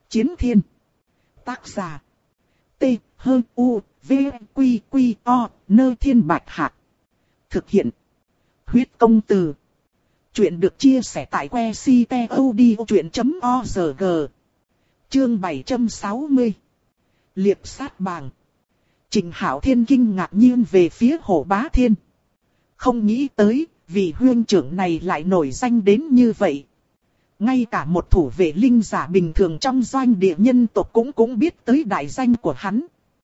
Chiến thiên. Tác giả. T-H-U-V-Q-Q-O, Thiên Bạch Hạc. Thực hiện. Huyết công từ. Chuyện được chia sẻ tại que ctod.org. Chương 760. Liệp sát bảng. Trình Hạo Thiên kinh ngạc nhiên về phía Hổ Bá Thiên. Không nghĩ tới, vị huynh trưởng này lại nổi danh đến như vậy. Ngay cả một thủ vệ linh giả bình thường trong doanh địa nhân tộc cũng biết tới đại danh của hắn.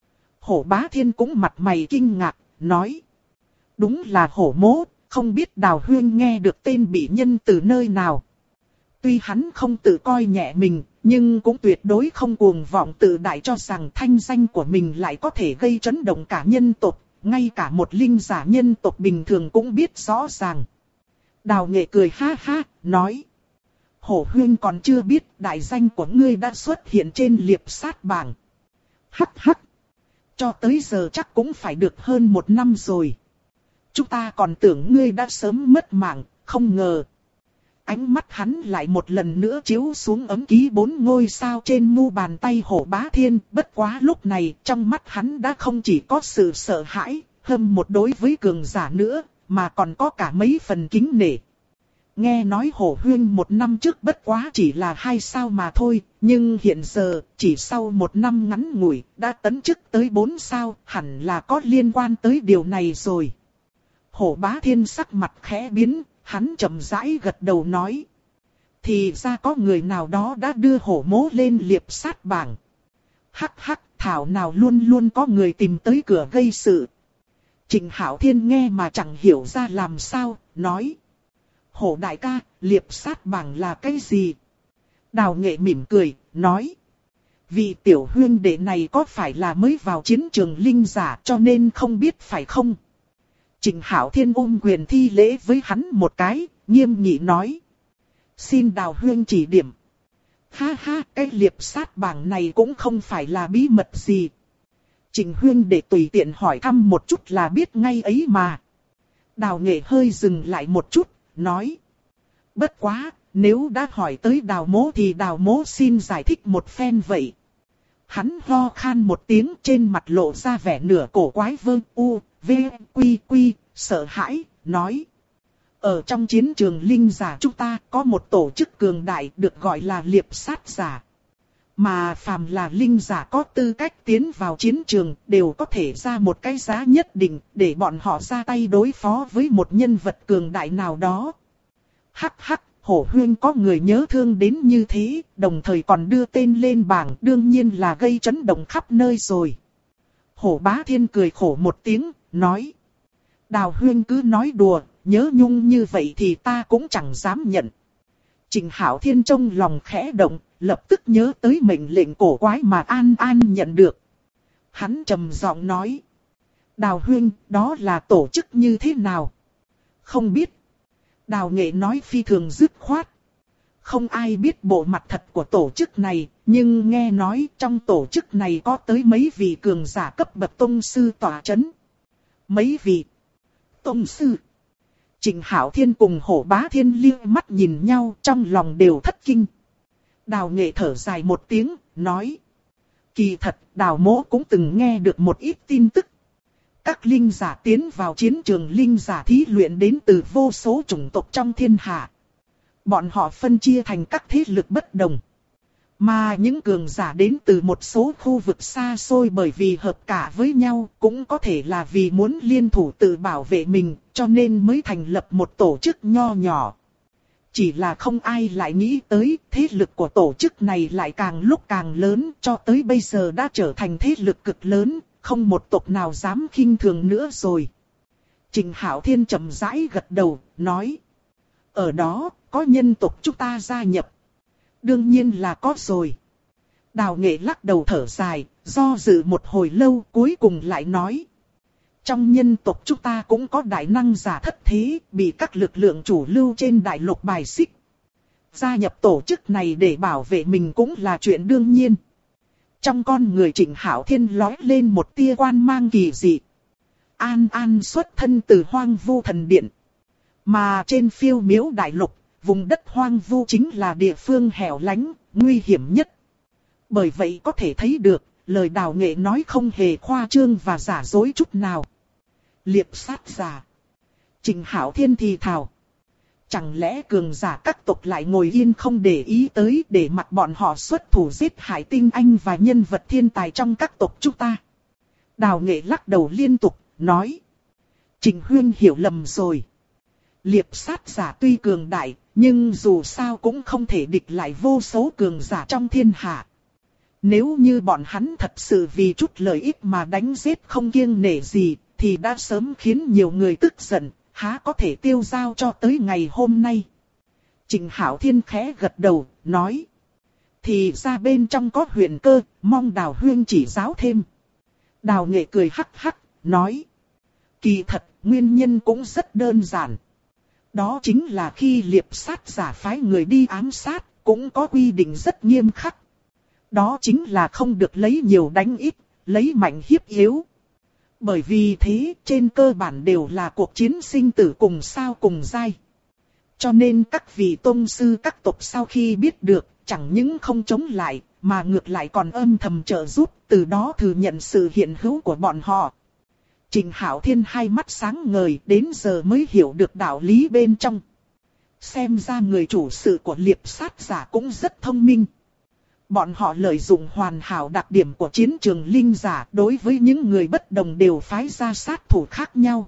Hổ Bá Thiên cũng mặt mày kinh ngạc, nói. Đúng là Hổ Mỗ, không biết Đào huynh nghe được tên bị nhân từ nơi nào. Tuy hắn không tự coi nhẹ mình, nhưng cũng tuyệt đối không cuồng vọng tự đại cho rằng thanh danh của mình lại có thể gây chấn động cả nhân tộc. Ngay cả một linh giả nhân tộc bình thường cũng biết rõ ràng. Đào Nghệ cười ha ha, nói. Hổ huynh còn chưa biết đại danh của ngươi đã xuất hiện trên liệp sát bảng. Hắc hắc. Cho tới giờ chắc cũng phải được hơn 1 năm rồi. Chúng ta còn tưởng ngươi đã sớm mất mạng, không ngờ. Ánh mắt hắn lại một lần nữa chiếu xuống ấm ký 4 ngôi sao trên mu bàn tay Hổ Bá Thiên. Bất quá lúc này trong mắt hắn đã không chỉ có sự sợ hãi, hâm một đối với cường giả nữa, mà còn có cả mấy phần kính nể. Nghe nói Hổ huynh 1 năm trước bất quá chỉ là 2 sao mà thôi, nhưng hiện giờ chỉ sau 1 năm ngắn ngủi đã tấn chức tới 4 sao, hẳn là có liên quan tới điều này rồi. Hổ Bá Thiên sắc mặt khẽ biến, hắn chậm rãi gật đầu nói. Thì ra có người nào đó đã đưa Hổ Mỗ lên liệp sát bảng. Hắc hắc, thảo nào luôn luôn có người tìm tới cửa gây sự. Trình Hạo Thiên nghe mà chẳng hiểu ra làm sao, nói. Hổ đại ca, liệp sát bảng là cái gì? Đào Nghệ mỉm cười, nói. Vị tiểu huynh đệ này có phải là mới vào chiến trường linh giả cho nên không biết phải không? Trình Hạo Thiên ôm quyền thi lễ với hắn một cái, nghiêm nghị nói. Xin Đào huynh chỉ điểm. Ha ha, cái liệp sát bảng này cũng không phải là bí mật gì. Trình huynh đệ tùy tiện hỏi thăm một chút là biết ngay ấy mà. Đào Nghệ hơi dừng lại một chút, nói. Bất quá, nếu đã hỏi tới Đào Mỗ thì Đào Mỗ xin giải thích một phen vậy. Hắn ho khan một tiếng, trên mặt lộ ra vẻ nửa cổ quái vơ u, v, quy quy, sợ hãi, nói. Ở trong chiến trường linh giả chúng ta có một tổ chức cường đại được gọi là liệp sát giả. Mà phàm là linh giả có tư cách tiến vào chiến trường đều có thể ra một cái giá nhất định để bọn họ ra tay đối phó với một nhân vật cường đại nào đó. Hắc hắc, Hổ huynh có người nhớ thương đến như thế, đồng thời còn đưa tên lên bảng, đương nhiên là gây chấn động khắp nơi rồi. Hổ Bá Thiên cười khổ một tiếng, nói. Đào huynh cứ nói đùa, nhớ nhung như vậy thì ta cũng chẳng dám nhận. Trình Hạo Thiên trong lòng khẽ động, lập tức nhớ tới mệnh lệnh cổ quái mà An An nhận được. Hắn trầm giọng nói. Đào huynh, đó là tổ chức như thế nào? Không biết. Đào Nghệ nói phi thường dứt khoát. Không ai biết bộ mặt thật của tổ chức này, nhưng nghe nói trong tổ chức này có tới mấy vị cường giả cấp bậc tông sư tọa chấn. Mấy vị tông sư. Trình Hạo Thiên cùng Hổ Bá Thiên liếc mắt nhìn nhau, trong lòng đều thất kinh. Đào Nghệ thở dài một tiếng, nói. Kỳ thật, Đào Mỗ cũng từng nghe được một ít tin tức. Các linh giả tiến vào chiến trường linh giả thí luyện đến từ vô số chủng tộc trong thiên hạ. Bọn họ phân chia thành các thế lực bất đồng. Mà những cường giả đến từ một số khu vực xa xôi bởi vì hợp cả với nhau, cũng có thể là vì muốn liên thủ tự bảo vệ mình, cho nên mới thành lập một tổ chức nho nhỏ. Chỉ là không ai lại nghĩ tới thế lực của tổ chức này lại càng lúc càng lớn, cho tới bây giờ đã trở thành thế lực cực lớn, không một tộc nào dám khinh thường nữa rồi. Trình Hạo Thiên chậm rãi gật đầu, nói. Ở đó, có nhân tộc chúng ta gia nhập. Đương nhiên là có rồi. Đào Nghệ lắc đầu thở dài, do dự một hồi lâu cuối cùng lại nói. Trong nhân tộc chúng ta cũng có đại năng giả thất thế, bị các lực lượng chủ lưu trên đại lục bài xích. Gia nhập tổ chức này để bảo vệ mình cũng là chuyện đương nhiên. Trong con người Trình Hạo Thiên lóe lên một tia quan mang kỳ dị. An An xuất thân từ Hoang Vu Thần Điện. Mà trên phiêu miếu đại lục, vùng đất hoang vu chính là địa phương hẻo lánh, nguy hiểm nhất. Bởi vậy có thể thấy được, lời Đào Nghệ nói không hề khoa trương và giả dối chút nào. Liệp sát giả. Trình Hạo Thiên thì thào. Chẳng lẽ cường giả các tộc lại ngồi yên không để ý tới để mặc bọn họ xuất thủ giết hại tinh anh và nhân vật thiên tài trong các tộc chúng ta? Đào Nghệ lắc đầu liên tục, nói. Trình Huyên hiểu lầm rồi. Liệp sát giả tuy cường đại, nhưng dù sao cũng không thể địch lại vô số cường giả trong thiên hạ. Nếu như bọn hắn thật sự vì chút lợi ích mà đánh giết không kiêng nể gì, thì đã sớm khiến nhiều người tức giận, há có thể tiêu dao cho tới ngày hôm nay. Trình Hạo Thiên khẽ gật đầu, nói. Thì ra bên trong có huyền cơ, mong Đào Huyên chỉ giáo thêm. Đào Nghệ cười hắc hắc, nói. Kỳ thật, nguyên nhân cũng rất đơn giản. Đó chính là khi liệp sát giả phái người đi ám sát, cũng có quy định rất nghiêm khắc. Đó chính là không được lấy nhiều đánh ít, lấy mạnh hiếp yếu. Bởi vì thế, trên cơ bản đều là cuộc chiến sinh tử cùng sao cùng dai. Cho nên các vị tôn sư các tộc sau khi biết được, chẳng những không chống lại, mà ngược lại còn âm thầm trợ giúp, từ đó thừa nhận sự hiện hữu của bọn họ. Trình Hạo Thiên hai mắt sáng ngời, đến giờ mới hiểu được đạo lý bên trong. Xem ra người chủ sự của liệp sát giả cũng rất thông minh. Bọn họ lợi dụng hoàn hảo đặc điểm của chiến trường linh giả, đối với những người bất đồng đều phái ra sát thủ khác nhau.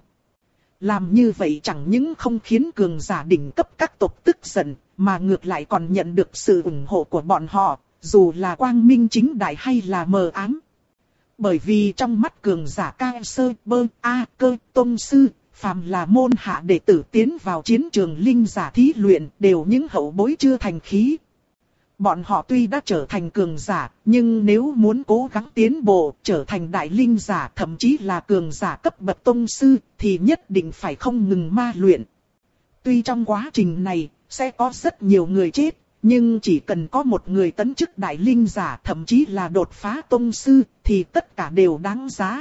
Làm như vậy chẳng những không khiến cường giả đỉnh cấp các tộc tức giận, mà ngược lại còn nhận được sự ủng hộ của bọn họ, dù là quang minh chính đại hay là mờ ám. Bởi vì trong mắt cường giả ca sơ bơ a cơ tôn sư, phàm là môn hạ đệ tử tiến vào chiến trường linh giả thí luyện đều những hậu bối chưa thành khí. Bọn họ tuy đã trở thành cường giả, nhưng nếu muốn cố gắng tiến bộ, trở thành đại linh giả, thậm chí là cường giả cấp bậc tôn sư, thì nhất định phải không ngừng ma luyện. Tuy trong quá trình này, sẽ có rất nhiều người chết, nhưng chỉ cần có một người tấn chức đại linh giả, thậm chí là đột phá tôn sư, thì tất cả đều đáng giá.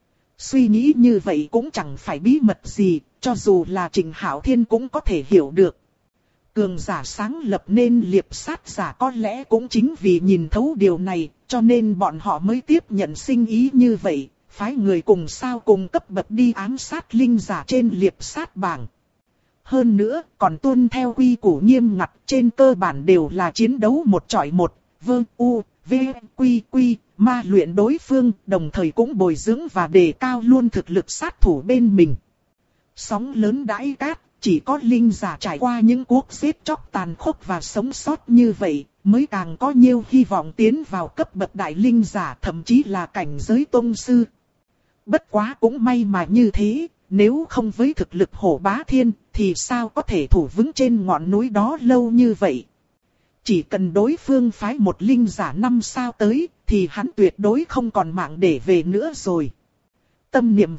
Suy nghĩ như vậy cũng chẳng phải bí mật gì, cho dù là Trình Hạo Thiên cũng có thể hiểu được. Cường giả sáng lập nên liệp sát giả có lẽ cũng chính vì nhìn thấu điều này, cho nên bọn họ mới tiếp nhận sinh ý như vậy, phái người cùng sao cùng cấp bậc đi ám sát linh giả trên liệp sát bảng. Hơn nữa, còn tuân theo quy củ nghiêm ngặt, trên cơ bản đều là chiến đấu một chọi một, quy, ma luyện đối phương, đồng thời cũng bồi dưỡng và đề cao luôn thực lực sát thủ bên mình. Sóng lớn đãi cát. Chỉ có linh giả trải qua những cuộc giết chóc tàn khốc và sống sót như vậy, mới càng có nhiều hy vọng tiến vào cấp bậc đại linh giả, thậm chí là cảnh giới tôn sư. Bất quá cũng may mà như thế, nếu không với thực lực Hổ Bá Thiên, thì sao có thể thủ vững trên ngọn núi đó lâu như vậy. Chỉ cần đối phương phái một linh giả 5 sao tới, thì hắn tuyệt đối không còn mạng để về nữa rồi. Tâm niệm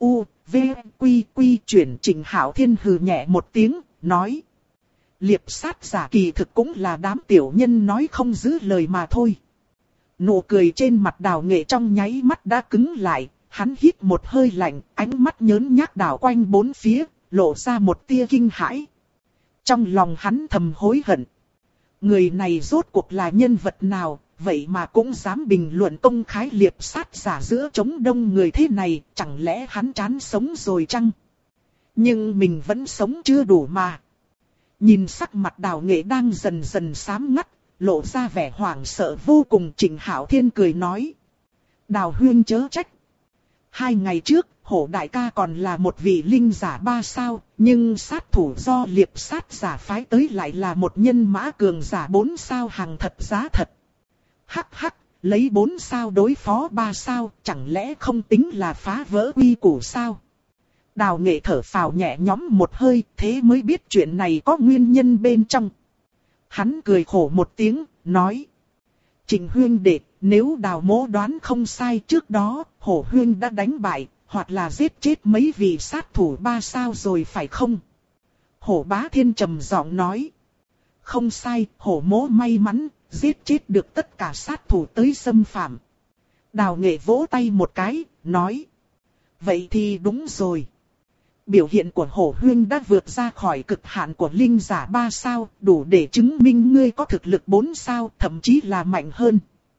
quy chuyển. Trình Hạo Thiên hừ nhẹ một tiếng, nói. Liệp sát giả kỳ thực cũng là đám tiểu nhân nói không giữ lời mà thôi. Nụ cười trên mặt Đào Nghệ trong nháy mắt đã cứng lại, hắn hít một hơi lạnh, ánh mắt nhớn nhác đảo quanh bốn phía, lộ ra một tia kinh hãi. Trong lòng hắn thầm hối hận. Người này rốt cuộc là nhân vật nào? Vậy mà cũng dám bình luận công khai liệp sát giả giữa chống đông người thế này, chẳng lẽ hắn chán sống rồi chăng? Nhưng mình vẫn sống chưa đủ mà. Nhìn sắc mặt Đào Nghệ đang dần dần xám ngắt, lộ ra vẻ hoảng sợ vô cùng, Trình Hạo Thiên cười nói. Đào Huyên chớ trách. 2 ngày trước, Hổ đại ca còn là một vị linh giả 3 sao, nhưng sát thủ do liệp sát giả phái tới lại là một nhân mã cường giả 4 sao hàng thật giá thật. Hắc hắc, lấy 4 sao đối phó 3 sao, chẳng lẽ không tính là phá vỡ quy củ sao? Đào Nghệ thở phào nhẹ nhõm một hơi, thế mới biết chuyện này có nguyên nhân bên trong. Hắn cười khổ một tiếng, nói. Trình huyên đệ, nếu Đào mỗ đoán không sai, trước đó, Hổ huyên đã đánh bại, hoặc là giết chết mấy vị sát thủ 3 sao rồi phải không? Hổ Bá Thiên trầm giọng nói. Không sai, Hổ mỗ may mắn, giết chết được tất cả sát thủ tới xâm phạm. Đào Nghệ vỗ tay một cái, nói. Vậy thì đúng rồi. Biểu hiện của Hổ huyên đã vượt ra khỏi cực hạn của linh giả 3 sao, đủ để chứng minh ngươi có thực lực 4 sao, thậm chí là mạnh hơn.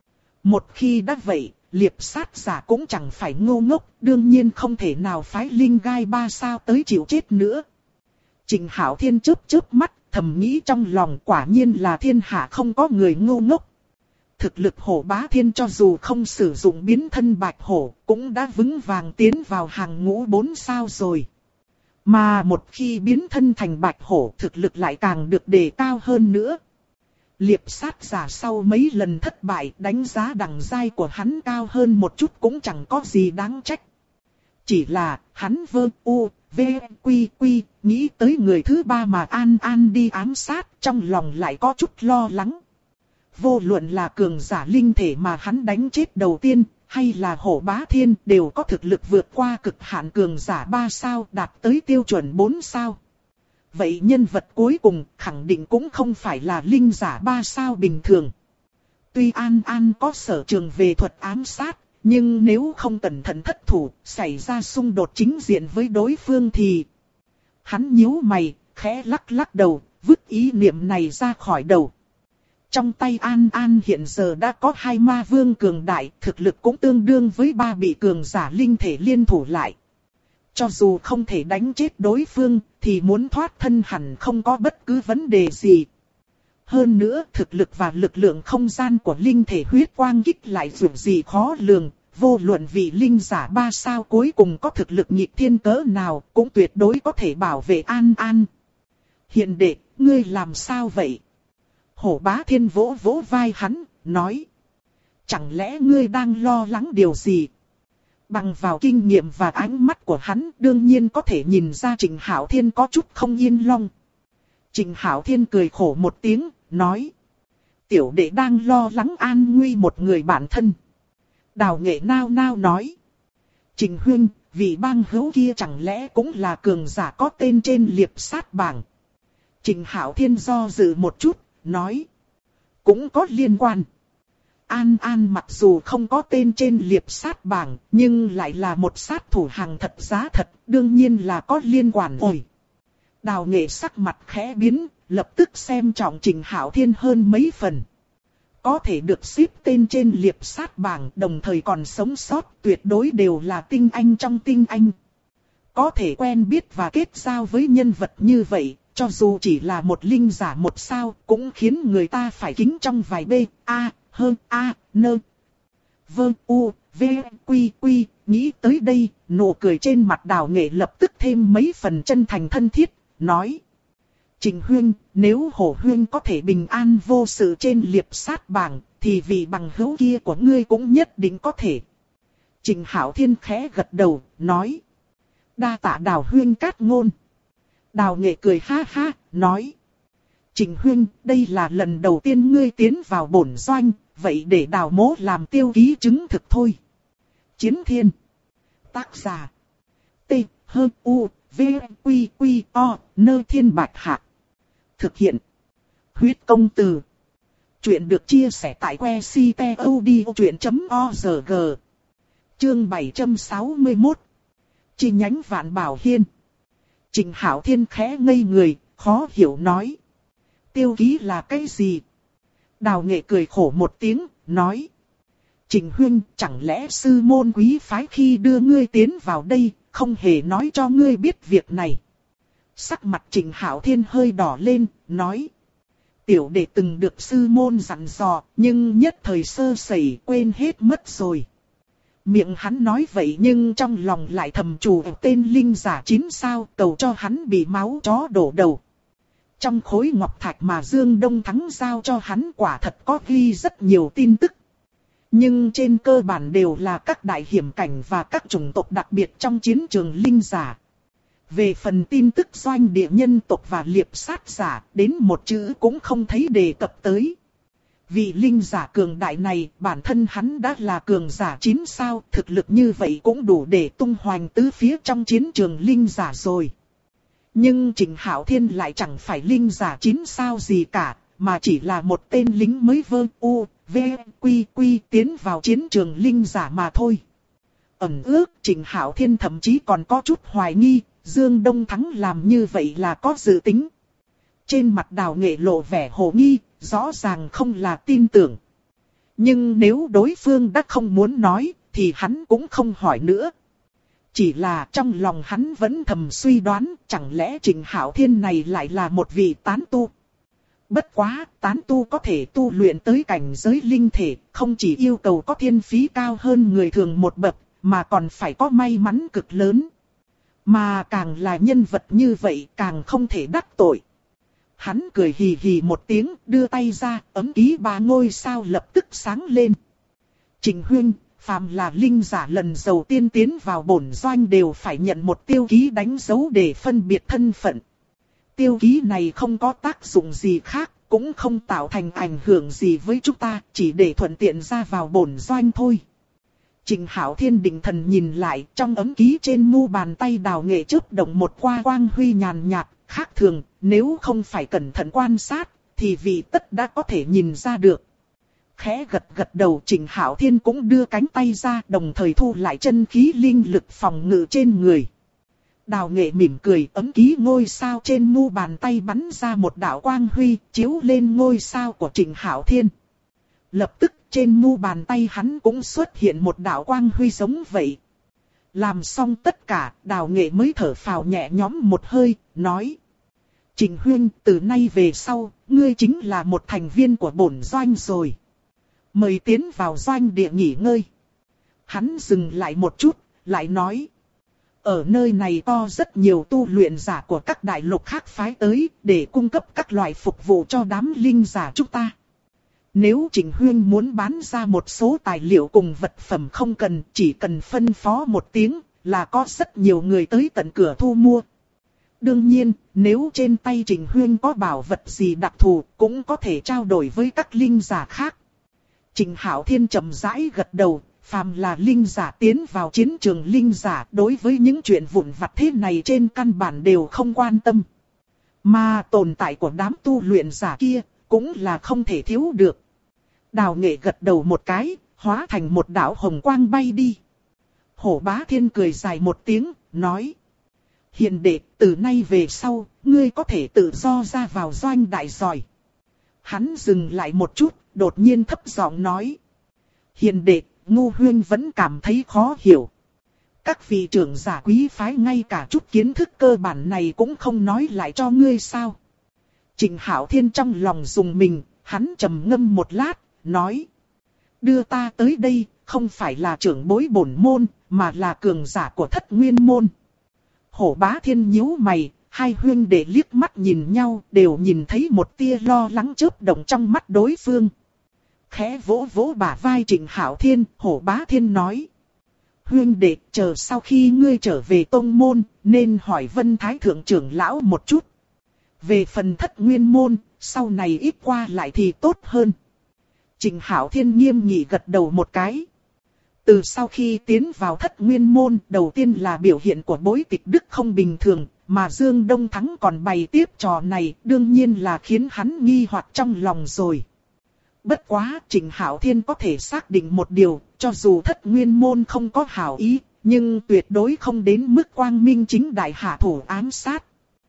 Một khi đã vậy, liệp sát giả cũng chẳng phải ngu ngốc, đương nhiên không thể nào phái linh gai 3 sao tới chịu chết nữa. Trịnh Hạo Thiên chớp chớp mắt, thầm nghĩ trong lòng quả nhiên là thiên hạ không có người ngu ngốc. Thực lực Hổ Bá Thiên cho dù không sử dụng biến thân bạch hổ, cũng đã vững vàng tiến vào hàng ngũ 4 sao rồi. Mà một khi biến thân thành bạch hổ, thực lực lại càng được đề cao hơn nữa. Liệp sát giả sau mấy lần thất bại, đánh giá đẳng giai của hắn cao hơn một chút cũng chẳng có gì đáng trách. Chỉ là hắn quy nghĩ tới người thứ ba mà An An đi ám sát, trong lòng lại có chút lo lắng. Vô luận là cường giả linh thể mà hắn đánh chết đầu tiên, hay là Hổ Bá Thiên, đều có thực lực vượt qua cực hạn cường giả 3 sao, đạt tới tiêu chuẩn 4 sao. Vậy nhân vật cuối cùng khẳng định cũng không phải là linh giả 3 sao bình thường. Tuy An An có sở trường về thuật ám sát, nhưng nếu không cẩn thận thất thủ, xảy ra xung đột chính diện với đối phương thì... Hắn nhíu mày, khẽ lắc lắc đầu, vứt ý niệm này ra khỏi đầu. Trong tay An An hiện giờ đã có 2 ma vương cường đại, thực lực cũng tương đương với 3 bị cường giả linh thể liên thủ lại. Cho dù không thể đánh chết đối phương, thì muốn thoát thân hẳn không có bất cứ vấn đề gì. Hơn nữa, thực lực và lực lượng không gian của linh thể huyết quang kích lại dù gì khó lường, vô luận vị linh giả 3 sao cuối cùng có thực lực nghịch thiên cỡ nào, cũng tuyệt đối có thể bảo vệ An An. Hiện đệ, ngươi làm sao vậy? Hổ Bá Thiên vỗ vỗ vai hắn, nói. Chẳng lẽ ngươi đang lo lắng điều gì? Bằng vào kinh nghiệm và ánh mắt của hắn, đương nhiên có thể nhìn ra Trịnh Hạo Thiên có chút không yên lòng. Trịnh Hạo Thiên cười khổ một tiếng, nói. Tiểu đệ đang lo lắng an nguy một người bạn thân. Đào Nghệ nao nao nói. Trịnh huynh, vị bang hữu kia chẳng lẽ cũng là cường giả có tên trên liệp sát bảng? Trịnh Hạo Thiên do dự một chút, nói. Cũng có liên quan. An An mặc dù không có tên trên liệp sát bảng, nhưng lại là một sát thủ hàng thật giá thật, đương nhiên là có liên quan rồi. Đào Nghệ sắc mặt khẽ biến, lập tức xem trọng Trịnh Hạo Thiên hơn mấy phần. Có thể được xếp tên trên liệp sát bảng, đồng thời còn sống sót, tuyệt đối đều là tinh anh trong tinh anh. Có thể quen biết và kết giao với nhân vật như vậy, cho dù chỉ là một linh giả 1 sao, cũng khiến người ta phải kính trong vài bê, nơ. Quy, nghĩ tới đây, nụ cười trên mặt Đào Nghệ lập tức thêm mấy phần chân thành thân thiết, nói. Trịnh huynh, nếu Hổ huynh có thể bình an vô sự trên liệp sát bảng, thì vị bằng hữu kia của ngươi cũng nhất định có thể. Trịnh Hạo Thiên khẽ gật đầu, nói. Đa tạ Đào huynh cát ngôn. Đào Nghệ cười ha ha, nói. Trịnh huynh, đây là lần đầu tiên ngươi tiến vào bổn doanh, vậy để Đào mỗ làm tiêu ký chứng thực thôi. Chiến Thiên. Tác giả. T-H-U-V-Q-Q-O, Nơ Thiên Bạch Hạc. Thực hiện. Huyết Công Từ. Chuyện được chia sẻ tại que ctod.org. Chương 761. Chi nhánh Vạn Bảo Hiên. Trịnh Hạo Thiên khẽ ngây người, khó hiểu nói. Tiêu ký là cái gì? Đào Nghệ cười khổ một tiếng, nói. Trịnh huynh, chẳng lẽ sư môn quý phái khi đưa ngươi tiến vào đây, không hề nói cho ngươi biết việc này? Sắc mặt Trịnh Hạo Thiên hơi đỏ lên, nói. Tiểu đệ từng được sư môn dặn dò, nhưng nhất thời sơ sẩy quên hết mất rồi. Miệng hắn nói vậy nhưng trong lòng lại thầm chủ tên linh giả 9 sao, cầu cho hắn bị máu chó đổ đầu. Trong khối ngọc thạch mà Dương Đông Thắng giao cho hắn quả thật có ghi rất nhiều tin tức. Nhưng trên cơ bản đều là các đại hiểm cảnh và các chủng tộc đặc biệt trong chiến trường linh giả. Về phần tin tức doanh địa nhân tộc và liệp sát giả, đến một chữ cũng không thấy đề cập tới. Vì linh giả cường đại này, bản thân hắn đã là cường giả 9 sao, thực lực như vậy cũng đủ để tung hoành tứ phía trong chiến trường linh giả rồi. Nhưng Trịnh Hạo Thiên lại chẳng phải linh giả 9 sao gì cả, mà chỉ là một tên lính mới quy tiến vào chiến trường linh giả mà thôi. Ẩn ước Trịnh Hạo Thiên thậm chí còn có chút hoài nghi, Dương Đông Thắng làm như vậy là có dự tính. Trên mặt Đào Nghệ lộ vẻ hồ nghi, rõ ràng không là tin tưởng. Nhưng nếu đối phương đã không muốn nói, thì hắn cũng không hỏi nữa. Chỉ là trong lòng hắn vẫn thầm suy đoán, chẳng lẽ Trịnh Hạo Thiên này lại là một vị tán tu. Bất quá, tán tu có thể tu luyện tới cảnh giới linh thể, không chỉ yêu cầu có thiên phí cao hơn người thường một bậc, mà còn phải có may mắn cực lớn. Mà càng là nhân vật như vậy càng không thể đắc tội. Hắn cười hì hì một tiếng, đưa tay ra, ấm ký 3 ngôi sao lập tức sáng lên. Trịnh huynh, phàm là linh giả lần đầu tiên tiến vào bổn doanh đều phải nhận một tiêu ký đánh dấu để phân biệt thân phận. Tiêu ký này không có tác dụng gì khác, cũng không tạo thành ảnh hưởng gì với chúng ta, chỉ để thuận tiện ra vào bổn doanh thôi. Trịnh Hạo Thiên định thần nhìn lại, trong ấm ký trên mu bàn tay Đào Nghệ chớp động một qua quang huy nhàn nhạt, khác thường, nếu không phải cẩn thận quan sát, thì vị tất đã có thể nhìn ra được. Khẽ gật gật đầu, Trịnh Hạo Thiên cũng đưa cánh tay ra, đồng thời thu lại chân khí linh lực phòng ngự trên người. Đào Nghệ mỉm cười, ấm ký ngôi sao trên mu bàn tay bắn ra một đạo quang huy, chiếu lên ngôi sao của Trịnh Hạo Thiên. Lập tức trên mu bàn tay hắn cũng xuất hiện một đạo quang huy giống vậy. Làm xong tất cả, Đào Nghệ mới thở phào nhẹ nhõm một hơi, nói: Trịnh huynh, từ nay về sau, ngươi chính là một thành viên của bổn doanh rồi. Mời tiến vào doanh địa nghỉ ngơi. Hắn dừng lại một chút, lại nói: ở nơi này có rất nhiều tu luyện giả của các đại lục khác phái tới, để cung cấp các loại phục vụ cho đám linh giả chúng ta. Nếu Trịnh huynh muốn bán ra một số tài liệu cùng vật phẩm không cần, chỉ cần phân phó một tiếng, là có rất nhiều người tới tận cửa thu mua. Đương nhiên, nếu trên tay Trịnh huynh có bảo vật gì đặc thù, cũng có thể trao đổi với các linh giả khác. Trịnh Hạo Thiên chậm rãi gật đầu, phàm là linh giả tiến vào chiến trường linh giả, đối với những chuyện vụn vặt thế này trên căn bản đều không quan tâm. Mà tồn tại của đám tu luyện giả kia, cũng là không thể thiếu được. Đào Nghệ gật đầu một cái, hóa thành một đạo hồng quang bay đi. Hổ Bá Thiên cười dài một tiếng, nói: Hiền đệ, từ nay về sau, ngươi có thể tự do ra vào doanh đại giỏi. Hắn dừng lại một chút, đột nhiên thấp giọng nói: Hiền đệ, Ngô huynh vẫn cảm thấy khó hiểu. Các vị trưởng giả quý phái ngay cả chút kiến thức cơ bản này cũng không nói lại cho ngươi sao? Trịnh Hạo Thiên trong lòng dùng mình, hắn trầm ngâm một lát, nói: đưa ta tới đây, không phải là trưởng bối bổn môn, mà là cường giả của Thất Nguyên môn. Hổ Bá Thiên nhíu mày, hai huynh đệ liếc mắt nhìn nhau, đều nhìn thấy một tia lo lắng chớp động trong mắt đối phương. Khẽ vỗ vỗ bả vai Trịnh Hạo Thiên, Hổ Bá Thiên nói: huynh đệ, chờ sau khi ngươi trở về tông môn, nên hỏi Vân Thái Thượng trưởng lão một chút. Về phần Thất Nguyên môn, sau này ít qua lại thì tốt hơn. Trịnh Hạo Thiên nghiêm nghị gật đầu một cái. Từ sau khi tiến vào Thất Nguyên môn, đầu tiên là biểu hiện của Bối Tịch Đức không bình thường, mà Dương Đông Thắng còn bày tiếp trò này, đương nhiên là khiến hắn nghi hoặc trong lòng rồi. Bất quá, Trịnh Hạo Thiên có thể xác định một điều, cho dù Thất Nguyên môn không có hảo ý, nhưng tuyệt đối không đến mức quang minh chính đại hạ thủ ám sát.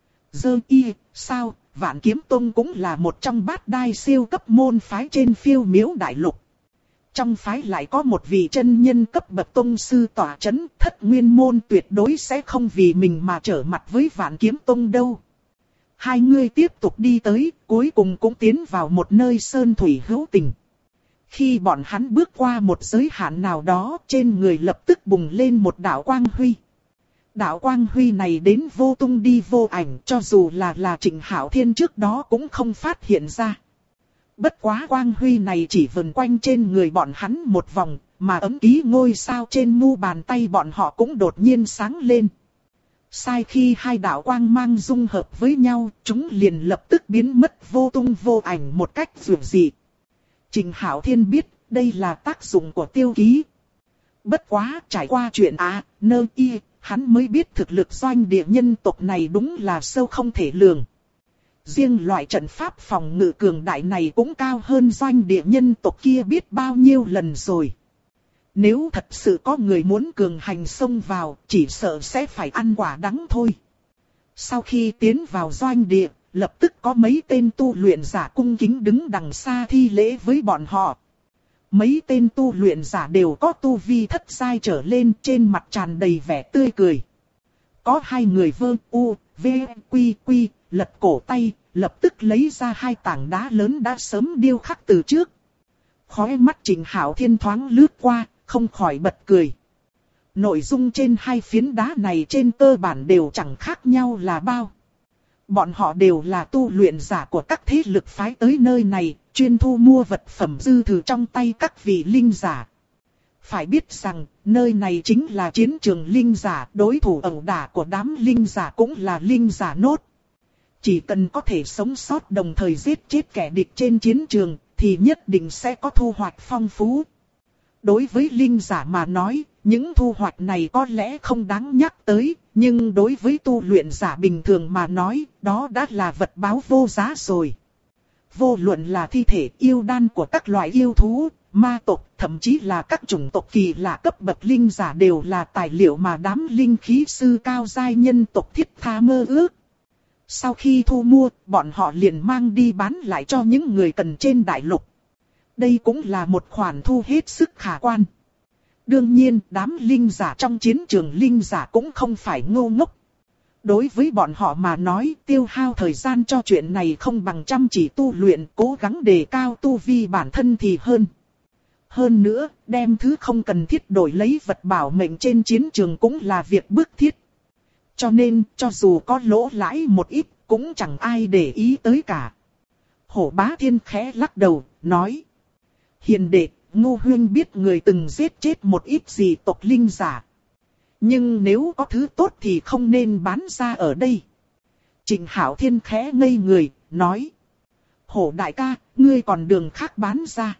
Sao, Vạn Kiếm Tông cũng là một trong bát đai siêu cấp môn phái trên phiêu miếu đại lục. Trong phái lại có một vị chân nhân cấp bậc tông sư tỏa chấn, Thất Nguyên môn tuyệt đối sẽ không vì mình mà trở mặt với Vạn Kiếm Tông đâu. Hai người tiếp tục đi tới, cuối cùng cũng tiến vào một nơi sơn thủy hữu tình. Khi bọn hắn bước qua một giới hạn nào đó, trên người lập tức bùng lên một đạo quang huy. Đạo quang huy này đến vô tung đi vô ảnh, cho dù là Trịnh Hạo Thiên trước đó cũng không phát hiện ra. Bất quá quang huy này chỉ vần quanh trên người bọn hắn một vòng, mà ấm ký ngôi sao trên mu bàn tay bọn họ cũng đột nhiên sáng lên. Sai khi hai đạo quang mang dung hợp với nhau, chúng liền lập tức biến mất vô tung vô ảnh một cách dường dị. Trịnh Hạo Thiên biết, đây là tác dụng của tiêu ký. Bất quá, trải qua chuyện hắn mới biết thực lực doanh địa nhân tộc này đúng là sâu không thể lường. Riêng loại trận pháp phòng ngự cường đại này cũng cao hơn doanh địa nhân tộc kia biết bao nhiêu lần rồi. Nếu thật sự có người muốn cường hành xông vào, chỉ sợ sẽ phải ăn quả đắng thôi. Sau khi tiến vào doanh địa, lập tức có mấy tên tu luyện giả cung kính đứng đằng xa thi lễ với bọn họ. mấy tên tu luyện giả đều có tu vi thất giai trở lên, trên mặt tràn đầy vẻ tươi cười. Có hai người vơ u, v, quy quy, lật cổ tay, lập tức lấy ra hai tảng đá lớn đã sớm điêu khắc từ trước. Khóe mắt Trình Hạo Thiên thoáng lướt qua, không khỏi bật cười. Nội dung trên hai phiến đá này trên cơ bản đều chẳng khác nhau là bao. Bọn họ đều là tu luyện giả của các thế lực phái tới nơi này, chuyên thu mua vật phẩm dư thừa trong tay các vị linh giả. Phải biết rằng, nơi này chính là chiến trường linh giả, đối thủ ẩu đả của đám linh giả cũng là linh giả nốt. Chỉ cần có thể sống sót đồng thời giết chết kẻ địch trên chiến trường, thì nhất định sẽ có thu hoạch phong phú. Đối với linh giả mà nói, những thu hoạch này có lẽ không đáng nhắc tới, nhưng đối với tu luyện giả bình thường mà nói, đó đã là vật báo vô giá rồi. Vô luận là thi thể yêu đan của các loại yêu thú, ma tộc, thậm chí là các chủng tộc kỳ lạ cấp bậc linh giả đều là tài liệu mà đám linh khí sư cao giai nhân tộc thiết tha mơ ước. Sau khi thu mua, bọn họ liền mang đi bán lại cho những người cần trên đại lục. Đây cũng là một khoản thu hết sức khả quan. Đương nhiên, đám linh giả trong chiến trường linh giả cũng không phải ngu ngốc. Đối với bọn họ mà nói, tiêu hao thời gian cho chuyện này không bằng chăm chỉ tu luyện, cố gắng đề cao tu vi bản thân thì hơn. Hơn nữa, đem thứ không cần thiết đổi lấy vật bảo mệnh trên chiến trường cũng là việc bức thiết. Cho nên, cho dù có lỗ lãi một ít, cũng chẳng ai để ý tới cả. Hổ Bá Thiên khẽ lắc đầu, nói. Hiền đệ, Ngô Huyên biết người từng giết chết một ít gì tộc linh giả. Nhưng nếu có thứ tốt thì không nên bán ra ở đây. Trình Hạo Thiên khẽ ngây người, nói. Hổ đại ca, ngươi còn đường khác bán ra.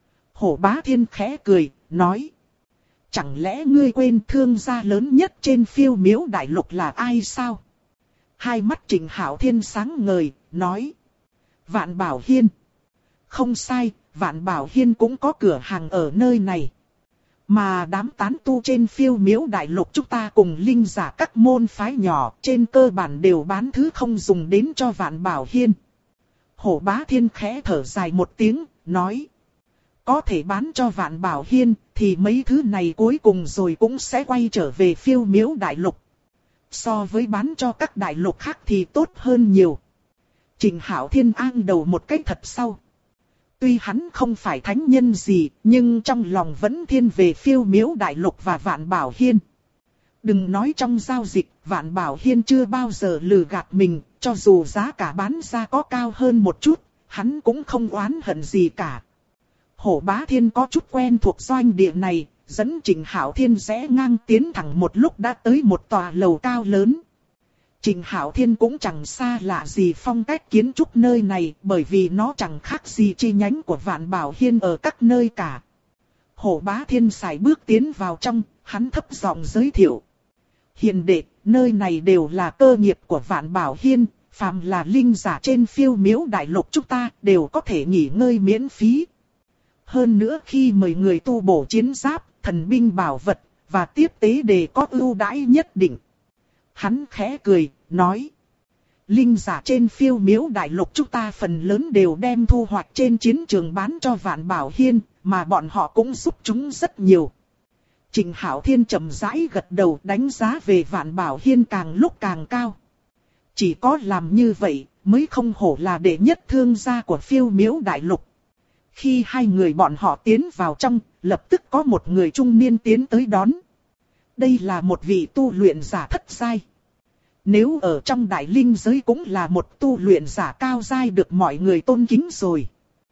Hổ Bá Thiên khẽ cười, nói. Chẳng lẽ ngươi quên thương gia lớn nhất trên Phiêu Miếu Đại Lục là ai sao? Hai mắt Trình Hạo Thiên sáng ngời, nói. Vạn Bảo Hiên. Không sai, Vạn Bảo Hiên cũng có cửa hàng ở nơi này. Mà đám tán tu trên Phiêu Miếu Đại Lục chúng ta cùng linh giả các môn phái nhỏ trên cơ bản đều bán thứ không dùng đến cho Vạn Bảo Hiên. Hổ Bá Thiên khẽ thở dài một tiếng, nói. Có thể bán cho Vạn Bảo Hiên thì mấy thứ này cuối cùng rồi cũng sẽ quay trở về Phiêu Miếu Đại Lục. So với bán cho các đại lục khác thì tốt hơn nhiều. Trình Hạo Thiên an đầu một cách thật sâu. Tuy hắn không phải thánh nhân gì, nhưng trong lòng vẫn thiên về Phiêu Miếu Đại Lục và Vạn Bảo Hiên. Đừng nói trong giao dịch, Vạn Bảo Hiên chưa bao giờ lừa gạt mình, cho dù giá cả bán ra có cao hơn một chút, hắn cũng không oán hận gì cả. Hổ Bá Thiên có chút quen thuộc doanh địa này, dẫn Trình Hạo Thiên rẽ ngang tiến thẳng một lúc đã tới một tòa lầu cao lớn. Trình Hạo Thiên cũng chẳng xa lạ gì phong cách kiến trúc nơi này, bởi vì nó chẳng khác gì chi nhánh của Vạn Bảo Hiên ở các nơi cả. Hổ Bá Thiên sải bước tiến vào trong, hắn thấp giọng giới thiệu. Hiền đệ, nơi này đều là cơ nghiệp của Vạn Bảo Hiên, phàm là linh giả trên Phiêu Miếu Đại Lục chúng ta đều có thể nghỉ ngơi miễn phí. Hơn nữa khi mời người tu bổ chiến giáp, thần binh bảo vật, và tiếp tế đều có ưu đãi nhất định. Hắn khẽ cười, nói. Linh giả trên Phiêu Miếu Đại Lục chúng ta phần lớn đều đem thu hoạch trên chiến trường bán cho Vạn Bảo Hiên, mà bọn họ cũng giúp chúng rất nhiều. Trình Hạo Thiên chậm rãi gật đầu, đánh giá về Vạn Bảo Hiên càng lúc càng cao. Chỉ có làm như vậy mới không hổ là đệ nhất thương gia của Phiêu Miếu Đại Lục. Khi hai người bọn họ tiến vào trong, lập tức có một người trung niên tiến tới đón. Đây là một vị tu luyện giả thất giai. Nếu ở trong đại linh giới cũng là một tu luyện giả cao giai được mọi người tôn kính rồi.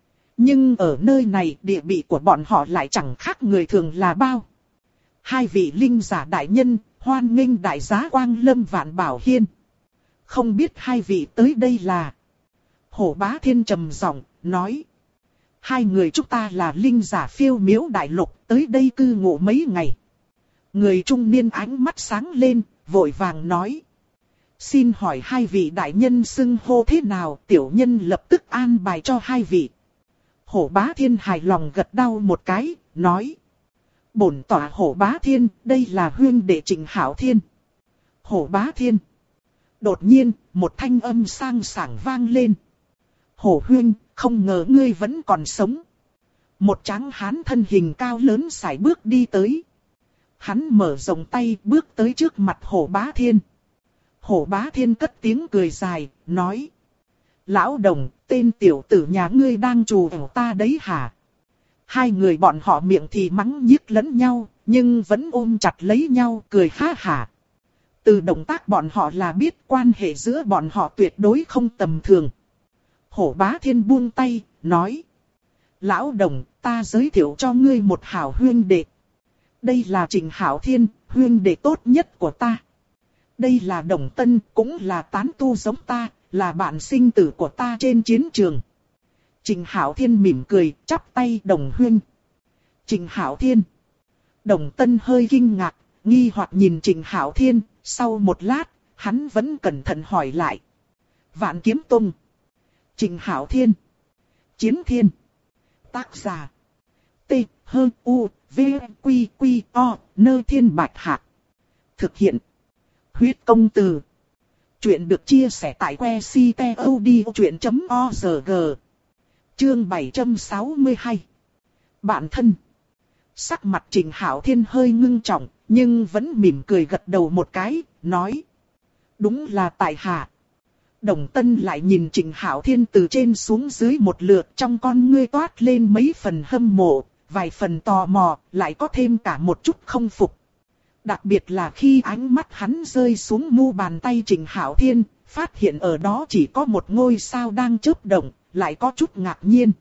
Nhưng ở nơi này địa vị của bọn họ lại chẳng khác người thường là bao. Hai vị linh giả đại nhân, hoan nghênh đại giá Quang Lâm Vạn Bảo Hiên. Không biết hai vị tới đây là... Hổ Bá Thiên trầm giọng, nói. Hai người chúng ta là linh giả Phiêu Miếu Đại Lục, tới đây cư ngụ mấy ngày. Người trung niên ánh mắt sáng lên, vội vàng nói. Xin hỏi hai vị đại nhân xưng hô thế nào, tiểu nhân lập tức an bài cho hai vị. Hổ Bá Thiên hài lòng gật đầu một cái, nói. Bổn tọa Hổ Bá Thiên, đây là huynh đệ Trình Hạo Thiên. Hổ Bá Thiên. Đột nhiên, một thanh âm sang sảng vang lên. Hổ huynh, không ngờ ngươi vẫn còn sống. Một tráng hán thân hình cao lớn sải bước đi tới. Hắn mở rộng tay bước tới trước mặt Hổ Bá Thiên. Hổ Bá Thiên cất tiếng cười dài, nói. Lão Đồng, tên tiểu tử nhà ngươi đang trù ẻo ta đấy hả? Hai người bọn họ miệng thì mắng nhiếc lẫn nhau, nhưng vẫn ôm chặt lấy nhau cười ha hả. Từ động tác bọn họ là biết quan hệ giữa bọn họ tuyệt đối không tầm thường. Hổ Bá Thiên buông tay, nói. Lão Đồng, ta giới thiệu cho ngươi một hảo huynh đệ. Đây là Trình Hảo Thiên, huynh đệ tốt nhất của ta. Đây là Đồng Tân, cũng là tán tu giống ta, là bạn sinh tử của ta trên chiến trường. Trình Hảo Thiên mỉm cười, chắp tay Đồng huynh. Trình Hảo Thiên. Đồng Tân hơi kinh ngạc, nghi hoặc nhìn Trình Hảo Thiên, sau một lát, hắn vẫn cẩn thận hỏi lại. Vạn Kiếm Tông. Trình Hảo Thiên. Chiến Thiên. Tác giả. T, H, U, V, Quy, Quy, O, Nơ Thiên Bạch Hạc. Thực hiện. Huyết Công Từ. Chuyện được chia sẻ tại website.odchuyện.org. Chương 762. Bạn thân. Sắc mặt Trình Hảo Thiên hơi ngưng trọng, nhưng vẫn mỉm cười gật đầu một cái, nói. Đúng là tại hạ. Đồng Tân lại nhìn Trình Hảo Thiên từ trên xuống dưới một lượt, trong con ngươi toát lên mấy phần hâm mộ, vài phần tò mò, lại có thêm cả một chút không phục. Đặc biệt là khi ánh mắt hắn rơi xuống mu bàn tay Trình Hảo Thiên, phát hiện ở đó chỉ có một ngôi sao đang chớp động, lại có chút ngạc nhiên.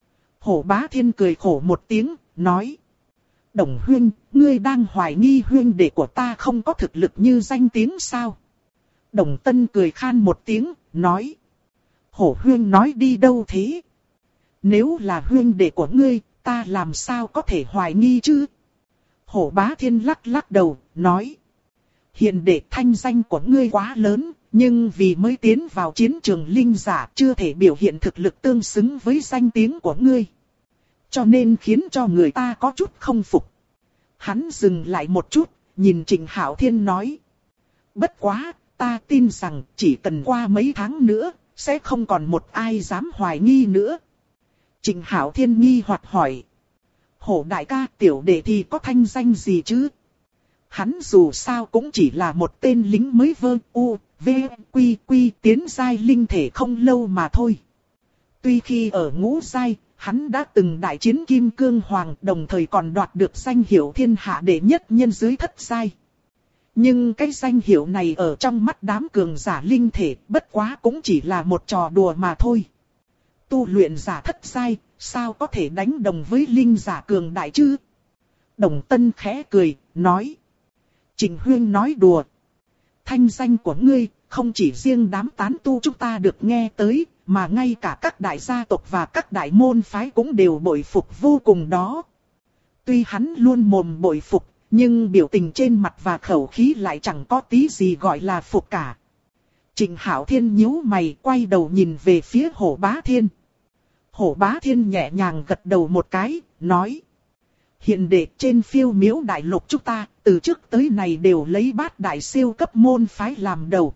Hổ Bá Thiên cười khổ một tiếng, nói. Đồng huynh, ngươi đang hoài nghi huynh đệ của ta không có thực lực như danh tiếng sao? Đồng Tân cười khan một tiếng, nói. Hổ huynh nói đi đâu thế? Nếu là huynh đệ của ngươi, ta làm sao có thể hoài nghi chứ? Hổ Bá Thiên lắc lắc đầu, nói. Hiện đệ thanh danh của ngươi quá lớn, nhưng vì mới tiến vào chiến trường linh giả chưa thể biểu hiện thực lực tương xứng với danh tiếng của ngươi. Cho nên khiến cho người ta có chút không phục. Hắn dừng lại một chút, nhìn Trình Hảo Thiên nói. Bất quá, ta tin rằng chỉ cần qua mấy tháng nữa, sẽ không còn một ai dám hoài nghi nữa. Trình Hảo Thiên nghi hoặc hỏi. Hổ đại ca, tiểu đệ thì có thanh danh gì chứ? Hắn dù sao cũng chỉ là một tên lính mới vơ u, v, quy quy tiến giai linh thể không lâu mà thôi. Tuy khi ở ngũ giai, hắn đã từng đại chiến Kim Cương Hoàng, đồng thời còn đoạt được danh hiệu thiên hạ đệ nhất nhân dưới thất giai. Nhưng cái danh hiệu này ở trong mắt đám cường giả linh thể bất quá cũng chỉ là một trò đùa mà thôi. Tu luyện giả thất giai, sao có thể đánh đồng với linh giả cường đại chứ? Đồng Tân khẽ cười, nói. Trình huynh nói đùa. Thanh danh của ngươi, không chỉ riêng đám tán tu chúng ta được nghe tới, mà ngay cả các đại gia tộc và các đại môn phái cũng đều bội phục vô cùng đó. Tuy hắn luôn mồm bội phục, nhưng biểu tình trên mặt và khẩu khí lại chẳng có tí gì gọi là phục cả. Trình Hảo Thiên nhíu mày quay đầu nhìn về phía Hổ Bá Thiên. Hổ Bá Thiên nhẹ nhàng gật đầu một cái, nói. Hiện đệ trên phiêu miếu đại lục chúng ta, từ trước tới nay đều lấy bát đại siêu cấp môn phái làm đầu.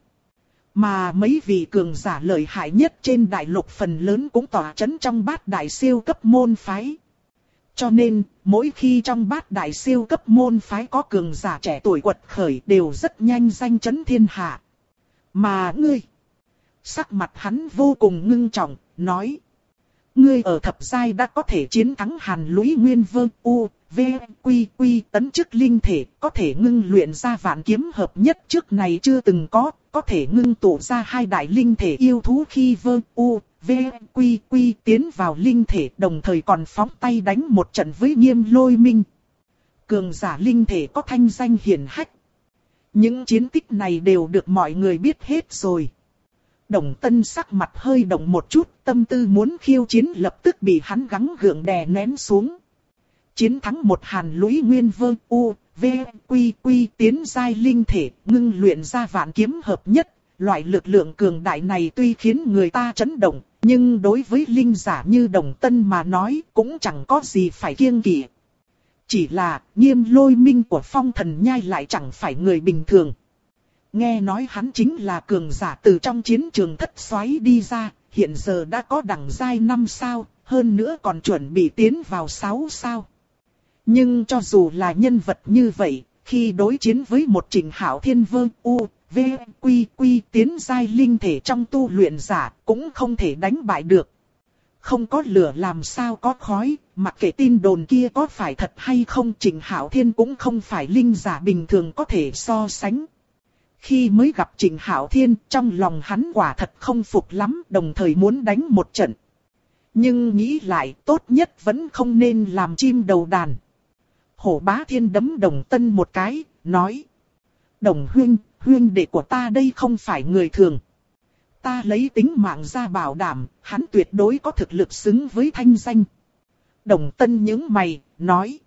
Mà mấy vị cường giả lợi hại nhất trên đại lục phần lớn cũng tỏa chấn trong bát đại siêu cấp môn phái. Cho nên, mỗi khi trong bát đại siêu cấp môn phái có cường giả trẻ tuổi quật khởi đều rất nhanh danh chấn thiên hạ. Mà ngươi, sắc mặt hắn vô cùng ngưng trọng, nói. Ngươi ở thập giai đã có thể chiến thắng Hàn Lũy Nguyên Vương U, V, Quy, Quy tấn chức linh thể, có thể ngưng luyện ra vạn kiếm hợp nhất trước này chưa từng có thể ngưng tụ ra hai đại linh thể yêu thú khi Vương U, V, Quy, Quy tiến vào linh thể, đồng thời còn phóng tay đánh một trận với Nghiêm Lôi Minh. Cường giả linh thể có thanh danh hiển hách. Những chiến tích này đều được mọi người biết hết rồi. Đồng Tân sắc mặt hơi động một chút, tâm tư muốn khiêu chiến lập tức bị hắn gắng gượng đè nén xuống. Chiến thắng một Hàn Lũy Nguyên Vương U, V, Quy, Quy tiến giai linh thể, ngưng luyện ra vạn kiếm hợp nhất. Loại lực lượng cường đại này tuy khiến người ta chấn động, nhưng đối với linh giả như Đồng Tân mà nói cũng chẳng có gì phải kiêng kỵ. Chỉ là Nghiêm Lôi Minh của Phong Thần Nhai lại chẳng phải người bình thường. Nghe nói hắn chính là cường giả từ trong chiến trường thất xoáy đi ra, hiện giờ đã có đẳng giai 5 sao, hơn nữa còn chuẩn bị tiến vào 6 sao. Nhưng cho dù là nhân vật như vậy, khi đối chiến với một Trịnh Hạo Thiên Vương U, V, Quy tiến giai linh thể trong tu luyện giả, cũng không thể đánh bại được. Không có lửa làm sao có khói, mặc kệ tin đồn kia có phải thật hay không, Trịnh Hạo Thiên cũng không phải linh giả bình thường có thể so sánh. Khi mới gặp Trịnh Hạo Thiên, trong lòng hắn quả thật không phục lắm, đồng thời muốn đánh một trận. Nhưng nghĩ lại, tốt nhất vẫn không nên làm chim đầu đàn. Hổ Bá Thiên đấm Đồng Tân một cái, nói: Đồng huynh đệ của ta đây không phải người thường. Ta lấy tính mạng ra bảo đảm, hắn tuyệt đối có thực lực xứng với thanh danh. Đồng Tân nhướng mày, nói: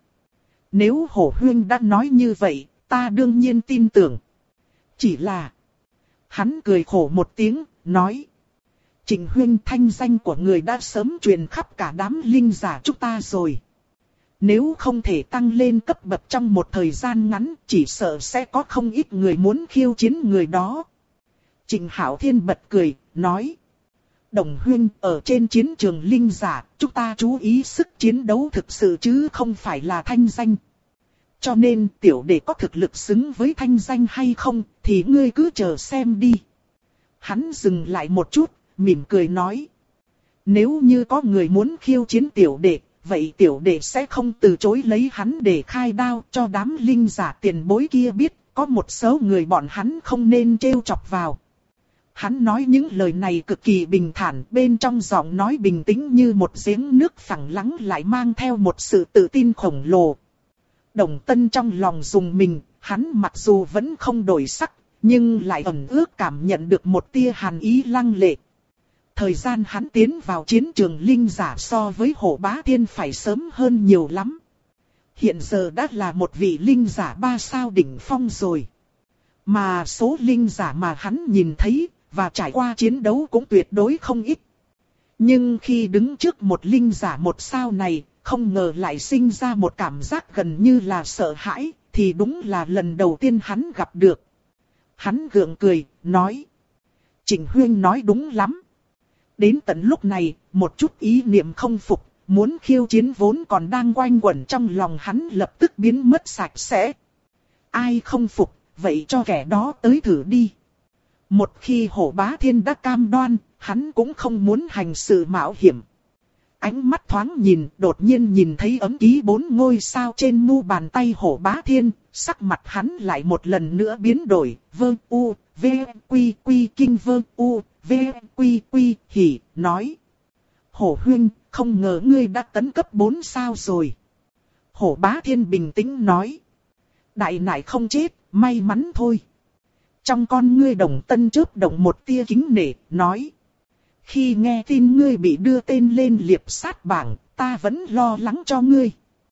Nếu Hổ huynh đã nói như vậy, ta đương nhiên tin tưởng. Chỉ là... Hắn cười khổ một tiếng, nói: Trịnh huynh, thanh danh của người đã sớm truyền khắp cả đám linh giả chúng ta rồi. Nếu không thể tăng lên cấp bậc trong một thời gian ngắn, chỉ sợ sẽ có không ít người muốn khiêu chiến người đó. Trịnh Hạo Thiên bật cười, nói: Đồng huynh, ở trên chiến trường linh giả, chúng ta chú ý sức chiến đấu thực sự chứ không phải là thanh danh. Cho nên tiểu đệ có thực lực xứng với thanh danh hay không, thì ngươi cứ chờ xem đi. Hắn dừng lại một chút, mỉm cười nói: Nếu như có người muốn khiêu chiến tiểu đệ, vậy tiểu đệ sẽ không từ chối lấy hắn để khai đao, cho đám linh giả tiền bối kia biết, có một số người bọn hắn không nên trêu chọc vào. Hắn nói những lời này cực kỳ bình thản, bên trong giọng nói bình tĩnh như một giếng nước phẳng lắng lại mang theo một sự tự tin khổng lồ. Đồng Tân trong lòng rùng mình, hắn mặc dù vẫn không đổi sắc, nhưng lại ẩn ước cảm nhận được một tia hàn ý lăng lệ. Thời gian hắn tiến vào chiến trường linh giả so với Hổ Bá Thiên phải sớm hơn nhiều lắm. Hiện giờ đã là một vị linh giả 3 sao đỉnh phong rồi. Mà số linh giả mà hắn nhìn thấy và trải qua chiến đấu cũng tuyệt đối không ít. Nhưng khi đứng trước một linh giả 1 sao này, không ngờ lại sinh ra một cảm giác gần như là sợ hãi, thì đúng là lần đầu tiên hắn gặp được. Hắn gượng cười, nói: Trịnh huynh nói đúng lắm. Đến tận lúc này, một chút ý niệm không phục, muốn khiêu chiến vốn còn đang quanh quẩn trong lòng hắn lập tức biến mất sạch sẽ. Ai không phục, vậy cho kẻ đó tới thử đi. Một khi Hổ Bá Thiên đã cam đoan, hắn cũng không muốn hành sự mạo hiểm. Ánh mắt thoáng nhìn, đột nhiên nhìn thấy ấm ký 4 ngôi sao trên mu bàn tay Hổ Bá Thiên, sắc mặt hắn lại một lần nữa biến đổi, vơ u, v, quy kinh vơ u, v, quy hỉ, nói: Hổ huynh, không ngờ ngươi đã tấn cấp 4 sao rồi. Hổ Bá Thiên bình tĩnh nói: Đại nại không chết, may mắn thôi. Trong con ngươi Đồng Tân chớp động một tia kính nể, nói: Khi nghe tin ngươi bị đưa tên lên liệp sát bảng, ta vẫn lo lắng cho ngươi.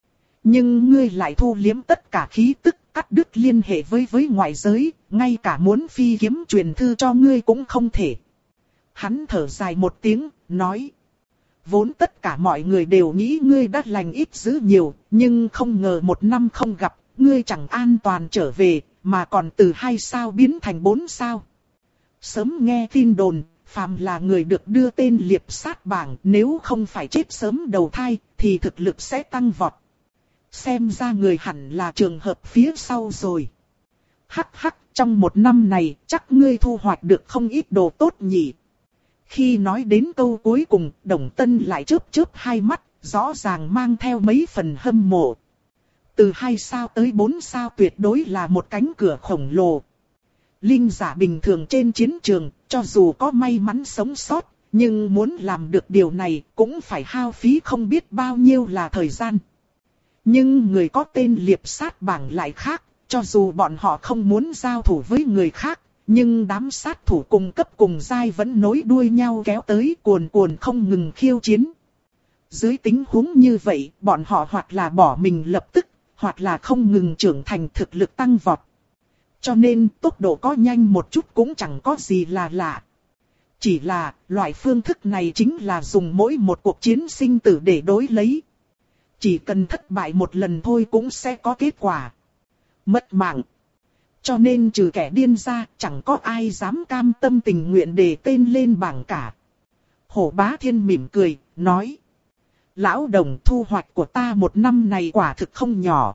Nhưng ngươi lại thu liếm tất cả khí tức, cắt đứt liên hệ với ngoại giới, ngay cả muốn phi kiếm truyền thư cho ngươi cũng không thể. Hắn thở dài một tiếng, nói: Vốn tất cả mọi người đều nghĩ ngươi đã lành ít dữ nhiều, nhưng không ngờ 1 năm không gặp, ngươi chẳng an toàn trở về, mà còn từ 2 sao biến thành 4 sao. Sớm nghe tin đồn, phàm là người được đưa tên liệp sát bảng, nếu không phải chết sớm đầu thai, thì thực lực sẽ tăng vọt. Xem ra người hẳn là trường hợp phía sau rồi. Hắc hắc, trong 1 năm này, chắc ngươi thu hoạch được không ít đồ tốt nhỉ. Khi nói đến câu cuối cùng, Đồng Tân lại chớp hai mắt, rõ ràng mang theo mấy phần hâm mộ. Từ 2 sao tới 4 sao tuyệt đối là một cánh cửa khổng lồ. Linh giả bình thường trên chiến trường, cho dù có may mắn sống sót, nhưng muốn làm được điều này cũng phải hao phí không biết bao nhiêu là thời gian. Nhưng người có tên liệp sát bảng lại khác, cho dù bọn họ không muốn giao thủ với người khác, nhưng đám sát thủ cùng cấp cùng giai vẫn nối đuôi nhau kéo tới cuồn cuồn không ngừng khiêu chiến. Dưới tình huống như vậy, bọn họ hoặc là bỏ mình lập tức, hoặc là không ngừng trưởng thành thực lực tăng vọt. Cho nên tốc độ có nhanh một chút cũng chẳng có gì là lạ. Chỉ là loại phương thức này chính là dùng mỗi một cuộc chiến sinh tử để đối lấy. Chỉ cần thất bại một lần thôi cũng sẽ có kết quả. Mất mạng. Cho nên trừ kẻ điên ra, chẳng có ai dám cam tâm tình nguyện để tên lên bảng cả. Hổ Bá Thiên mỉm cười, nói: Lão Đồng, thu hoạch của ta một năm này quả thực không nhỏ.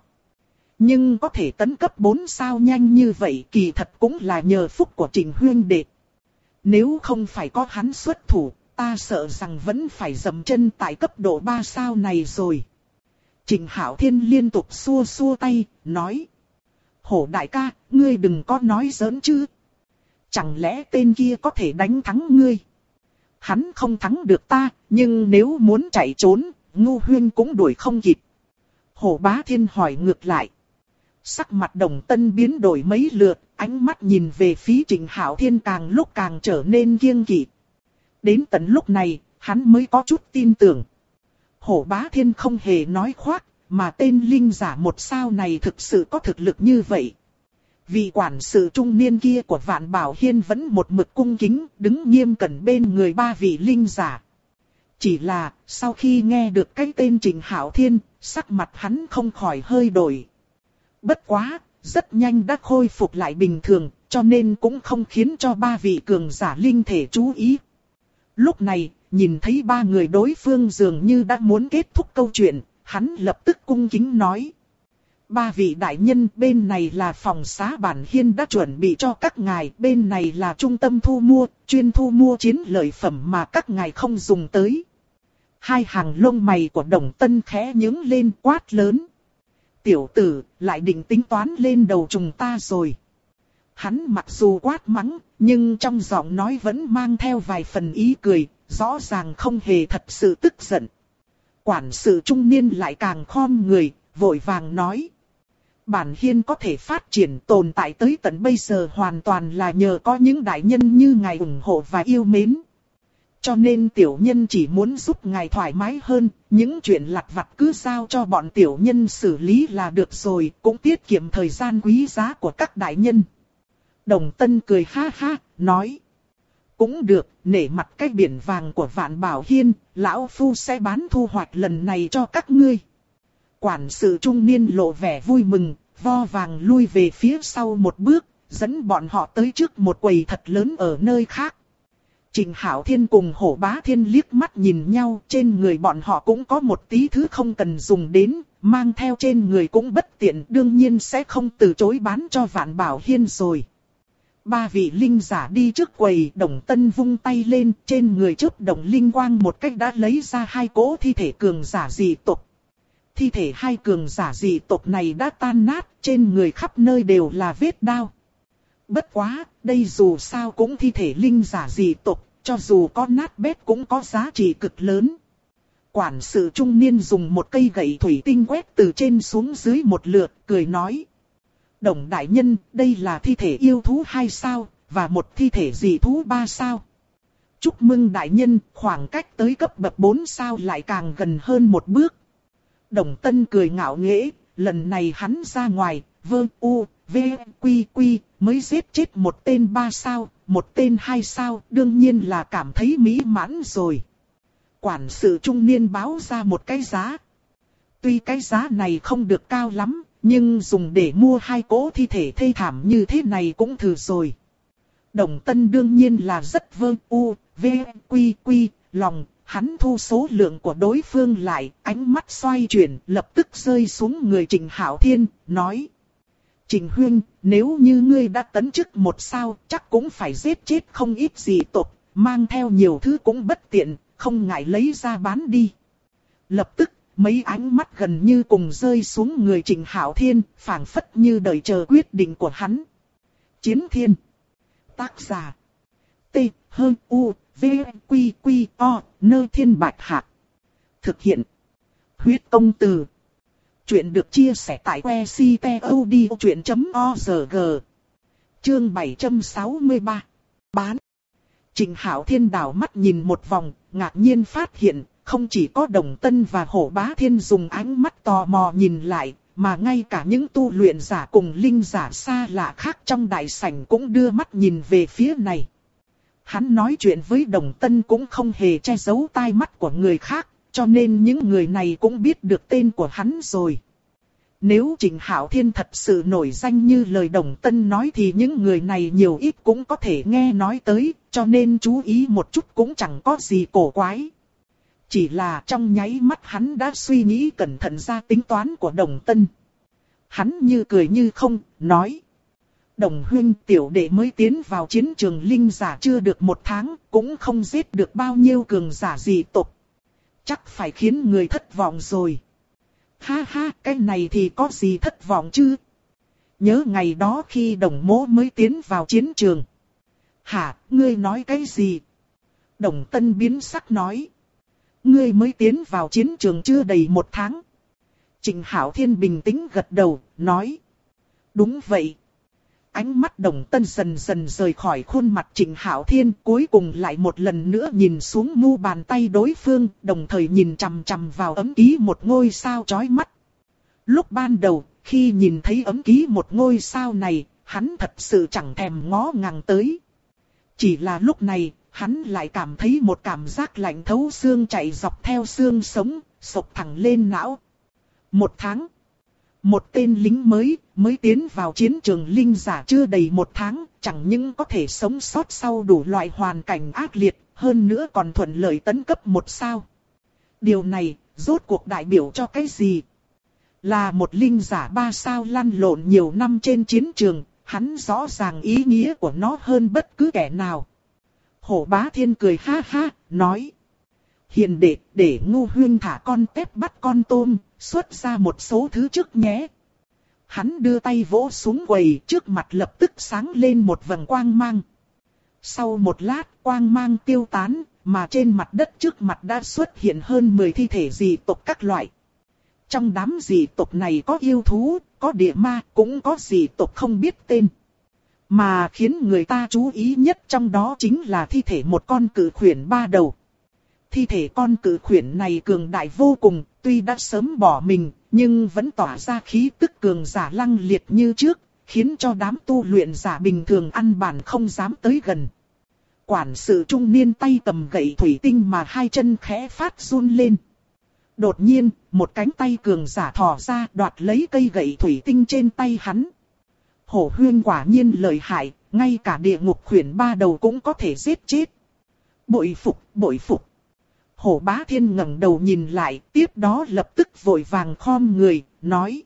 Nhưng có thể tấn cấp 4 sao nhanh như vậy kỳ thật cũng là nhờ phúc của Trình huynh đệ. Nếu không phải có hắn xuất thủ, ta sợ rằng vẫn phải dậm chân tại cấp độ 3 sao này rồi. Trình Hạo Thiên liên tục xua xua tay, nói. Hổ đại ca, ngươi đừng có nói giỡn chứ. Chẳng lẽ tên kia có thể đánh thắng ngươi? Hắn không thắng được ta, nhưng nếu muốn chạy trốn, Ngô huynh cũng đuổi không kịp. Hổ Bá Thiên hỏi ngược lại. Sắc mặt Đồng Tân biến đổi mấy lượt, ánh mắt nhìn về phía Trình Hạo Thiên càng lúc càng trở nên kiêng kỵ. Đến tận lúc này, hắn mới có chút tin tưởng. Hổ Bá Thiên không hề nói khoác, mà tên linh giả 1 sao này thực sự có thực lực như vậy. Vị quản sự trung niên kia của Vạn Bảo Hiên vẫn một mực cung kính, đứng nghiêm cẩn bên người 3 vị linh giả. Chỉ là, sau khi nghe được cái tên Trình Hạo Thiên, sắc mặt hắn không khỏi hơi đổi. Bất quá, rất nhanh đã khôi phục lại bình thường, cho nên cũng không khiến cho 3 vị cường giả linh thể chú ý. Lúc này, nhìn thấy 3 người đối phương dường như đã muốn kết thúc câu chuyện, hắn lập tức cung kính nói. 3 vị đại nhân, bên này là phòng xá Bản Hiên đã chuẩn bị cho các ngài, bên này là trung tâm thu mua, chuyên thu mua chiến lợi phẩm mà các ngài không dùng tới. 2 hàng lông mày của Đồng Tân khẽ nhướng lên quát lớn. Tiểu tử, lại định tính toán lên đầu chúng ta rồi. Hắn mặc dù quát mắng, nhưng trong giọng nói vẫn mang theo vài phần ý cười, rõ ràng không hề thật sự tức giận. Quản sự trung niên lại càng khom người, vội vàng nói. Bản Hiên có thể phát triển tồn tại tới tận bây giờ hoàn toàn là nhờ có những đại nhân như ngài ủng hộ và yêu mến. Cho nên tiểu nhân chỉ muốn giúp ngài thoải mái hơn, những chuyện lặt vặt cứ giao cho bọn tiểu nhân xử lý là được rồi, cũng tiết kiệm thời gian quý giá của các đại nhân. Đồng Tân cười ha ha, nói. Cũng được, nể mặt cái biển vàng của Vạn Bảo Hiên, lão phu sẽ bán thu hoạch lần này cho các ngươi. Quản sự trung niên lộ vẻ vui mừng, vo vàng lui về phía sau một bước, dẫn bọn họ tới trước một quầy thật lớn ở nơi khác. Trình Hạo Thiên cùng Hổ Bá Thiên liếc mắt nhìn nhau, trên người bọn họ cũng có một tí thứ không cần dùng đến, mang theo trên người cũng bất tiện, đương nhiên sẽ không từ chối bán cho Vạn Bảo Hiên rồi. 3 vị linh giả đi trước quầy, Đồng Tân vung tay lên, trên người chớp động linh quang một cách đã lấy ra 2 cỗ thi thể cường giả dị tộc. Thi thể 2 cường giả dị tộc này đã tan nát, trên người khắp nơi đều là vết đao. Bất quá, đây dù sao cũng thi thể linh giả dị tộc, cho dù có nát bét cũng có giá trị cực lớn. Quản sự trung niên dùng một cây gậy thủy tinh quét từ trên xuống dưới một lượt, cười nói. Đồng đại nhân, đây là thi thể yêu thú 2 sao, và một thi thể dị thú 3 sao. Chúc mừng đại nhân, khoảng cách tới cấp bậc 4 sao lại càng gần hơn một bước. Đồng Tân cười ngạo nghễ, lần này hắn ra ngoài, quy mới giết chết một tên 3 sao, một tên 2 sao, đương nhiên là cảm thấy mỹ mãn rồi. Quản sự trung niên báo ra một cái giá. Tuy cái giá này không được cao lắm, nhưng dùng để mua 2 cỗ thi thể thê thảm như thế này cũng thử rồi. Đồng Tân đương nhiên là rất quy, lòng, hắn thu số lượng của đối phương lại, ánh mắt xoay chuyển, lập tức rơi xuống người Trình Hạo Thiên, nói. Trình huynh, nếu như ngươi đã tấn chức 1 sao, chắc cũng phải giết chết không ít dị tộc, mang theo nhiều thứ cũng bất tiện, không ngại lấy ra bán đi. Lập tức, mấy ánh mắt gần như cùng rơi xuống người Trình Hạo Thiên, phảng phất như đợi chờ quyết định của hắn. Chiến Thiên. Tác giả. T-H-U-V-Q-Q-O, nơi thiên bạch hạ. Thực hiện. Huyết công từ. Chuyện được chia sẻ tại website.odchuyện.org. Chương 763. Bán. Trình Hạo Thiên đảo mắt nhìn một vòng, ngạc nhiên phát hiện, không chỉ có Đồng Tân và Hổ Bá Thiên dùng ánh mắt tò mò nhìn lại, mà ngay cả những tu luyện giả cùng linh giả xa lạ khác trong đại sảnh cũng đưa mắt nhìn về phía này. Hắn nói chuyện với Đồng Tân cũng không hề che giấu tai mắt của người khác, cho nên những người này cũng biết được tên của hắn rồi. Nếu Trình Hạo Thiên thật sự nổi danh như lời Đồng Tân nói thì những người này nhiều ít cũng có thể nghe nói tới, cho nên chú ý một chút cũng chẳng có gì cổ quái. Chỉ là trong nháy mắt hắn đã suy nghĩ cẩn thận ra tính toán của Đồng Tân. Hắn như cười như không, nói. Đồng huynh, tiểu đệ mới tiến vào chiến trường linh giả chưa được 1 tháng, cũng không giết được bao nhiêu cường giả dị tộc. Chắc phải khiến người thất vọng rồi. Ha ha, cái này thì có gì thất vọng chứ? Nhớ ngày đó khi Đồng mỗ mới tiến vào chiến trường. Hả, ngươi nói cái gì? Đồng Tân biến sắc nói. Ngươi mới tiến vào chiến trường chưa đầy 1 tháng. Trịnh Hạo Thiên bình tĩnh gật đầu, nói. Đúng vậy. Ánh mắt Đồng Tân dần dần rời khỏi khuôn mặt Trịnh Hạo Thiên, cuối cùng lại một lần nữa nhìn xuống mu bàn tay đối phương, đồng thời nhìn chằm chằm vào ấm ký một ngôi sao chói mắt. Lúc ban đầu, khi nhìn thấy ấm ký một ngôi sao này, hắn thật sự chẳng thèm ngó ngàng tới. Chỉ là lúc này, hắn lại cảm thấy một cảm giác lạnh thấu xương chạy dọc theo xương sống, sộc thẳng lên não. 1 tháng. Một tên lính mới tiến vào chiến trường linh giả chưa đầy 1 tháng, chẳng những có thể sống sót sau đủ loại hoàn cảnh ác liệt, hơn nữa còn thuận lợi tấn cấp 1 sao. Điều này, rốt cuộc đại biểu cho cái gì? Là một linh giả 3 sao lăn lộn nhiều năm trên chiến trường, hắn rõ ràng ý nghĩa của nó hơn bất cứ kẻ nào. Hổ Bá Thiên cười ha ha, nói. Hiền đệ, để Ngô huynh thả con tép bắt con tôm, xuất ra một số thứ trước nhé. Hắn đưa tay vỗ xuống quầy, trước mặt lập tức sáng lên một vầng quang mang. Sau một lát, quang mang tiêu tán, mà trên mặt đất trước mặt đã xuất hiện hơn 10 thi thể dị tộc các loại. Trong đám dị tộc này có yêu thú, có địa ma, cũng có dị tộc không biết tên. Mà khiến người ta chú ý nhất trong đó chính là thi thể một con cự khuyển 3 đầu. Thi thể con cự khuyển này cường đại vô cùng, tuy đã sớm bỏ mình, nhưng vẫn tỏa ra khí tức cường giả lăng liệt như trước, khiến cho đám tu luyện giả bình thường ăn bản không dám tới gần. Quản sự trung niên tay cầm gậy thủy tinh mà 2 chân khẽ phát run lên. Đột nhiên, một cánh tay cường giả thò ra đoạt lấy cây gậy thủy tinh trên tay hắn. Hổ huyên quả nhiên lợi hại, ngay cả địa ngục khuyển 3 đầu cũng có thể giết chết. Bội phục, bội phục. Hổ Bá Thiên ngẩng đầu nhìn lại, tiếp đó lập tức vội vàng khom người, nói.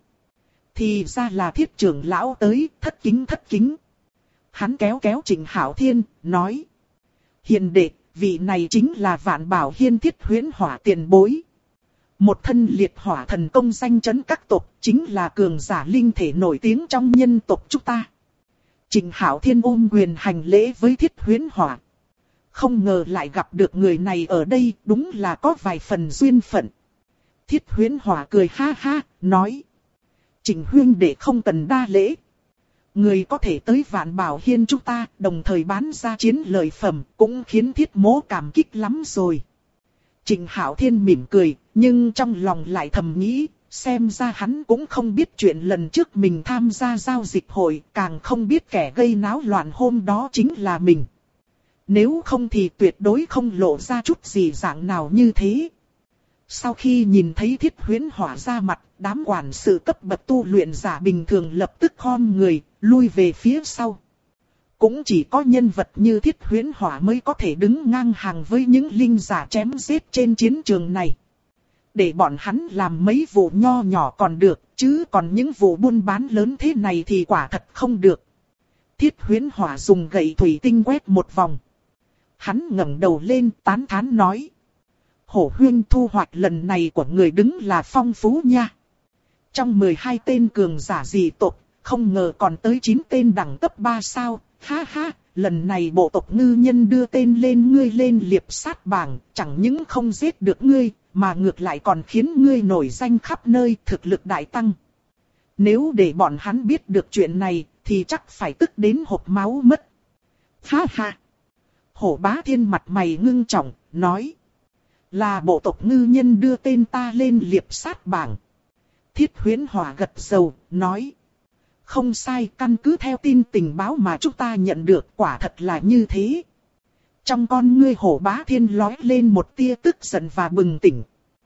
Thì ra là Thiết trưởng lão tới, thất kính thất kính. Hắn kéo kéo Trịnh Hạo Thiên, nói. Hiền đệ, vị này chính là Vạn Bảo Hiên Thiết Huyễn Hỏa tiền bối. Một thân liệt hỏa thần công danh chấn các tộc, chính là cường giả linh thể nổi tiếng trong nhân tộc chúng ta. Trịnh Hạo Thiên ôm quyền hành lễ với Thiết Huyễn Hỏa. Không ngờ lại gặp được người này ở đây, đúng là có vài phần duyên phận. Thiết Huyễn Hỏa cười ha ha, nói. Trịnh huynh đệ không cần đa lễ. Người có thể tới Vạn Bảo Hiên chúng ta, đồng thời bán ra chiến lợi phẩm, cũng khiến Thiết mỗ cảm kích lắm rồi. Trịnh Hạo Thiên mỉm cười, nhưng trong lòng lại thầm nghĩ, xem ra hắn cũng không biết chuyện lần trước mình tham gia giao dịch hội, càng không biết kẻ gây náo loạn hôm đó chính là mình. Nếu không thì tuyệt đối không lộ ra chút gì dạng nào như thế. Sau khi nhìn thấy Thiết Huyễn Hỏa ra mặt, đám quản sự cấp bậc tu luyện giả bình thường lập tức khom người, lui về phía sau. Cũng chỉ có nhân vật như Thiết Huyễn Hỏa mới có thể đứng ngang hàng với những linh giả chém giết trên chiến trường này. Để bọn hắn làm mấy vụ nho nhỏ còn được, chứ còn những vụ buôn bán lớn thế này thì quả thật không được. Thiết Huyễn Hỏa dùng gậy thủy tinh quét một vòng. Hắn ngẩng đầu lên tán thán nói. Hổ huyên thu hoạch lần này của người đứng là phong phú nha. Trong 12 tên cường giả dị tộc, không ngờ còn tới 9 tên đẳng cấp 3 sao. Ha ha, lần này bộ tộc ngư nhân đưa tên lên ngươi lên liệp sát bảng, chẳng những không giết được ngươi, mà ngược lại còn khiến ngươi nổi danh khắp nơi, thực lực đại tăng. Nếu để bọn hắn biết được chuyện này, thì chắc phải tức đến hộc máu mất. Ha ha. Hổ Bá Thiên mặt mày ngưng trọng, nói. Là bộ tộc ngư nhân đưa tên ta lên liệp sát bảng. Thiết Huyễn Hỏa gật đầu, nói. Không sai, căn cứ theo tin tình báo mà chúng ta nhận được, quả thật là như thế. Trong con ngươi Hổ Bá Thiên lóe lên một tia tức giận và bừng tỉnh.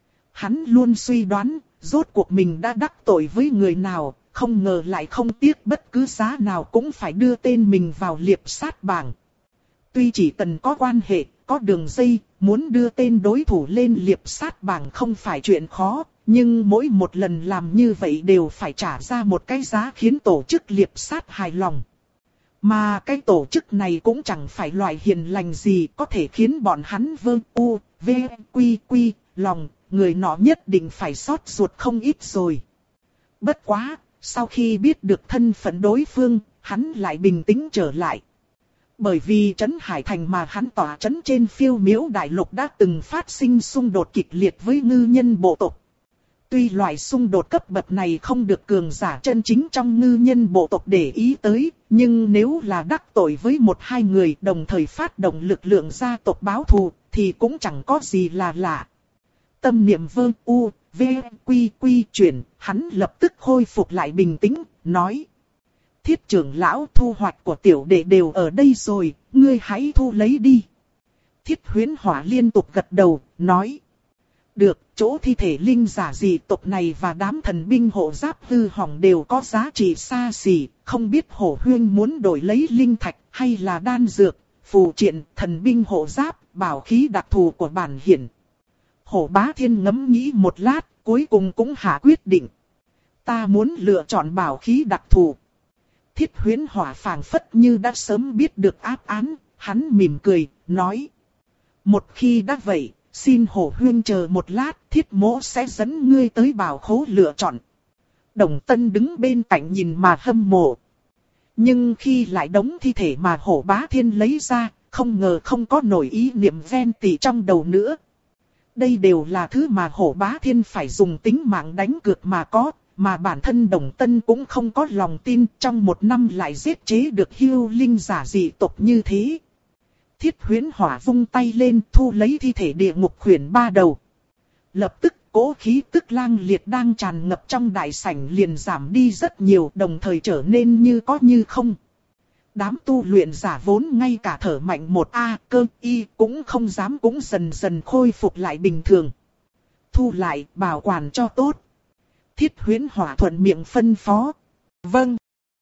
Hắn luôn suy đoán, rốt cuộc mình đã đắc tội với người nào, không ngờ lại không tiếc bất cứ giá nào cũng phải đưa tên mình vào liệp sát bảng. Tuy chỉ cần có quan hệ, có đường dây, muốn đưa tên đối thủ lên liệp sát bảng không phải chuyện khó, nhưng mỗi một lần làm như vậy đều phải trả ra một cái giá khiến tổ chức liệp sát hài lòng. Mà cái tổ chức này cũng chẳng phải loại hiền lành gì có thể khiến bọn hắn quy lòng, người nọ nhất định phải xót ruột không ít rồi. Bất quá, sau khi biết được thân phận đối phương, hắn lại bình tĩnh trở lại. Bởi vì trấn Hải Thành mà hắn tỏa trấn trên Phiêu Miễu Đại Lục đã từng phát sinh xung đột kịch liệt với ngư nhân bộ tộc. Tuy loại xung đột cấp bậc này không được cường giả chân chính trong ngư nhân bộ tộc để ý tới, nhưng nếu là đắc tội với một hai người đồng thời phát động lực lượng gia tộc báo thù, thì cũng chẳng có gì là lạ. Tâm niệm quy chuyển, hắn lập tức khôi phục lại bình tĩnh, nói. Thiết trưởng lão, thu hoạch của tiểu đệ đều ở đây rồi, ngươi hãy thu lấy đi. Thiết Huyễn Hỏa liên tục gật đầu, nói. Được, chỗ thi thể linh giả dị tộc này và đám thần binh hộ giáp hư hỏng đều có giá trị xa xỉ, không biết Hổ Huyên muốn đổi lấy linh thạch hay là đan dược, phù triện, thần binh hộ giáp, bảo khí đặc thù của bản hiển. Hổ Bá Thiên ngẫm nghĩ một lát, cuối cùng cũng hạ quyết định. Ta muốn lựa chọn bảo khí đặc thù. Thiết Huyễn Hỏa phảng phất như đã sớm biết được áp án, hắn mỉm cười, nói. Một khi đã vậy, xin Hổ Huyên chờ một lát, Thiết Mỗ sẽ dẫn ngươi tới bảo khố lựa chọn. Đồng Tân đứng bên cạnh nhìn mà hâm mộ. Nhưng khi lại đống thi thể mà Hổ Bá Thiên lấy ra, không ngờ không có nổi ý niệm ven tỉ trong đầu nữa. Đây đều là thứ mà Hổ Bá Thiên phải dùng tính mạng đánh cược mà có, mà bản thân Đồng Tân cũng không có lòng tin trong một năm lại giết chế được hưu linh giả dị tộc như thế. Thiết Huyễn Hỏa vung tay lên thu lấy thi thể địa ngục khuyển ba đầu. Lập tức cỗ khí tức lang liệt đang tràn ngập trong đại sảnh liền giảm đi rất nhiều, đồng thời trở nên như có như không. Đám tu luyện giả vốn ngay cả thở mạnh một cơ y cũng không dám, cũng dần dần khôi phục lại bình thường. Thu lại, bảo quản cho tốt. Thiết Huyễn Hỏa thuận miệng phân phó. Vâng.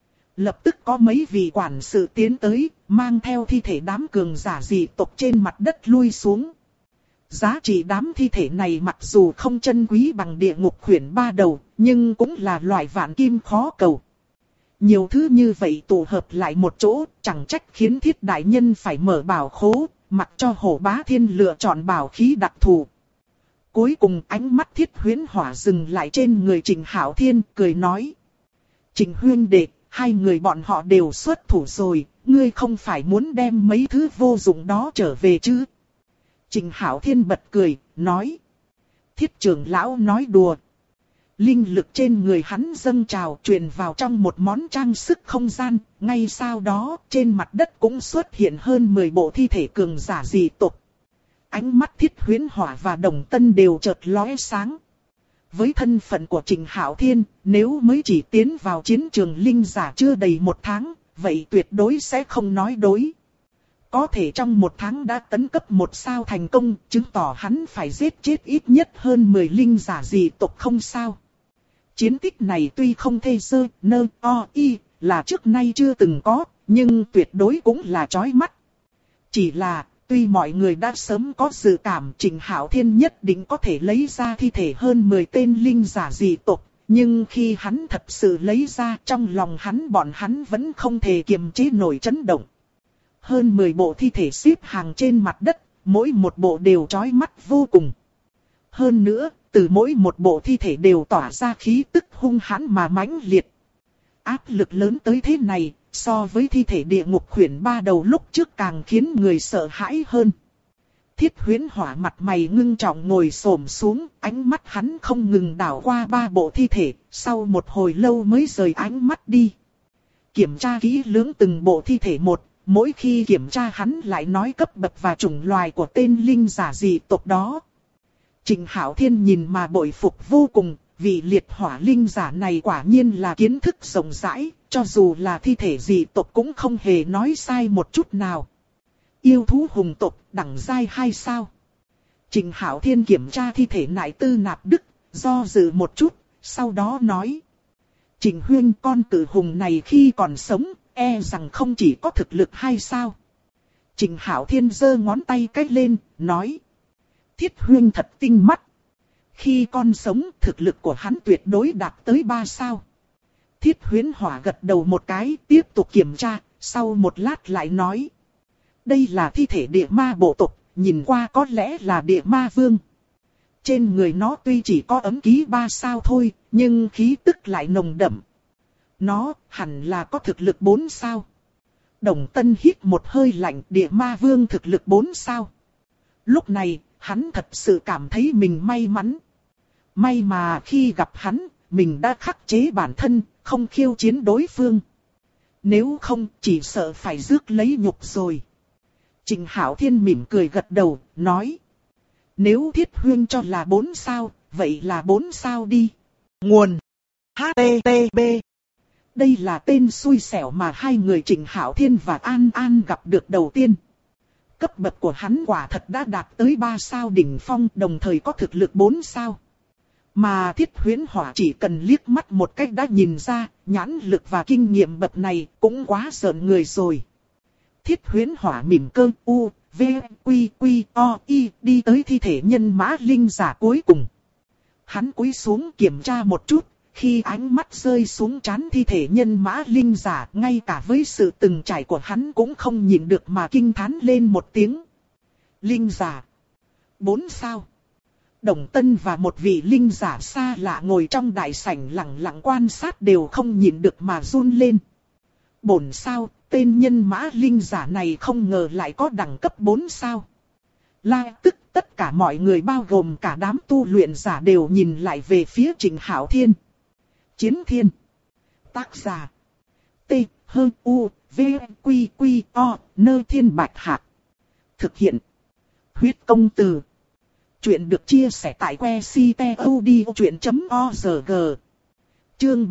Lập tức có mấy vị quản sự tiến tới, mang theo thi thể đám cường giả dị tộc trên mặt đất lui xuống. Giá trị đám thi thể này mặc dù không chân quý bằng địa ngục khuyển ba đầu, nhưng cũng là loại vạn kim khó cầu. Nhiều thứ như vậy tụ hợp lại một chỗ, chẳng trách khiến Thiết đại nhân phải mở bảo khố, mặc cho Hổ Bá Thiên lựa chọn bảo khí đặc thù. Cuối cùng ánh mắt Thiết Huyễn Hỏa dừng lại trên người Trình Hạo Thiên, cười nói. Trình huynh đệ, hai người bọn họ đều xuất thủ rồi, ngươi không phải muốn đem mấy thứ vô dụng đó trở về chứ? Trình Hạo Thiên bật cười, nói. Thiết trưởng lão nói đùa. Linh lực trên người hắn dâng trào truyền vào trong một món trang sức không gian, ngay sau đó trên mặt đất cũng xuất hiện hơn 10 bộ thi thể cường giả dị tộc. Ánh mắt Thiết Huyễn Hỏa và Đồng Tân đều chợt lóe sáng. Với thân phận của Trình Hạo Thiên, nếu mới chỉ tiến vào chiến trường linh giả chưa đầy một tháng, vậy tuyệt đối sẽ không nói đối. Có thể trong một tháng đã tấn cấp một sao thành công, chứng tỏ hắn phải giết chết ít nhất hơn 10 linh giả dị tộc không sao. Chiến tích này tuy không thể là trước nay chưa từng có, nhưng tuyệt đối cũng là chói mắt. Chỉ là, tuy mọi người đã sớm có dự cảm Trình Hạo Thiên nhất định có thể lấy ra thi thể hơn 10 tên linh giả dị tộc, nhưng khi hắn thật sự lấy ra, trong lòng bọn hắn vẫn không thể kiềm chế nổi chấn động. Hơn 10 bộ thi thể xếp hàng trên mặt đất, mỗi một bộ đều chói mắt vô cùng. Hơn nữa, từ mỗi một bộ thi thể đều tỏa ra khí tức hung hãn mà mãnh liệt. Áp lực lớn tới thế này, so với thi thể địa ngục khuyển ba đầu lúc trước càng khiến người sợ hãi hơn. Thiết Huyễn Hỏa mặt mày ngưng trọng ngồi xổm xuống, ánh mắt hắn không ngừng đảo qua ba bộ thi thể, sau một hồi lâu mới rời ánh mắt đi. Kiểm tra kỹ lưỡng từng bộ thi thể một, mỗi khi kiểm tra hắn lại nói cấp bậc và chủng loài của tên linh giả dị tộc đó. Trình Hạo Thiên nhìn mà bội phục vô cùng, vị liệt hỏa linh giả này quả nhiên là kiến thức rộng rãi, cho dù là thi thể dị tộc cũng không hề nói sai một chút nào. Yêu thú hùng tộc đẳng giai 2 sao. Trình Hạo Thiên kiểm tra thi thể nại Tư Nạp Đức, do dự một chút, sau đó nói. Trình huynh, con cử hùng này khi còn sống, e rằng không chỉ có thực lực 2 sao. Trịnh Hạo Thiên giơ ngón tay cách lên, nói. Thiết Huyên thật tinh mắt. Khi con sống, thực lực của hắn tuyệt đối đạt tới 3 sao. Thiết Huyễn Hỏa gật đầu một cái, tiếp tục kiểm tra, sau một lát lại nói. Đây là thi thể địa ma bộ tộc, nhìn qua có lẽ là địa ma vương. Trên người nó tuy chỉ có ấm ký 3 sao thôi, nhưng khí tức lại nồng đậm. Nó hẳn là có thực lực 4 sao. Đồng Tân hít một hơi lạnh, địa ma vương thực lực 4 sao. Lúc này, hắn thật sự cảm thấy mình may mắn. May mà khi gặp hắn, mình đã khắc chế bản thân, không khiêu chiến đối phương. Nếu không, chỉ sợ phải rước lấy nhục rồi. Trịnh Hạo Thiên mỉm cười gật đầu, nói. Nếu Thiết Huyên cho là 4 sao, vậy là 4 sao đi. Nguồn HTTP. Đây là tên xui xẻo mà hai người Trịnh Hạo Thiên và An An gặp được đầu tiên. Cấp bậc của hắn quả thật đã đạt tới 3 sao đỉnh phong, đồng thời có thực lực 4 sao. Mà Thiết Huyễn Hỏa chỉ cần liếc mắt một cách đã nhìn ra, nhãn lực và kinh nghiệm bậc này cũng quá rợn người rồi. Thiết Huyễn Hỏa mỉm cười V, Quy, Quy, O, Y đi tới thi thể nhân mã linh giả cuối cùng. Hắn cúi xuống kiểm tra một chút, khi ánh mắt rơi xuống trán thi thể nhân mã linh giả, ngay cả với sự từng trải của hắn cũng không nhịn được mà kinh thán lên một tiếng. Linh giả 4 sao. Đồng Tân và một vị linh giả xa lạ ngồi trong đại sảnh lặng lặng quan sát đều không nhịn được mà run lên. 4 sao, tên nhân mã linh giả này không ngờ lại có đẳng cấp 4 sao. Lập tức tất cả mọi người bao gồm cả đám tu luyện giả đều nhìn lại về phía Trịnh Hạo Thiên. Chiến Thiên. Tác giả. T, H, U, V, Quy, Quy, O, Nơ Thiên Bạch Hạc. Thực hiện. Huyết Công Từ. Chuyện được chia sẻ tại website.odchuyện.org. Chương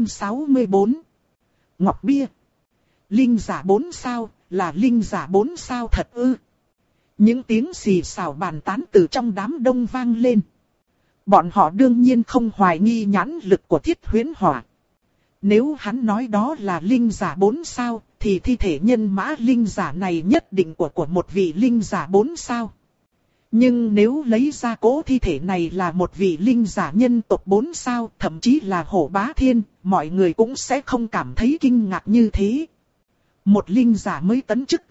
764. Ngọc Bia. Linh giả 4 sao, là linh giả 4 sao thật ư? Những tiếng xì xào bàn tán từ trong đám đông vang lên. Bọn họ đương nhiên không hoài nghi nhãn lực của Thiết Huyễn Hỏa. Nếu hắn nói đó là linh giả 4 sao, thì thi thể nhân mã linh giả này nhất định của một vị linh giả 4 sao. Nhưng nếu lấy ra cỗ thi thể này là một vị linh giả nhân tộc 4 sao, thậm chí là Hổ Bá Thiên, mọi người cũng sẽ không cảm thấy kinh ngạc như thế. Một linh giả mới tấn chức,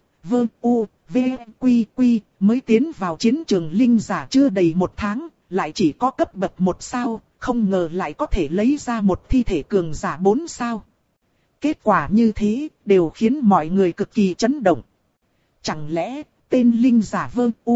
Quy Quy, mới tiến vào chiến trường linh giả chưa đầy 1 tháng, lại chỉ có cấp bậc 1 sao, không ngờ lại có thể lấy ra một thi thể cường giả 4 sao. Kết quả như thế, đều khiến mọi người cực kỳ chấn động. Chẳng lẽ, tên linh giả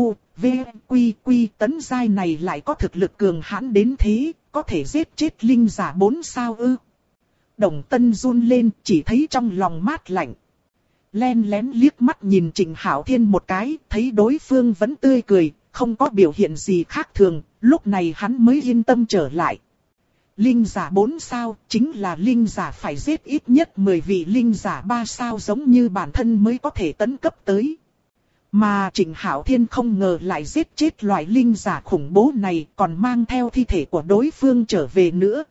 Quy tấn giai này lại có thực lực cường hãn đến thế, có thể giết chết linh giả 4 sao ư? Đồng Tân run lên, chỉ thấy trong lòng mát lạnh. Len lén liếc mắt nhìn Trịnh Hạo Thiên một cái, thấy đối phương vẫn tươi cười, không có biểu hiện gì khác thường, lúc này hắn mới yên tâm trở lại. Linh giả 4 sao, chính là linh giả phải giết ít nhất 10 vị linh giả 3 sao giống như bản thân mới có thể tấn cấp tới. Mà Trịnh Hạo Thiên không ngờ lại giết chết loại linh giả khủng bố này, còn mang theo thi thể của đối phương trở về nữa.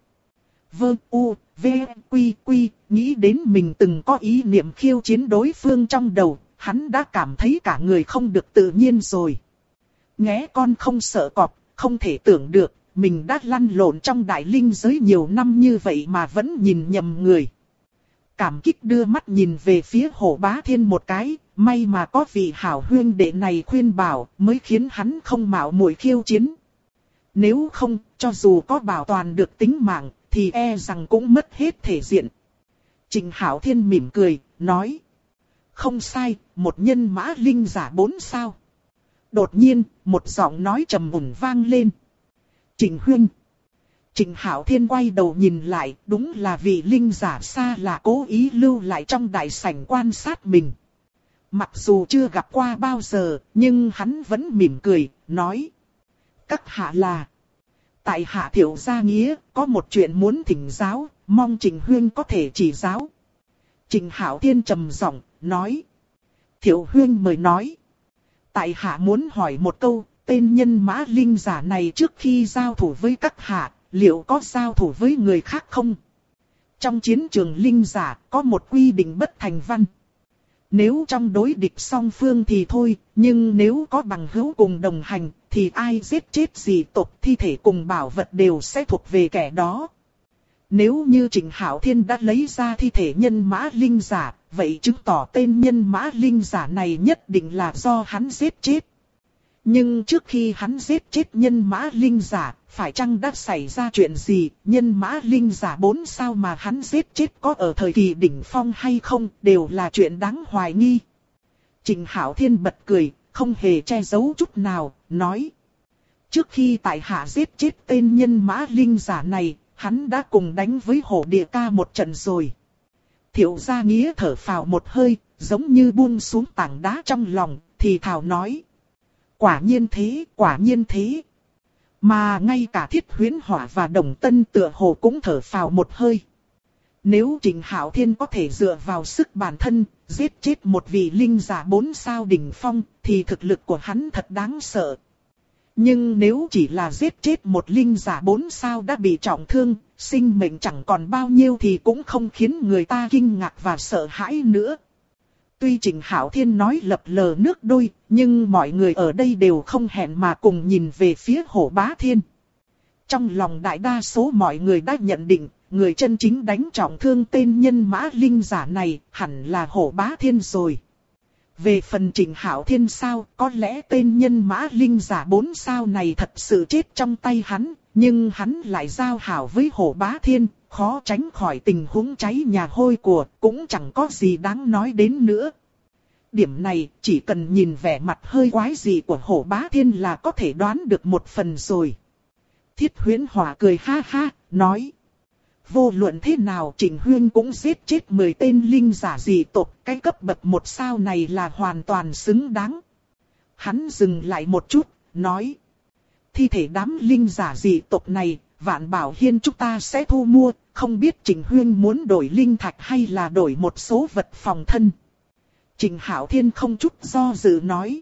Quy, nghĩ đến mình từng có ý niệm khiêu chiến đối phương trong đầu, hắn đã cảm thấy cả người không được tự nhiên rồi. Nghé con không sợ cọp, không thể tưởng được, mình đã lăn lộn trong đại linh giới nhiều năm như vậy mà vẫn nhìn nhầm người. Cảm kích đưa mắt nhìn về phía Hổ Bá Thiên một cái, may mà có vị hảo huyên đệ này khuyên bảo mới khiến hắn không mạo muội khiêu chiến. Nếu không, cho dù có bảo toàn được tính mạng, thì e rằng cũng mất hết thể diện. Trịnh Hạo Thiên mỉm cười, nói. Không sai, một nhân mã linh giả 4 sao. Đột nhiên, một giọng nói trầm ổn vang lên. Trịnh huynh. Trịnh Hạo Thiên quay đầu nhìn lại, đúng là vị linh giả xa lạ cố ý lưu lại trong đại sảnh quan sát mình. Mặc dù chưa gặp qua bao giờ, nhưng hắn vẫn mỉm cười, nói. Các hạ là. Tại hạ Thiệu Gia Nghĩa, có một chuyện muốn thỉnh giáo, mong Trịnh huynh có thể chỉ giáo. Trịnh Hạo Thiên trầm giọng, nói. Thiệu huynh mời nói. Tại hạ muốn hỏi một câu, tên nhân mã linh giả này trước khi giao thủ với các hạ, liệu có giao thủ với người khác không? Trong chiến trường linh giả, có một quy định bất thành văn. Nếu trong đối địch song phương thì thôi, nhưng nếu có bằng hữu cùng đồng hành, thì ai giết chết dị tộc thi thể cùng bảo vật đều sẽ thuộc về kẻ đó. Nếu như Trịnh Hạo Thiên đã lấy ra thi thể nhân mã linh giả, vậy chứng tỏ tên nhân mã linh giả này nhất định là do hắn giết chết. Nhưng trước khi hắn giết chết nhân mã linh giả, phải chăng đã xảy ra chuyện gì, nhân mã linh giả 4 sao mà hắn giết chết có ở thời kỳ đỉnh phong hay không, đều là chuyện đáng hoài nghi. Trịnh Hạo Thiên bật cười, không hề che giấu chút nào, nói. Trước khi tại hạ giết chết tên nhân mã linh giả này, hắn đã cùng đánh với Hổ Địa Ca một trận rồi. Thiệu Gia Nghĩa thở phào một hơi, giống như buông xuống tảng đá trong lòng, thì thào nói. Quả nhiên thế, quả nhiên thế. Mà ngay cả Thiết Huyễn Hỏa và Đồng Tân tựa hồ cũng thở phào một hơi. Nếu Trịnh Hạo Thiên có thể dựa vào sức bản thân, giết chết một vị linh giả 4 sao đỉnh phong, thì thực lực của hắn thật đáng sợ. Nhưng nếu chỉ là giết chết một linh giả 4 sao đã bị trọng thương, sinh mệnh chẳng còn bao nhiêu thì cũng không khiến người ta kinh ngạc và sợ hãi nữa. Tuy Trịnh Hạo Thiên nói lập lờ nước đôi, nhưng mọi người ở đây đều không hẹn mà cùng nhìn về phía Hổ Bá Thiên. Trong lòng đại đa số mọi người đã nhận định, người chân chính đánh trọng thương tên nhân mã linh giả này hẳn là Hổ Bá Thiên rồi. Về phần Trịnh Hạo Thiên sao, có lẽ tên nhân mã linh giả 4 sao này thật sự chết trong tay hắn, nhưng hắn lại giao hảo với Hổ Bá Thiên, khó tránh khỏi tình huống cháy nhà hôi của, cũng chẳng có gì đáng nói đến nữa. Điểm này, chỉ cần nhìn vẻ mặt hơi quái dị của Hổ Bá Thiên là có thể đoán được một phần rồi. Thiết Huyễn Hỏa cười ha ha, nói. Vô luận thế nào Trịnh Huyên cũng giết chết 10 tên linh giả dị tộc, cái cấp bậc 1 sao này là hoàn toàn xứng đáng. Hắn dừng lại một chút, nói. Thi thể đám linh giả dị tộc này, Vạn Bảo Hiên chúng ta sẽ thu mua, không biết Trịnh Huyên muốn đổi linh thạch hay là đổi một số vật phòng thân. Trịnh Hạo Thiên không chút do dự nói.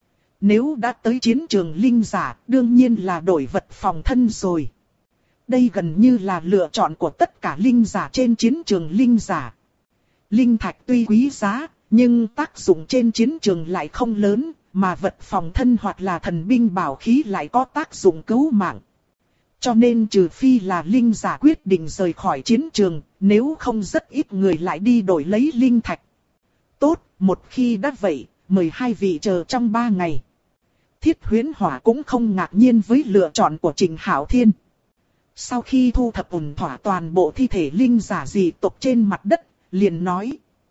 Nếu đã tới chiến trường linh giả, đương nhiên là đổi vật phòng thân rồi. Đây gần như là lựa chọn của tất cả linh giả trên chiến trường linh giả. Linh thạch tuy quý giá, nhưng tác dụng trên chiến trường lại không lớn, mà vật phòng thân hoặc là thần binh bảo khí lại có tác dụng cứu mạng. Cho nên trừ phi là linh giả quyết định rời khỏi chiến trường, nếu không rất ít người lại đi đổi lấy linh thạch. Tốt, một khi đã vậy, mời hai vị chờ trong 3 ngày. Thiết Huyễn Hỏa cũng không ngạc nhiên với lựa chọn của Trịnh Hạo Thiên. Sau khi thu thập ổn thỏa toàn bộ thi thể linh giả dị tộc trên mặt đất, liền nói.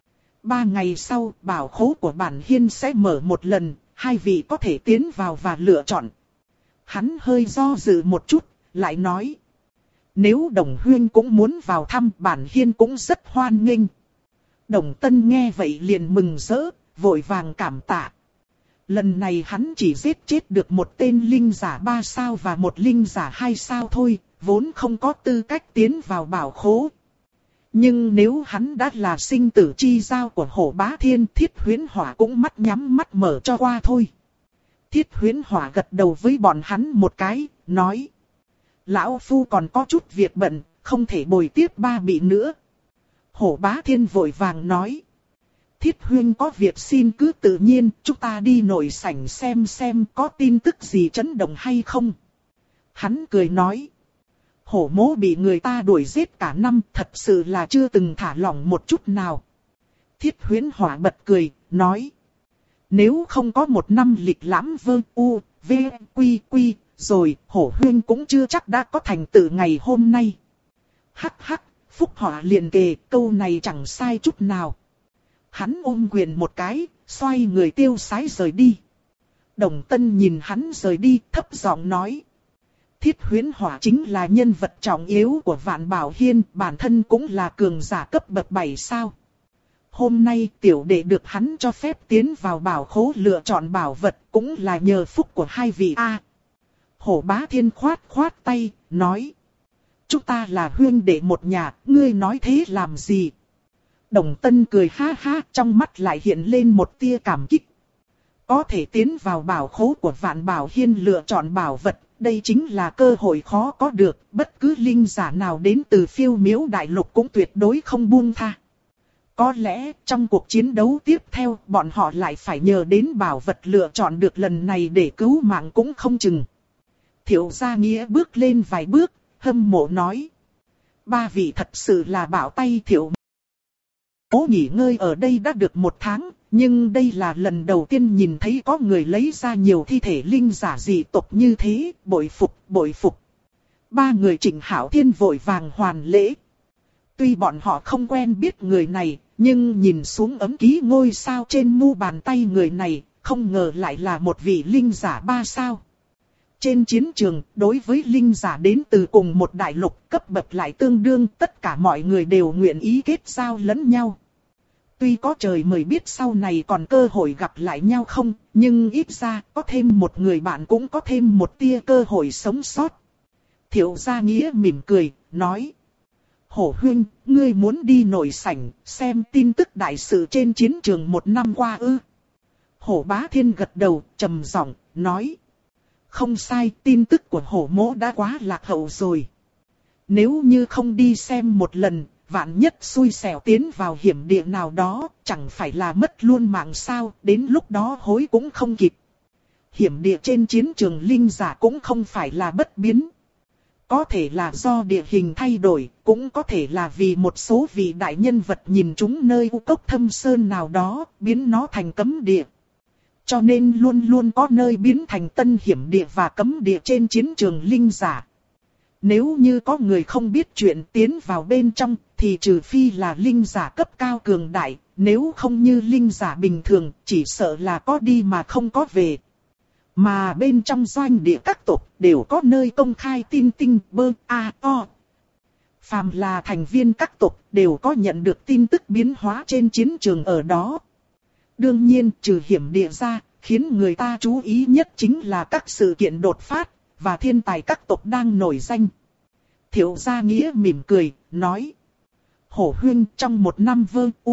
3 ngày sau, bảo khố của bản hiên sẽ mở một lần, hai vị có thể tiến vào và lựa chọn. Hắn hơi do dự một chút, lại nói. Nếu Đồng Huyên cũng muốn vào thăm bản hiên cũng rất hoan nghênh. Đồng Tân nghe vậy liền mừng rỡ, vội vàng cảm tạ. Lần này hắn chỉ giết chết được một tên linh giả 3 sao và một linh giả 2 sao thôi, vốn không có tư cách tiến vào bảo khố. Nhưng nếu hắn đã là sinh tử chi giao của Hổ Bá Thiên, Thiết Huyễn Hỏa cũng mắt nhắm mắt mở cho qua thôi. Thiết Huyễn Hỏa gật đầu với bọn hắn một cái, nói. Lão Phu còn có chút việc bận, không thể bồi tiếp ba vị nữa. Hổ Bá Thiên vội vàng nói. Thiết Huyên có việc xin cứ tự nhiên, chúng ta đi nội sảnh xem có tin tức gì chấn động hay không. Hắn cười nói. Hổ Mỗ bị người ta đuổi giết cả năm, thật sự là chưa từng thả lỏng một chút nào. Thiết Huyễn Hỏa bật cười, nói. Nếu không có một năm lịch lãm vơ u, v, quy, rồi Hổ Huyên cũng chưa chắc đã có thành tựu ngày hôm nay. Hắc hắc, phúc họa liền kề, câu này chẳng sai chút nào. Hắn ôm quyền một cái, xoay người tiêu sái rời đi. Đồng Tân nhìn hắn rời đi, thấp giọng nói. Thiết Huyễn Hỏa chính là nhân vật trọng yếu của Vạn Bảo Hiên, bản thân cũng là cường giả cấp bậc 7 sao. Hôm nay tiểu đệ được hắn cho phép tiến vào bảo khố lựa chọn bảo vật, cũng là nhờ phúc của hai vị A. Hổ Bá Thiên khoát tay, nói. Chúng ta là huyên đệ một nhà, ngươi nói thế làm gì? Đồng Tân cười ha ha, trong mắt lại hiện lên một tia cảm kích. Có thể tiến vào bảo khố của Vạn Bảo Hiên lựa chọn bảo vật, đây chính là cơ hội khó có được, bất cứ linh giả nào đến từ Phiêu Miếu Đại Lục cũng tuyệt đối không buông tha. Có lẽ trong cuộc chiến đấu tiếp theo bọn họ lại phải nhờ đến bảo vật lựa chọn được lần này để cứu mạng cũng không chừng. Thiệu Gia Nghĩa bước lên vài bước, hâm mộ nói. Ba vị thật sự là bảo tay Thiệu Mỗ nghỉ ngơi ở đây đã được 1 tháng, nhưng đây là lần đầu tiên nhìn thấy có người lấy ra nhiều thi thể linh giả dị tộc như thế, bội phục, bội phục. 3 người Trịnh Hạo Thiên vội vàng hoàn lễ. Tuy bọn họ không quen biết người này, nhưng nhìn xuống ấm ký ngôi sao trên mu bàn tay người này, không ngờ lại là một vị linh giả 3 sao. Trên chiến trường, đối với linh giả đến từ cùng một đại lục cấp bậc lại tương đương, tất cả mọi người đều nguyện ý kết giao lẫn nhau. Tuy có trời mới biết sau này còn cơ hội gặp lại nhau không, nhưng ít ra có thêm một người bạn cũng có thêm một tia cơ hội sống sót. Thiệu Gia Nghĩa mỉm cười, nói. Hổ huynh, ngươi muốn đi nội sảnh, xem tin tức đại sự trên chiến trường 1 năm qua ư? Hổ Bá Thiên gật đầu, trầm giọng, nói. Không sai, tin tức của hổ mỗ đã quá lạc hậu rồi. Nếu như không đi xem một lần, vạn nhất xui xẻo tiến vào hiểm địa nào đó, chẳng phải là mất luôn mạng sao, đến lúc đó hối cũng không kịp. Hiểm địa trên chiến trường linh giả cũng không phải là bất biến. Có thể là do địa hình thay đổi, cũng có thể là vì một số vị đại nhân vật nhìn chúng nơi u cốc thâm sơn nào đó, biến nó thành cấm địa. Cho nên luôn luôn có nơi biến thành tân hiểm địa và cấm địa trên chiến trường linh giả. Nếu như có người không biết chuyện tiến vào bên trong, thì trừ phi là linh giả cấp cao cường đại, nếu không như linh giả bình thường, chỉ sợ là có đi mà không có về. Mà bên trong doanh địa các tộc đều có nơi công khai tin tinh bơ a o. Phàm là thành viên các tộc đều có nhận được tin tức biến hóa trên chiến trường ở đó. Đương nhiên trừ hiểm địa ra, khiến người ta chú ý nhất chính là các sự kiện đột phát, và thiên tài các tộc đang nổi danh. Thiệu Gia Nghĩa mỉm cười, nói. Hổ huynh trong 1 năm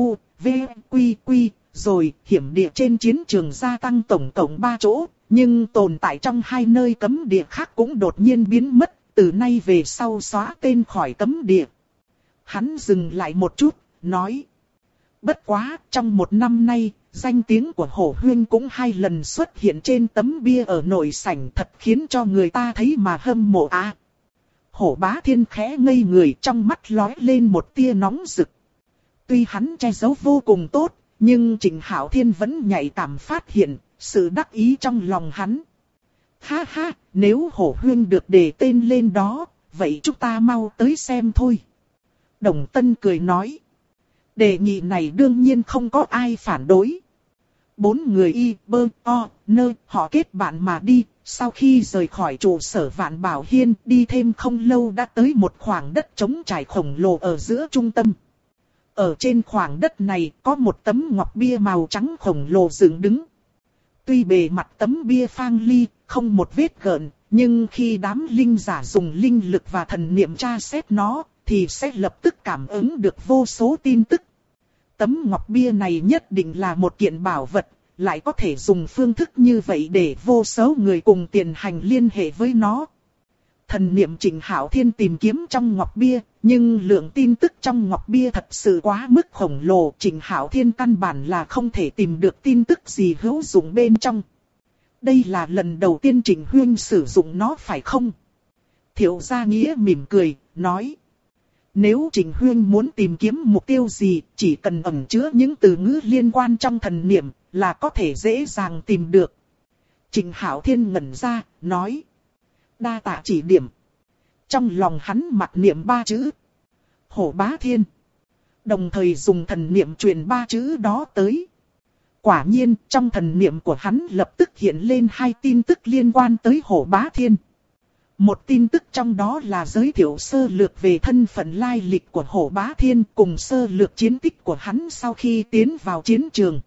rồi hiểm địa trên chiến trường gia tăng tổng cộng 3 chỗ, nhưng tồn tại trong 2 nơi cấm địa khác cũng đột nhiên biến mất, từ nay về sau xóa tên khỏi cấm địa. Hắn dừng lại một chút, nói. Bất quá, trong 1 năm nay, danh tiếng của Hổ huynh cũng 2 lần xuất hiện trên tấm bia ở nội sảnh, thật khiến cho người ta thấy mà hâm mộ à. Hổ Bá Thiên khẽ ngây người, trong mắt lóe lên một tia nóng rực. Tuy hắn che giấu vô cùng tốt, nhưng Trịnh Hạo Thiên vẫn nhạy cảm phát hiện sự đắc ý trong lòng hắn. Ha ha, nếu Hổ huynh được đề tên lên đó, vậy chúng ta mau tới xem thôi. Đồng Tân cười nói. Đề nghị này đương nhiên không có ai phản đối. 4 người y, bơ, o, nơ, họ kết bạn mà đi. Sau khi rời khỏi trụ sở Vạn Bảo Hiên, đi thêm không lâu đã tới một khoảng đất trống trải khổng lồ ở giữa trung tâm. Ở trên khoảng đất này có một tấm ngọc bia màu trắng khổng lồ dựng đứng. Tuy bề mặt tấm bia phang ly, không một vết gợn, nhưng khi đám linh giả dùng linh lực và thần niệm tra xét nó, thì sẽ lập tức cảm ứng được vô số tin tức. Tấm ngọc bia này nhất định là một kiện bảo vật, lại có thể dùng phương thức như vậy để vô số người cùng tiền hành liên hệ với nó. Thần niệm Trịnh Hạo Thiên tìm kiếm trong ngọc bia, nhưng lượng tin tức trong ngọc bia thật sự quá mức khổng lồ. Trịnh Hạo Thiên căn bản là không thể tìm được tin tức gì hữu dụng bên trong. Đây là lần đầu tiên Trịnh huynh sử dụng nó phải không? Thiệu Gia Nghĩa mỉm cười, nói. Nếu Trịnh huynh muốn tìm kiếm mục tiêu gì, chỉ cần ẩn chứa những từ ngữ liên quan trong thần niệm, là có thể dễ dàng tìm được. Trịnh Hạo Thiên ngẩn ra, nói. Đa tạ chỉ điểm. Trong lòng hắn mặc niệm 3 chữ. Hổ Bá Thiên. Đồng thời dùng thần niệm truyền 3 chữ đó tới. Quả nhiên, trong thần niệm của hắn lập tức hiện lên 2 tin tức liên quan tới Hổ Bá Thiên. Một tin tức trong đó là giới thiệu sơ lược về thân phận lai lịch của Hổ Bá Thiên cùng sơ lược chiến tích của hắn sau khi tiến vào chiến trường.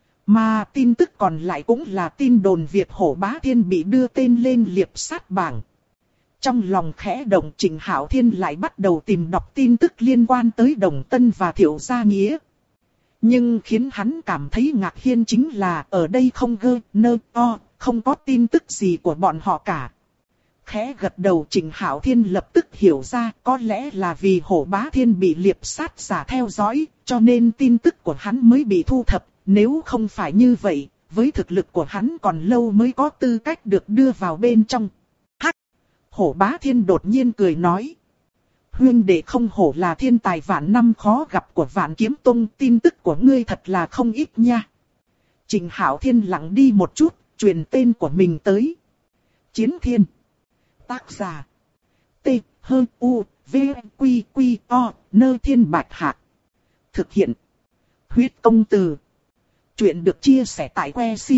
Mà tin tức còn lại cũng là tin đồn việc Hổ Bá Thiên bị đưa tên lên liệp sát bảng. Trong lòng khẽ động, Trịnh Hạo Thiên lại bắt đầu tìm đọc tin tức liên quan tới Đồng Tân và Thiệu Gia Nghĩa. Nhưng khiến hắn cảm thấy ngạc nhiên chính là ở đây không không có tin tức gì của bọn họ cả. Khẽ gật đầu, Trịnh Hạo Thiên lập tức hiểu ra, có lẽ là vì Hổ Bá Thiên bị liệp sát giả theo dõi, cho nên tin tức của hắn mới bị thu thập. Nếu không phải như vậy, với thực lực của hắn còn lâu mới có tư cách được đưa vào bên trong. Hắc! Hổ Bá Thiên đột nhiên cười nói. Huynh đệ không hổ là thiên tài vạn năm khó gặp của Vạn Kiếm Tông, tin tức của ngươi thật là không ít nha. Trịnh Hạo Thiên lặng đi một chút, truyền tên của mình tới. Chiến Thiên. Tác giả. T, H, U, V, Quy, Quy, O, Nơ Thiên Bạch Hạc. Thực hiện. Huyết Công Từ. Chuyện được chia sẻ tại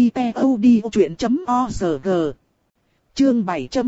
website.odchuyện.org. Chương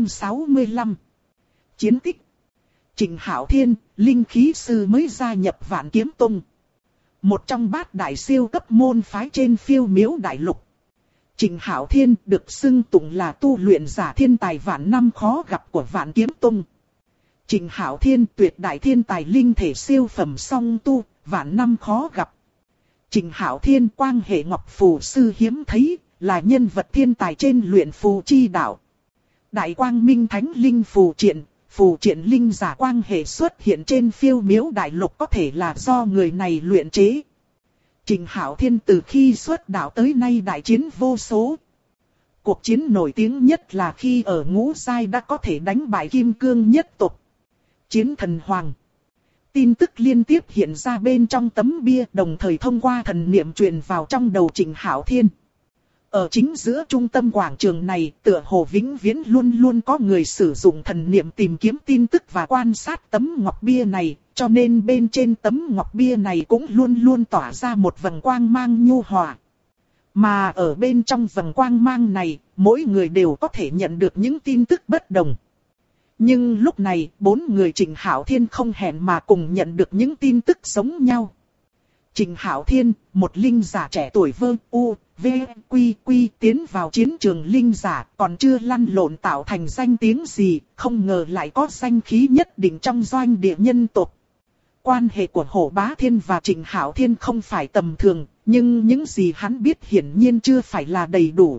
765. Chiến tích. Trịnh Hạo Thiên, linh khí sư mới gia nhập Vạn Kiếm Tông. Một trong bát đại siêu cấp môn phái trên Phiêu Miếu Đại Lục. Trịnh Hạo Thiên được xưng tụng là tu luyện giả thiên tài vạn năm khó gặp của Vạn Kiếm Tông. Trịnh Hạo Thiên tuyệt đại thiên tài linh thể siêu phẩm song tu, vạn năm khó gặp. Trịnh Hạo Thiên quang hệ ngọc phù sư hiếm thấy, là nhân vật thiên tài trên luyện phù chi đạo. Đại quang minh thánh linh phù triện linh giả quang hệ xuất hiện trên Phiêu Miếu Đại Lục có thể là do người này luyện chế. Trịnh Hạo Thiên từ khi xuất đạo tới nay đại chiến vô số. Cuộc chiến nổi tiếng nhất là khi ở ngũ giai đã có thể đánh bại Kim Cương nhất tộc. Chiến thần hoàng. Tin tức liên tiếp hiện ra bên trong tấm bia, đồng thời thông qua thần niệm truyền vào trong đầu Trịnh Hạo Thiên. Ở chính giữa trung tâm quảng trường này, tựa hồ vĩnh viễn luôn luôn có người sử dụng thần niệm tìm kiếm tin tức và quan sát tấm ngọc bia này, cho nên bên trên tấm ngọc bia này cũng luôn luôn tỏa ra một vầng quang mang nhu hòa. Mà ở bên trong vầng quang mang này, mỗi người đều có thể nhận được những tin tức bất đồng. Nhưng lúc này, bốn người Trịnh Hạo Thiên không hẹn mà cùng nhận được những tin tức giống nhau. Trịnh Hạo Thiên, một linh giả trẻ tuổi vơ u, v, quy quy tiến vào chiến trường linh giả, còn chưa lăn lộn tạo thành danh tiếng gì, không ngờ lại có danh khí nhất định trong doanh địa nhân tộc. Quan hệ của Hổ Bá Thiên và Trịnh Hạo Thiên không phải tầm thường, nhưng những gì hắn biết hiển nhiên chưa phải là đầy đủ.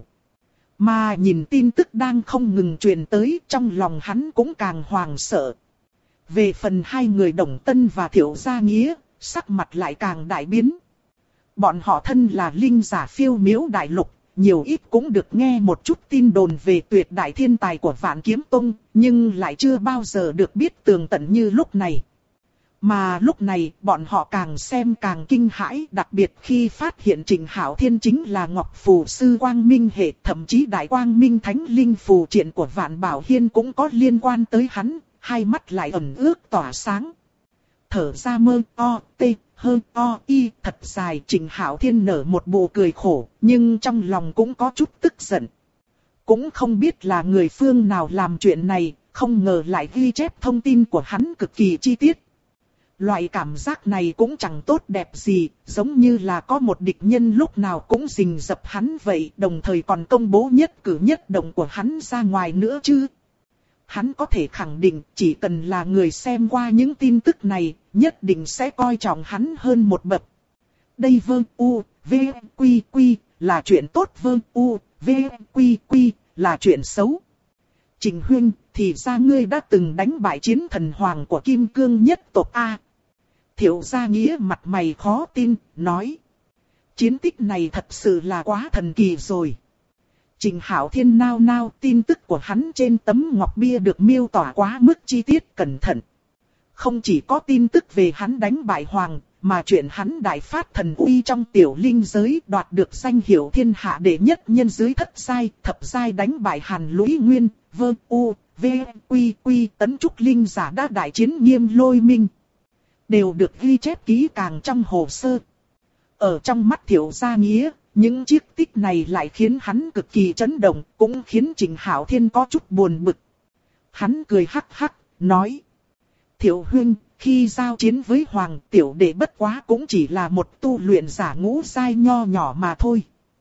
Mà nhìn tin tức đang không ngừng truyền tới, trong lòng hắn cũng càng hoảng sợ. Về phần hai người Đồng Tân và Thiệu Gia Nghĩa, sắc mặt lại càng đại biến. Bọn họ thân là linh giả Phiêu Miếu Đại Lục, nhiều ít cũng được nghe một chút tin đồn về tuyệt đại thiên tài của Vạn Kiếm Tông, nhưng lại chưa bao giờ được biết tường tận như lúc này. Mà lúc này, bọn họ càng xem càng kinh hãi, đặc biệt khi phát hiện Trịnh Hạo Thiên chính là Ngọc Phù Sư Quang Minh hệ, thậm chí Đại Quang Minh Thánh Linh Phù Triện của Vạn Bảo Hiên cũng có liên quan tới hắn, hai mắt lại ẩn ước tỏa sáng. Thở ra mơ o, tê, hơ o, y, thật dài, Trịnh Hạo Thiên nở một bộ cười khổ, nhưng trong lòng cũng có chút tức giận. Cũng không biết là người phương nào làm chuyện này, không ngờ lại ghi chép thông tin của hắn cực kỳ chi tiết. Loại cảm giác này cũng chẳng tốt đẹp gì, giống như là có một địch nhân lúc nào cũng rình rập hắn vậy, đồng thời còn công bố nhất cử nhất động của hắn ra ngoài nữa chứ. Hắn có thể khẳng định chỉ cần là người xem qua những tin tức này, nhất định sẽ coi trọng hắn hơn một bậc. Đây vương u, v, quy quy, là chuyện tốt, vương u, v, quy quy, là chuyện xấu. Trịnh huynh, thì ra ngươi đã từng đánh bại chiến thần hoàng của Kim Cương nhất tộc A. Thiệu Gia Nghĩa mặt mày khó tin, nói. Chiến tích này thật sự là quá thần kỳ rồi. Trịnh Hạo Thiên nao nao, tin tức của hắn trên tấm ngọc bia được miêu tả quá mức chi tiết cẩn thận. Không chỉ có tin tức về hắn đánh bại hoàng, mà chuyện hắn đại phát thần uy trong tiểu linh giới, đoạt được danh hiệu thiên hạ đệ nhất nhân dưới thất giai, thập giai đánh bại Hàn Lũy Nguyên, vơ u, v, quy quy, tấn trúc linh giả đã đại chiến Nghiêm Lôi Minh. Đều được ghi chép kỹ càng trong hồ sơ. Ở trong mắt Thiệu Gia Nghĩa, những chiếc tích này lại khiến hắn cực kỳ chấn động, cũng khiến Trịnh Hạo Thiên có chút buồn bực. Hắn cười hắc hắc, nói. Thiệu huynh, khi giao chiến với Hoàng, tiểu đệ bất quá cũng chỉ là một tu luyện giả ngũ giai nho nhỏ mà thôi.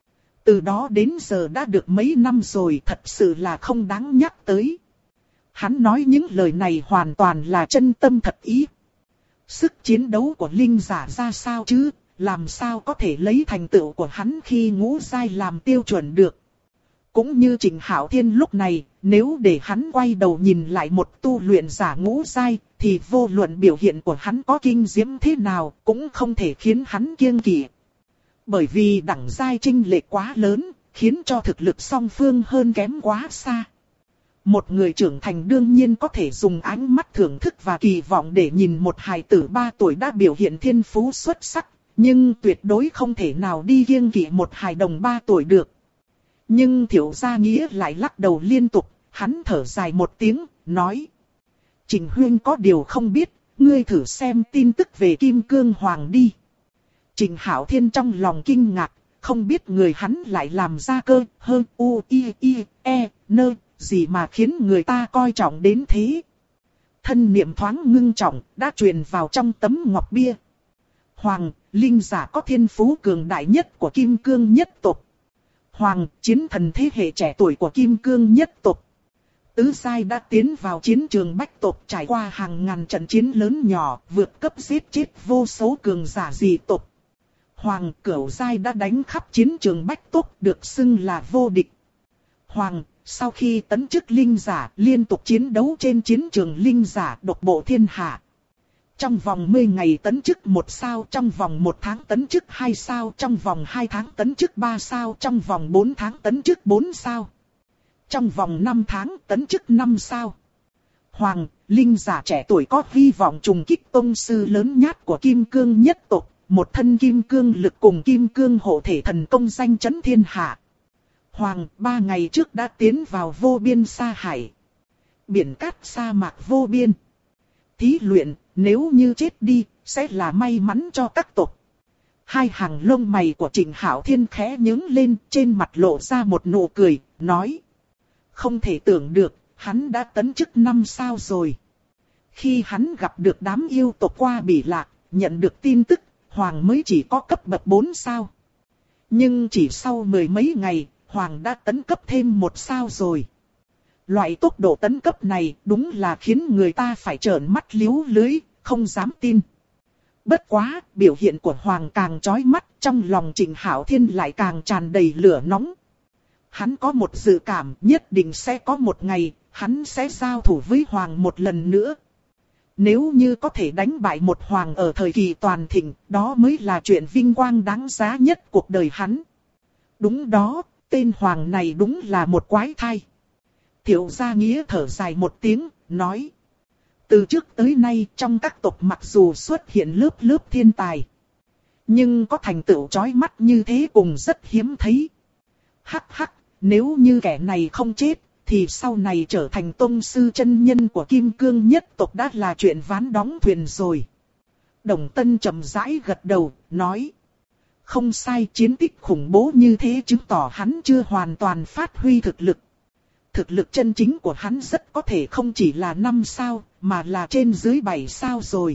Từ đó đến giờ đã được mấy năm rồi, thật sự là không đáng nhắc tới. Hắn nói những lời này hoàn toàn là chân tâm thật ý. Sức chiến đấu của linh giả ra sao chứ, làm sao có thể lấy thành tựu của hắn khi ngũ giai làm tiêu chuẩn được. Cũng như Trịnh Hạo Thiên lúc này, nếu để hắn quay đầu nhìn lại một tu luyện giả ngũ giai, thì vô luận biểu hiện của hắn có kinh diễm thế nào, cũng không thể khiến hắn kiêng kỵ. Bởi vì đẳng giai chênh lệch quá lớn, khiến cho thực lực song phương hơn kém quá xa. Một người trưởng thành đương nhiên có thể dùng ánh mắt thưởng thức và kỳ vọng để nhìn một hài tử 3 tuổi đã biểu hiện thiên phú xuất sắc, nhưng tuyệt đối không thể nào đi kiêng kỵ một hài đồng 3 tuổi được. Nhưng Thiệu Gia Nghĩa lại lắc đầu liên tục, hắn thở dài một tiếng, nói: Trình huynh có điều không biết, ngươi thử xem tin tức về Kim Cương Hoàng đi. Trình Hạo Thiên trong lòng kinh ngạc, không biết người hắn lại làm ra cơ hơn nơ gì mà khiến người ta coi trọng đến thế. Thân niệm thoáng ngưng trọng, đã truyền vào trong tấm ngọc bia. Hoàng, linh giả có thiên phú cường đại nhất của Kim Cương nhất tộc. Hoàng, chiến thần thế hệ trẻ tuổi của Kim Cương nhất tộc. Tứ giai đã tiến vào chiến trường bách tộc, trải qua hàng ngàn trận chiến lớn nhỏ, vượt cấp giết chết vô số cường giả dị tộc. Hoàng, cửu giai đã đánh khắp chiến trường bách tộc, được xưng là vô địch. Hoàng, sau khi tấn chức linh giả, liên tục chiến đấu trên chiến trường linh giả độc bộ thiên hạ. Trong vòng 10 ngày tấn chức 1 sao, trong vòng 1 tháng tấn chức 2 sao, trong vòng 2 tháng tấn chức 3 sao, trong vòng 4 tháng tấn chức 4 sao. Trong vòng 5 tháng tấn chức 5 sao. Hoàng, linh giả trẻ tuổi có hy vọng trùng kích tông sư lớn nhất của Kim Cương nhất tộc, một thân kim cương lực cùng kim cương hộ thể thần công danh chấn thiên hạ. Hoàng, 3 ngày trước đã tiến vào vô biên sa hải. Biển cát sa mạc vô biên. Thí luyện, nếu như chết đi, sẽ là may mắn cho các tộc. Hai hàng lông mày của Trịnh Hạo Thiên khẽ nhướng lên, trên mặt lộ ra một nụ cười, nói: Không thể tưởng được, hắn đã tấn chức 5 sao rồi. Khi hắn gặp được đám yêu tộc qua Bỉ Lạc, nhận được tin tức, Hoàng mới chỉ có cấp bậc 4 sao. Nhưng chỉ sau 10 mấy ngày, Hoàng đã tấn cấp thêm 1 sao rồi. Loại tốc độ tấn cấp này đúng là khiến người ta phải trợn mắt liếu lưới, không dám tin. Bất quá, biểu hiện của Hoàng càng chói mắt, trong lòng Trịnh Hạo Thiên lại càng tràn đầy lửa nóng. Hắn có một dự cảm nhất định sẽ có một ngày, hắn sẽ giao thủ với Hoàng một lần nữa. Nếu như có thể đánh bại một Hoàng ở thời kỳ toàn thịnh, đó mới là chuyện vinh quang đáng giá nhất cuộc đời hắn. Đúng đó, tên Hoàng này đúng là một quái thai. Thiệu Gia Nghĩa thở dài một tiếng, nói: Từ trước tới nay trong các tộc mặc dù xuất hiện lớp lớp thiên tài, nhưng có thành tựu chói mắt như thế cũng rất hiếm thấy. Hắc hắc, nếu như kẻ này không chết, thì sau này trở thành tông sư chân nhân của Kim Cương nhất tộc đã là chuyện ván đóng thuyền rồi. Đồng Tân chậm rãi gật đầu, nói: Không sai, chiến tích khủng bố như thế chứng tỏ hắn chưa hoàn toàn phát huy thực lực. Thực lực chân chính của hắn rất có thể không chỉ là 5 sao, mà là trên dưới 7 sao rồi.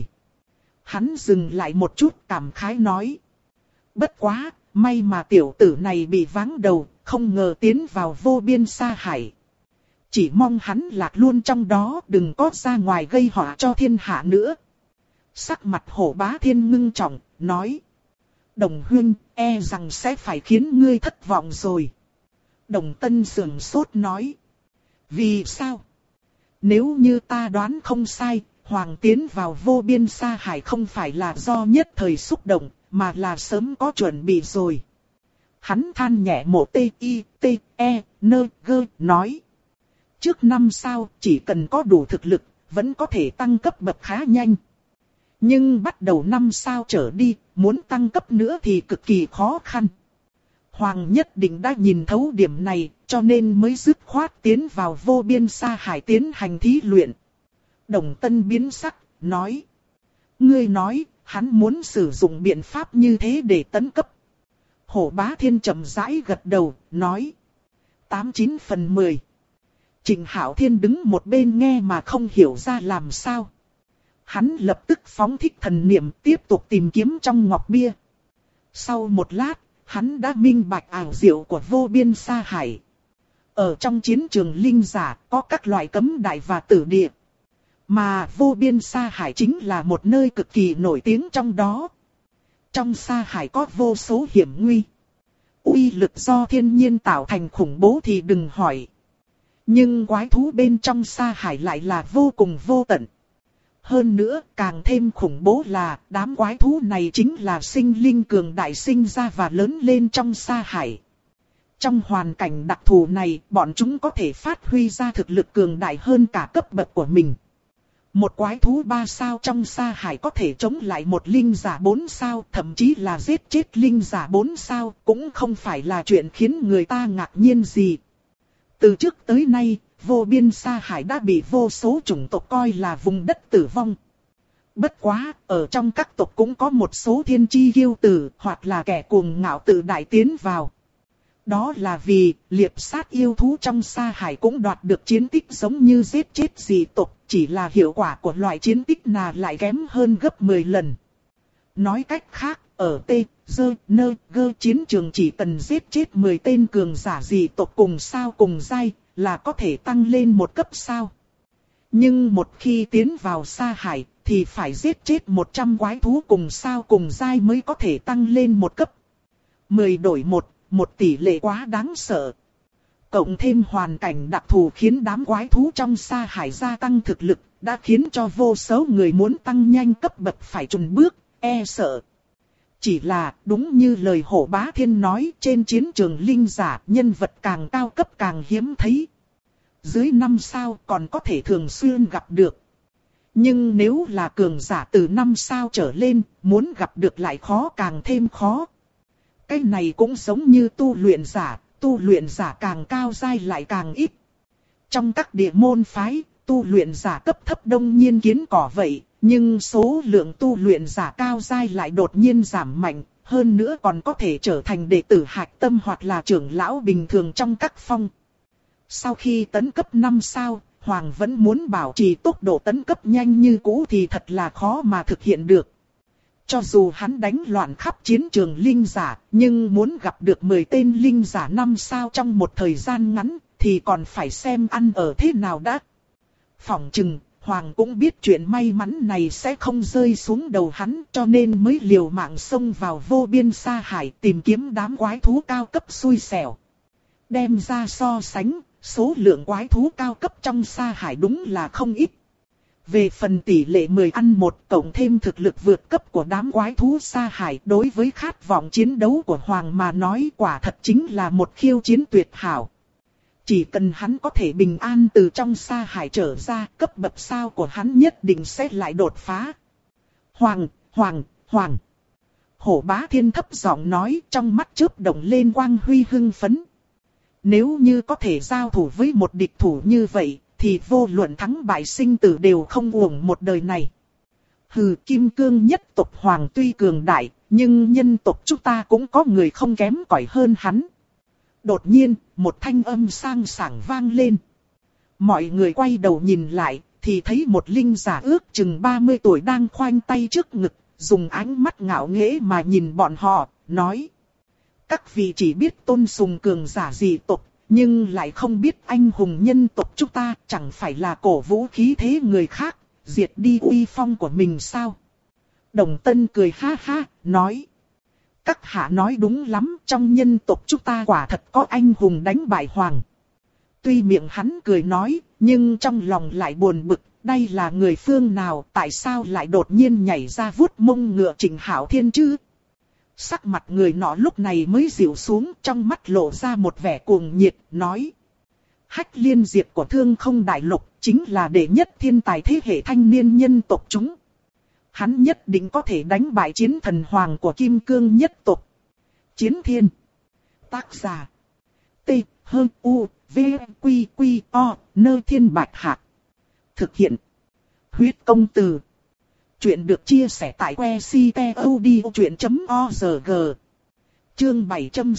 Hắn dừng lại một chút cảm khái nói: Bất quá, may mà tiểu tử này bị váng đầu, không ngờ tiến vào vô biên sa hải. Chỉ mong hắn lạc luôn trong đó, đừng có ra ngoài gây họa cho thiên hạ nữa. Sắc mặt Hổ Bá Thiên ngưng trọng, nói: Đồng huynh, e rằng sẽ phải khiến ngươi thất vọng rồi. Đồng Tân sườn sốt nói: Vì sao? Nếu như ta đoán không sai, Hoàng tiến vào vô biên sa hải không phải là do nhất thời xúc động, mà là sớm có chuẩn bị rồi. Hắn than nhẹ một nói: Trước 5 sao, chỉ cần có đủ thực lực, vẫn có thể tăng cấp bậc khá nhanh. Nhưng bắt đầu 5 sao trở đi, muốn tăng cấp nữa thì cực kỳ khó khăn. Hoàng nhất định đã nhìn thấu điểm này, cho nên mới dứt khoát tiến vào vô biên sa hải tiến hành thí luyện. Đồng Tân biến sắc, nói: Ngươi nói, hắn muốn sử dụng biện pháp như thế để tấn cấp. Hổ Bá Thiên chậm rãi gật đầu, nói: 89 phần 10. Trịnh Hạo Thiên đứng một bên nghe mà không hiểu ra làm sao. Hắn lập tức phóng thích thần niệm tiếp tục tìm kiếm trong ngọc bia. Sau một lát, hắn đã minh bạch ảo diệu của vô biên sa hải. Ở trong chiến trường linh giả có các loại cấm đại và tử địa. Mà vô biên sa hải chính là một nơi cực kỳ nổi tiếng trong đó. Trong sa hải có vô số hiểm nguy. uy lực do thiên nhiên tạo thành khủng bố thì đừng hỏi. Nhưng quái thú bên trong sa hải lại là vô cùng vô tận. Hơn nữa, càng thêm khủng bố là đám quái thú này chính là sinh linh cường đại sinh ra và lớn lên trong sa hải. Trong hoàn cảnh đặc thù này, bọn chúng có thể phát huy ra thực lực cường đại hơn cả cấp bậc của mình. Một quái thú 3 sao trong sa hải có thể chống lại một linh giả 4 sao, thậm chí là giết chết linh giả 4 sao, cũng không phải là chuyện khiến người ta ngạc nhiên gì. Từ trước tới nay, vô biên sa hải đã bị vô số chủng tộc coi là vùng đất tử vong. Bất quá, ở trong các tộc cũng có một số thiên chi kiêu tử, hoặc là kẻ cuồng ngạo tự đại tiến vào. Đó là vì, liệp sát yêu thú trong sa hải cũng đoạt được chiến tích giống như giết chết dị tộc, chỉ là hiệu quả của loại chiến tích nào lại kém hơn gấp 10 lần. Nói cách khác, ở T, D, N, G chiến trường chỉ cần giết chết 10 tên cường giả dị tộc cùng sao cùng giai, là có thể tăng lên một cấp sao. Nhưng một khi tiến vào sa hải, thì phải giết chết 100 quái thú cùng sao cùng giai mới có thể tăng lên một cấp. 10 đổi 1, một tỷ lệ quá đáng sợ. Cộng thêm hoàn cảnh đặc thù khiến đám quái thú trong sa hải gia tăng thực lực, đã khiến cho vô số người muốn tăng nhanh cấp bậc phải chùn bước, e sợ. Chỉ là, đúng như lời Hổ Bá Thiên nói, trên chiến trường linh giả, nhân vật càng cao cấp càng hiếm thấy. Dưới 5 sao còn có thể thường xuyên gặp được. Nhưng nếu là cường giả từ 5 sao trở lên, muốn gặp được lại khó càng thêm khó. Cái này cũng giống như tu luyện giả càng cao giai lại càng ít. Trong các địa môn phái, tu luyện giả cấp thấp đông nhiên kiến cỏ vậy, nhưng số lượng tu luyện giả cao giai lại đột nhiên giảm mạnh, hơn nữa còn có thể trở thành đệ tử hạch tâm hoặc là trưởng lão bình thường trong các phong. Sau khi tấn cấp 5 sao, Hoàng vẫn muốn bảo trì tốc độ tấn cấp nhanh như cũ thì thật là khó mà thực hiện được. Cho dù hắn đánh loạn khắp chiến trường linh giả, nhưng muốn gặp được 10 tên linh giả 5 sao trong một thời gian ngắn, thì còn phải xem ăn ở thế nào đã. Phỏng chừng, Hoàng cũng biết chuyện may mắn này sẽ không rơi xuống đầu hắn, cho nên mới liều mạng xông vào vô biên sa hải tìm kiếm đám quái thú cao cấp xui xẻo. Đem ra so sánh, số lượng quái thú cao cấp trong sa hải đúng là không ít. Về phần tỷ lệ 10 ăn 1 cộng thêm thực lực vượt cấp của đám quái thú sa hải đối với khát vọng chiến đấu của Hoàng mà nói quả thật chính là một khiêu chiến tuyệt hảo. Chỉ cần hắn có thể bình an từ trong sa hải trở ra, cấp bậc sao của hắn nhất định sẽ lại đột phá. Hoàng. Hổ Bá Thiên thấp giọng nói, trong mắt chớp động lên quang huy hưng phấn. Nếu như có thể giao thủ với một địch thủ như vậy, thì vô luận thắng bại sinh tử đều không uổng một đời này. Hừ, Kim Cương nhất tộc Hoàng tuy cường đại, nhưng nhân tộc chúng ta cũng có người không kém cỏi hơn hắn. Đột nhiên, một thanh âm sang sảng vang lên. Mọi người quay đầu nhìn lại, thì thấy một linh giả ước chừng 30 tuổi đang khoanh tay trước ngực, dùng ánh mắt ngạo nghễ mà nhìn bọn họ, nói. Các vị chỉ biết tôn sùng cường giả dị tộc, nhưng lại không biết anh hùng nhân tộc chúng ta chẳng phải là cổ vũ khí thế người khác, diệt đi uy phong của mình sao? Đồng Tân cười ha ha, nói. Các hạ nói đúng lắm, trong nhân tộc chúng ta quả thật có anh hùng đánh bại Hoàng. Tuy miệng hắn cười nói, nhưng trong lòng lại buồn bực, đây là người phương nào, tại sao lại đột nhiên nhảy ra vuốt mông ngựa Trịnh Hạo Thiên chứ? Sắc mặt người nọ lúc này mới dịu xuống, trong mắt lộ ra một vẻ cuồng nhiệt, nói. Hách liên diệt của Thương Không Đại Lục, chính là đệ nhất thiên tài thế hệ thanh niên nhân tộc chúng. Hắn nhất định có thể đánh bại chiến thần hoàng của Kim Cương nhất tộc. Chiến thiên. Tác giả. T, H, U, V, Quy, Quy, O, Nơ Thiên Bạch Hạc. Thực hiện. Huyết công từ. Chuyện được chia sẻ tại website.odchuyện.org. Chương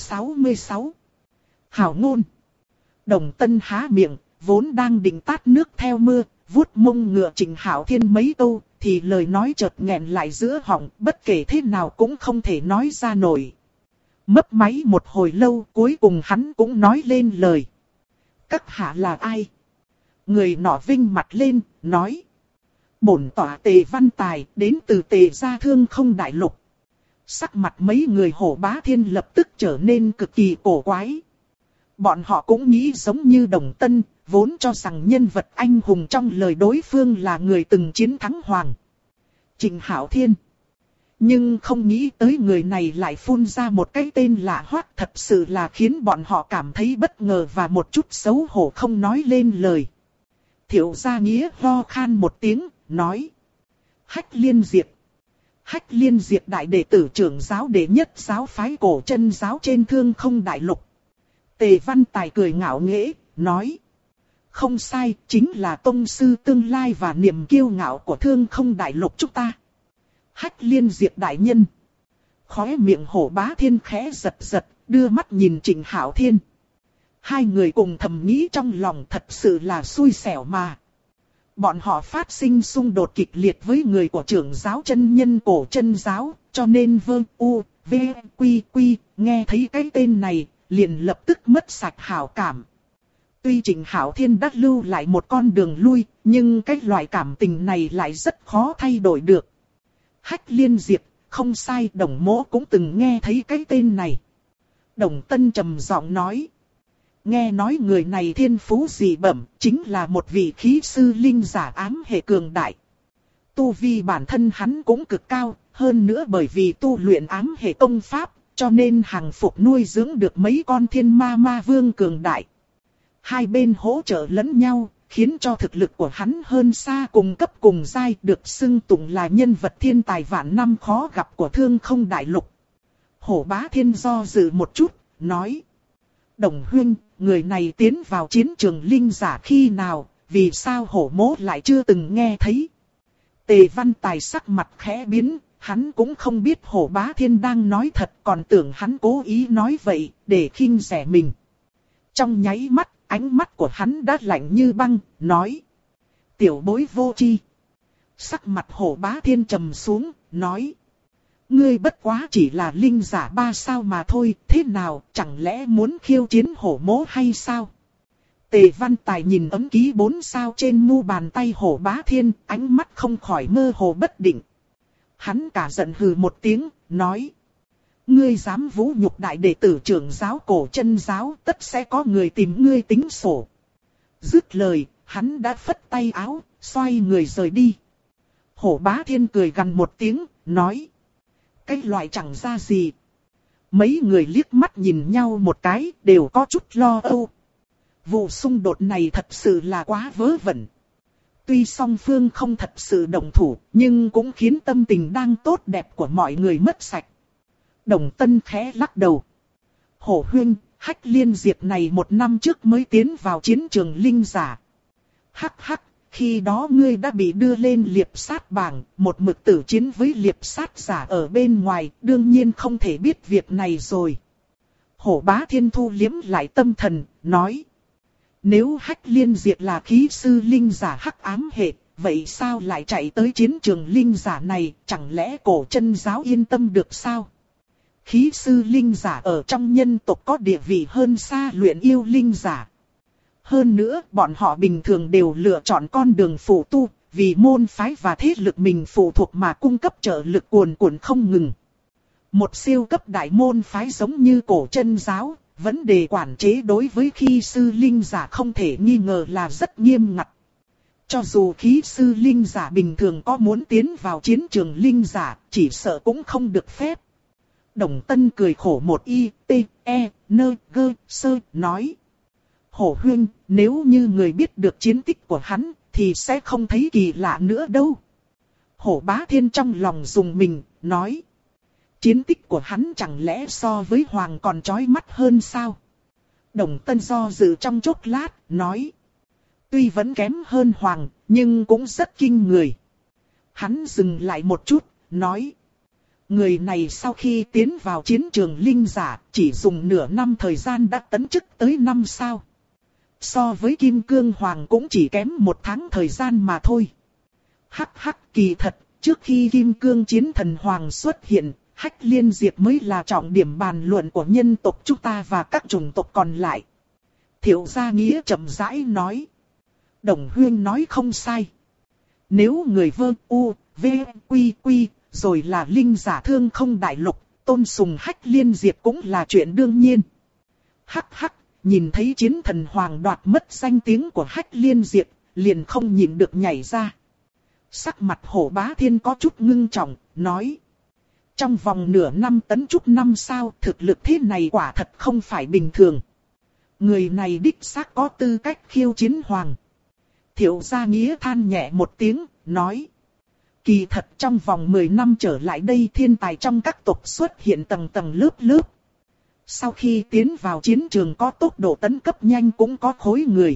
766. Hảo ngôn. Đồng Tân há miệng, vốn đang định tát nước theo mưa, vuốt mông ngựa Trịnh Hạo Thiên mấy câu, thì lời nói chợt nghẹn lại giữa họng, bất kể thế nào cũng không thể nói ra nổi. Mấp máy một hồi lâu, cuối cùng hắn cũng nói lên lời. Các hạ là ai? Người nọ vinh mặt lên, nói. Bổn tỏa Tề Văn Tài, đến từ Tề Gia Thương Không Đại Lục. Sắc mặt mấy người Hổ Bá Thiên lập tức trở nên cực kỳ cổ quái. Bọn họ cũng nghĩ giống như Đồng Tân, vốn cho rằng nhân vật anh hùng trong lời đối phương là người từng chiến thắng Hoàng Trịnh Hạo Thiên. Nhưng không nghĩ tới người này lại phun ra một cái tên lạ hoắc, thật sự là khiến bọn họ cảm thấy bất ngờ và một chút xấu hổ không nói lên lời. Thiệu Gia Nghĩa ho khan một tiếng, nói. Hách Liên Diệp. Hách Liên Diệp đại đệ tử trưởng giáo đệ nhất giáo phái Cổ Chân giáo trên Thương Không đại lục. Tề Văn Tài cười ngạo nghễ, nói. Không sai, chính là tông sư tương lai và niềm kiêu ngạo của Thương Không đại lục chúng ta. Hách Liên Diệp đại nhân. Khóe miệng Hổ Bá Thiên khẽ giật giật, đưa mắt nhìn Trịnh Hạo Thiên. Hai người cùng thầm nghĩ trong lòng, thật sự là xui xẻo mà. Bọn họ phát sinh xung đột kịch liệt với người của trưởng giáo chân nhân Cổ Chân giáo, cho nên Quy nghe thấy cái tên này, liền lập tức mất sạch hảo cảm. Tuy Trịnh Hạo Thiên đã lưu lại một con đường lui, nhưng cái loại cảm tình này lại rất khó thay đổi được. Hách Liên Diệp, không sai, Đồng Mỗ cũng từng nghe thấy cái tên này. Đồng Tân trầm giọng nói. Nghe nói người này thiên phú dị bẩm, chính là một vị khí sư linh giả ám hệ cường đại. Tu vi bản thân hắn cũng cực cao, hơn nữa bởi vì tu luyện ám hệ công pháp, cho nên hàng phục nuôi dưỡng được mấy con thiên ma vương cường đại. Hai bên hỗ trợ lẫn nhau, khiến cho thực lực của hắn hơn xa cùng cấp cùng giai, được xưng tụng là nhân vật thiên tài vạn năm khó gặp của Thương Không đại lục. Hổ Bá Thiên do dự một chút, nói. Đồng huynh, người này tiến vào chiến trường linh giả khi nào, vì sao Hổ Mỗ lại chưa từng nghe thấy. Tề Văn Tài sắc mặt khẽ biến, hắn cũng không biết Hổ Bá Thiên đang nói thật, còn tưởng hắn cố ý nói vậy, để khinh rẻ mình. Trong nháy mắt, ánh mắt của hắn đã lạnh như băng, nói. Tiểu bối vô tri. Sắc mặt Hổ Bá Thiên trầm xuống, nói. Ngươi bất quá chỉ là linh giả 3 sao mà thôi, thế nào, chẳng lẽ muốn khiêu chiến Hổ Mỗ hay sao? Tề Văn Tài nhìn ấm ký 4 sao trên mu bàn tay Hổ Bá Thiên, ánh mắt không khỏi mơ hồ bất định. Hắn cả giận hừ một tiếng, nói. Ngươi dám vũ nhục đại đệ tử trưởng giáo Cổ Chân giáo, tất sẽ có người tìm ngươi tính sổ. Dứt lời, hắn đã phất tay áo, xoay người rời đi. Hổ Bá Thiên cười gằn một tiếng, nói. Cái loại chẳng ra gì. Mấy người liếc mắt nhìn nhau một cái, đều có chút lo âu. Vụ xung đột này thật sự là quá vớ vẩn. Tuy song phương không thật sự động thủ, nhưng cũng khiến tâm tình đang tốt đẹp của mọi người mất sạch. Đồng Tân khẽ lắc đầu. Hổ huynh, Hách Liên Diệp này 1 năm trước mới tiến vào chiến trường linh giả. Hắc hắc, khi đó ngươi đã bị đưa lên liệp sát bảng, một mực tử chiến với liệp sát giả ở bên ngoài, đương nhiên không thể biết việc này rồi. Hổ Bá Thiên thu liếm lại tâm thần, nói. Nếu Hách Liên Diệp là khí sư linh giả hắc ám hệ, vậy sao lại chạy tới chiến trường linh giả này, chẳng lẽ Cổ Chân giáo yên tâm được sao? Khí sư linh giả ở trong nhân tộc có địa vị hơn xa luyện yêu linh giả. Hơn nữa, bọn họ bình thường đều lựa chọn con đường phụ tu, vì môn phái và thế lực mình phụ thuộc mà cung cấp trợ lực cuồn cuộn không ngừng. Một siêu cấp đại môn phái giống như Cổ Chân giáo, vấn đề quản chế đối với khí sư linh giả không thể nghi ngờ là rất nghiêm ngặt. Cho dù khí sư linh giả bình thường có muốn tiến vào chiến trường linh giả, chỉ sợ cũng không được phép. Đồng Tân cười khổ một nói. Hổ huynh, nếu như người biết được chiến tích của hắn, thì sẽ không thấy kỳ lạ nữa đâu. Hổ Bá Thiên trong lòng dùng mình, nói. Chiến tích của hắn chẳng lẽ so với Hoàng còn chói mắt hơn sao? Đồng Tân do dự trong chốc lát, nói. Tuy vẫn kém hơn Hoàng, nhưng cũng rất kinh người. Hắn dừng lại một chút, nói. Người này sau khi tiến vào chiến trường linh giả, chỉ dùng nửa năm thời gian đã tấn chức tới 5 sao. So với Kim Cương Hoàng cũng chỉ kém 1 tháng thời gian mà thôi. Hắc hắc, kỳ thật, trước khi Kim Cương Chiến Thần Hoàng xuất hiện, Hách Liên Diệp mới là trọng điểm bàn luận của nhân tộc chúng ta và các chủng tộc còn lại. Thiệu Gia Nghĩa chậm rãi nói. Đồng huynh nói không sai. Nếu người Quy rồi là linh giả thương không đại lục, tôn sùng Hách Liên Diệp cũng là chuyện đương nhiên. Hắc hắc, nhìn thấy chiến thần hoàng đoạt mất danh tiếng của Hách Liên Diệp, liền không nhịn được nhảy ra. Sắc mặt Hổ Bá Thiên có chút ngưng trọng, nói. Trong vòng nửa năm tấn trúc năm sao, thực lực thế này quả thật không phải bình thường. Người này đích xác có tư cách khiêu chiến hoàng. Thiệu Gia Nghĩa than nhẹ một tiếng, nói. Kỳ thật trong vòng 10 năm trở lại đây thiên tài trong các tộc xuất hiện tầng tầng lớp lớp. Sau khi tiến vào chiến trường có tốc độ tấn cấp nhanh cũng có khối người.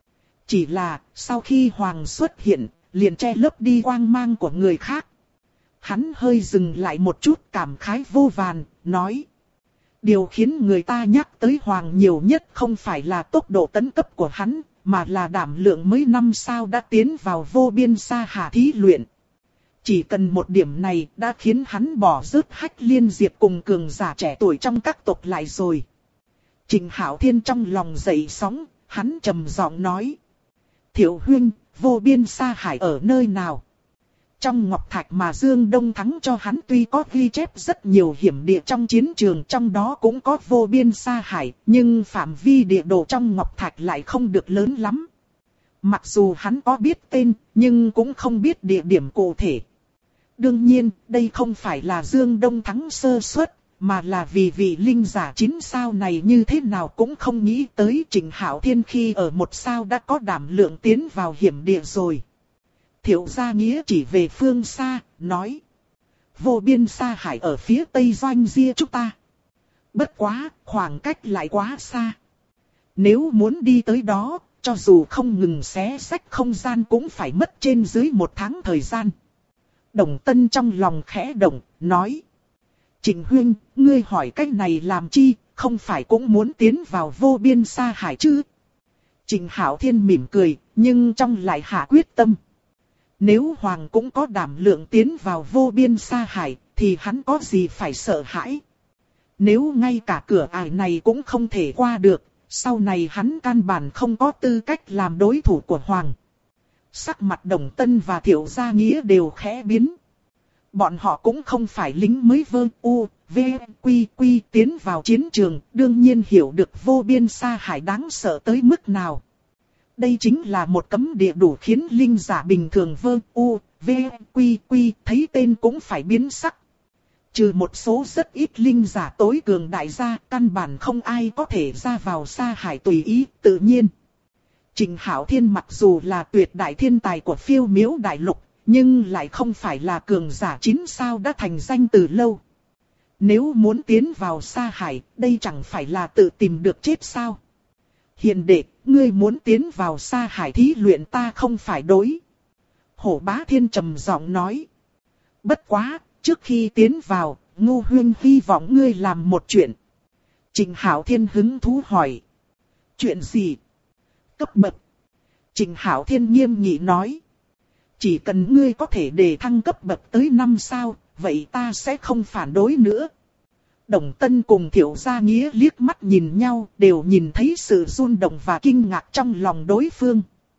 Chỉ là sau khi hoàng xuất hiện, liền che lấp đi quang mang của người khác. Hắn hơi dừng lại một chút cảm khái vô vàn, nói. Điều khiến người ta nhắc tới hoàng nhiều nhất không phải là tốc độ tấn cấp của hắn, mà là đảm lượng mấy năm sau đã tiến vào vô biên sa hà thí luyện. Chỉ cần một điểm này đã khiến hắn bỏ rớt Hách Liên Diệp cùng cường giả trẻ tuổi trong các tộc lại rồi. Trình Hạo Thiên trong lòng dậy sóng, hắn trầm giọng nói. Thiệu huynh, vô biên sa hải ở nơi nào? Trong ngọc thạch mà Dương Đông thắng cho hắn tuy có ghi chép rất nhiều hiểm địa trong chiến trường, trong đó cũng có vô biên sa hải, nhưng phạm vi địa đồ trong ngọc thạch lại không được lớn lắm. Mặc dù hắn có biết tên, nhưng cũng không biết địa điểm cụ thể. Đương nhiên, đây không phải là Dương Đông thắng sơ suất, mà là vì vị linh giả 9 sao này như thế nào cũng không nghĩ tới Trình Hạo Thiên khi ở 1 sao đã có đảm lượng tiến vào hiểm địa rồi. Thiệu Gia Nghĩa chỉ về phương xa, nói. Vô biên sa hải ở phía tây doanh ria chúng ta. Bất quá, khoảng cách lại quá xa. Nếu muốn đi tới đó, cho dù không ngừng xé xách không gian cũng phải mất trên dưới 1 tháng thời gian. Đồng Tân trong lòng khẽ động, nói. Trình huynh, ngươi hỏi cách này làm chi, không phải cũng muốn tiến vào vô biên sa hải chứ? Trình Hạo Thiên mỉm cười, nhưng trong lại hạ quyết tâm. Nếu Hoàng cũng có đảm lượng tiến vào vô biên sa hải, thì hắn có gì phải sợ hãi? Nếu ngay cả cửa ải này cũng không thể qua được, sau này hắn căn bản không có tư cách làm đối thủ của Hoàng. Sắc mặt Đồng Tân và Thiệu Gia Nghĩa đều khẽ biến. Bọn họ cũng không phải lính mới vơ u, v, quy tiến vào chiến trường, đương nhiên hiểu được vô biên sa hải đáng sợ tới mức nào. Đây chính là một cấm địa đủ khiến linh giả bình thường vơ u, v, quy thấy tên cũng phải biến sắc. Trừ một số rất ít linh giả tối cường đại gia, căn bản không ai có thể ra vào sa hải tùy ý, tự nhiên. Trình Hạo Thiên mặc dù là tuyệt đại thiên tài của Phiêu Miếu Đại Lục, nhưng lại không phải là cường giả 9 sao đã thành danh từ lâu. Nếu muốn tiến vào sa hải, đây chẳng phải là tự tìm được chết sao? Hiền đệ, ngươi muốn tiến vào sa hải thí luyện ta không phải đối. Hổ Bá Thiên trầm giọng nói. Bất quá, trước khi tiến vào, Ngô huynh hy vọng ngươi làm một chuyện. Trình Hạo Thiên hứng thú hỏi. Chuyện gì? Cấp bậc. Trình Hạo Thiên nghiêm nghị nói. Chỉ cần ngươi có thể đề thăng cấp bậc tới 5 sao, vậy ta sẽ không phản đối nữa. Đồng Tân cùng Thiệu Gia Nghĩa liếc mắt nhìn nhau, đều nhìn thấy sự run động và kinh ngạc trong lòng đối phương.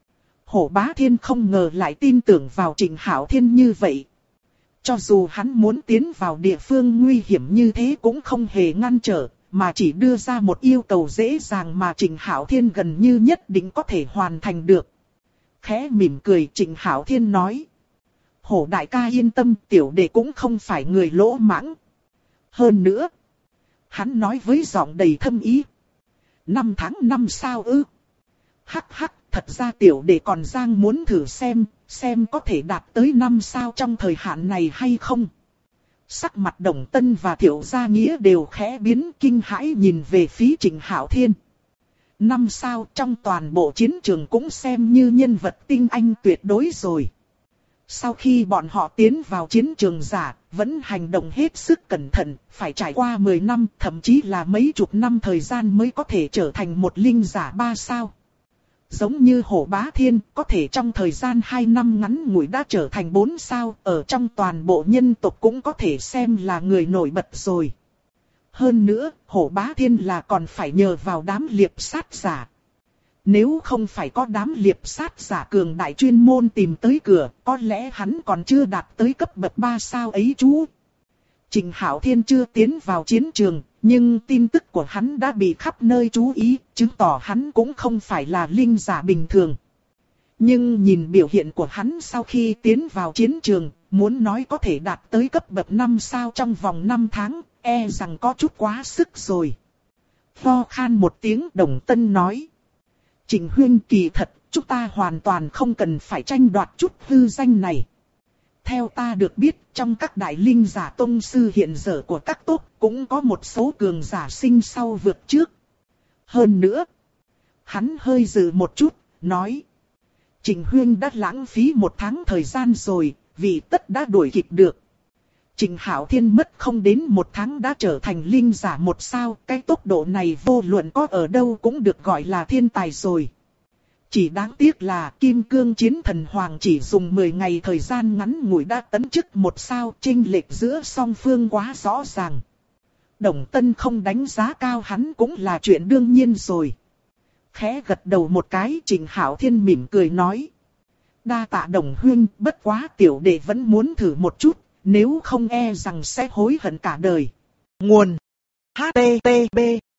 Hổ Bá Thiên không ngờ lại tin tưởng vào Trình Hạo Thiên như vậy. Cho dù hắn muốn tiến vào địa phương nguy hiểm như thế cũng không hề ngăn trở, mà chỉ đưa ra một yêu cầu dễ dàng mà Trình Hạo Thiên gần như nhất định có thể hoàn thành được. Khẽ mỉm cười Trình Hạo Thiên nói. Hổ đại ca yên tâm, tiểu đệ cũng không phải người lỗ mãng. Hơn nữa, hắn nói với giọng đầy thâm ý. 5 tháng 5 sao ư? Hắc hắc, thật ra tiểu đệ còn đang muốn thử xem có thể đạt tới 5 sao trong thời hạn này hay không. Sắc mặt Đồng Tân và Thiệu Gia Nghĩa đều khẽ biến kinh hãi nhìn về phía Trình Hạo Thiên. 5 sao trong toàn bộ chiến trường cũng xem như nhân vật tinh anh tuyệt đối rồi. Sau khi bọn họ tiến vào chiến trường giả, vẫn hành động hết sức cẩn thận, phải trải qua 10 năm, thậm chí là mấy chục năm thời gian mới có thể trở thành một linh giả 3 sao. Giống như Hổ Bá Thiên, có thể trong thời gian 2 năm ngắn ngủi đã trở thành 4 sao, ở trong toàn bộ nhân tộc cũng có thể xem là người nổi bật rồi. Hơn nữa, Hổ Bá Thiên là còn phải nhờ vào đám liệp sát giả. Nếu không phải có đám liệp sát giả cường đại chuyên môn tìm tới cửa, có lẽ hắn còn chưa đạt tới cấp bậc 3 sao ấy chú. Trình Hạo Thiên chưa tiến vào chiến trường, nhưng tin tức của hắn đã bị khắp nơi chú ý, chứng tỏ hắn cũng không phải là linh giả bình thường. Nhưng nhìn biểu hiện của hắn sau khi tiến vào chiến trường, muốn nói có thể đạt tới cấp bậc 5 sao trong vòng 5 tháng, e rằng có chút quá sức rồi. Ho khan một tiếng, Đồng Tân nói. Trình huynh, kỳ thật, chúng ta hoàn toàn không cần phải tranh đoạt chút hư danh này. Theo ta được biết, trong các đại linh giả tông sư hiện giờ của các tông cũng có một số cường giả sinh sau vượt trước. Hơn nữa, hắn hơi dự một chút, nói. Trình huynh đã lãng phí 1 tháng thời gian rồi, vì tất đã đuổi kịp được. Trình Hạo Thiên mất không đến 1 tháng đã trở thành linh giả 1 sao, cái tốc độ này vô luận có ở đâu cũng được gọi là thiên tài rồi. Chỉ đáng tiếc là Kim Cương Chiến Thần Hoàng chỉ dùng 10 ngày thời gian ngắn ngủi đã tấn chức 1 sao, chênh lệch giữa song phương quá rõ ràng. Đồng Tân không đánh giá cao hắn cũng là chuyện đương nhiên rồi. Khẽ gật đầu một cái, Trình Hạo Thiên mỉm cười nói. Đa tạ Đồng huynh, bất quá tiểu đệ vẫn muốn thử một chút, nếu không e rằng sẽ hối hận cả đời. Nguồn HTTP.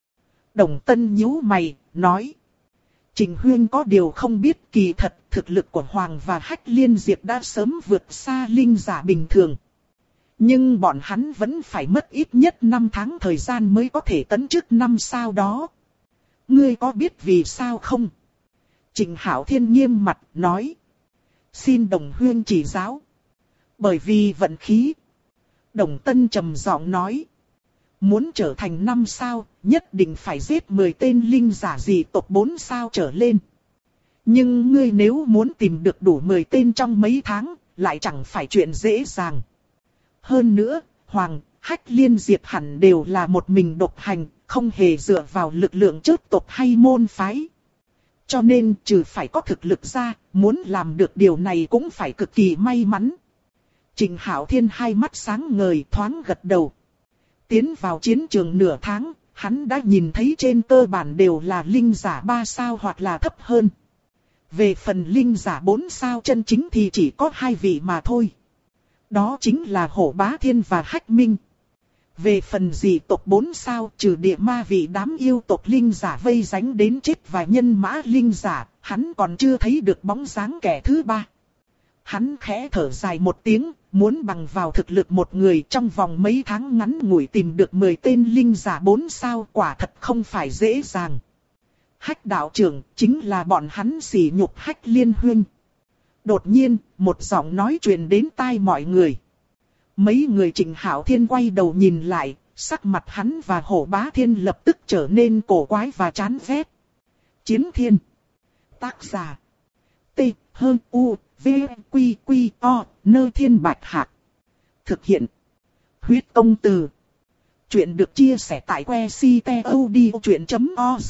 Đồng Tân nhíu mày, nói. Trình huynh có điều không biết, kỳ thật thực lực của Hoàng và Hách Liên Diệp đã sớm vượt xa linh giả bình thường. Nhưng bọn hắn vẫn phải mất ít nhất 5 tháng thời gian mới có thể tấn chức 5 sao đó. Ngươi có biết vì sao không? Trình Hạo Thiên nghiêm mặt nói. Xin Đồng huynh chỉ giáo. Bởi vì vận khí. Đồng Tân trầm giọng nói. Muốn trở thành 5 sao, nhất định phải giết 10 tên linh giả dị tộc 4 sao trở lên. Nhưng ngươi nếu muốn tìm được đủ 10 tên trong mấy tháng, lại chẳng phải chuyện dễ dàng. Hơn nữa, Hoàng, Hách Liên Diệp hẳn đều là một mình độc hành, không hề dựa vào lực lượng chớp tộc hay môn phái. Cho nên trừ phải có thực lực ra, muốn làm được điều này cũng phải cực kỳ may mắn. Trình Hạo Thiên hai mắt sáng ngời thoáng gật đầu. Tiến vào chiến trường nửa tháng, hắn đã nhìn thấy trên cơ bản đều là linh giả 3 sao hoặc là thấp hơn. Về phần linh giả 4 sao chân chính thì chỉ có 2 vị mà thôi. Đó chính là Hổ Bá Thiên và Hách Minh. Về phần dị tộc 4 sao trừ địa ma vị đám yêu tộc linh giả vây ránh đến chết và nhân mã linh giả, hắn còn chưa thấy được bóng dáng kẻ thứ ba. Hắn khẽ thở dài một tiếng, muốn bằng vào thực lực một người trong vòng mấy tháng ngắn ngủi tìm được 10 tên linh giả 4 sao quả thật không phải dễ dàng. Hách đạo trưởng chính là bọn hắn sỉ nhục Hách Liên huynh. Đột nhiên, một giọng nói truyền đến tai mọi người. Mấy người Trình Hạo Thiên quay đầu nhìn lại, sắc mặt hắn và Hổ Bá Thiên lập tức trở nên cổ quái và chán ghét. Chiến Thiên. Tác giả. T. Hơn U. V. Quy. Quy. O. Nơi Thiên Bạch Hạc. Thực hiện. Huyết Công Từ. Chuyện được chia sẻ tại que ctod.org.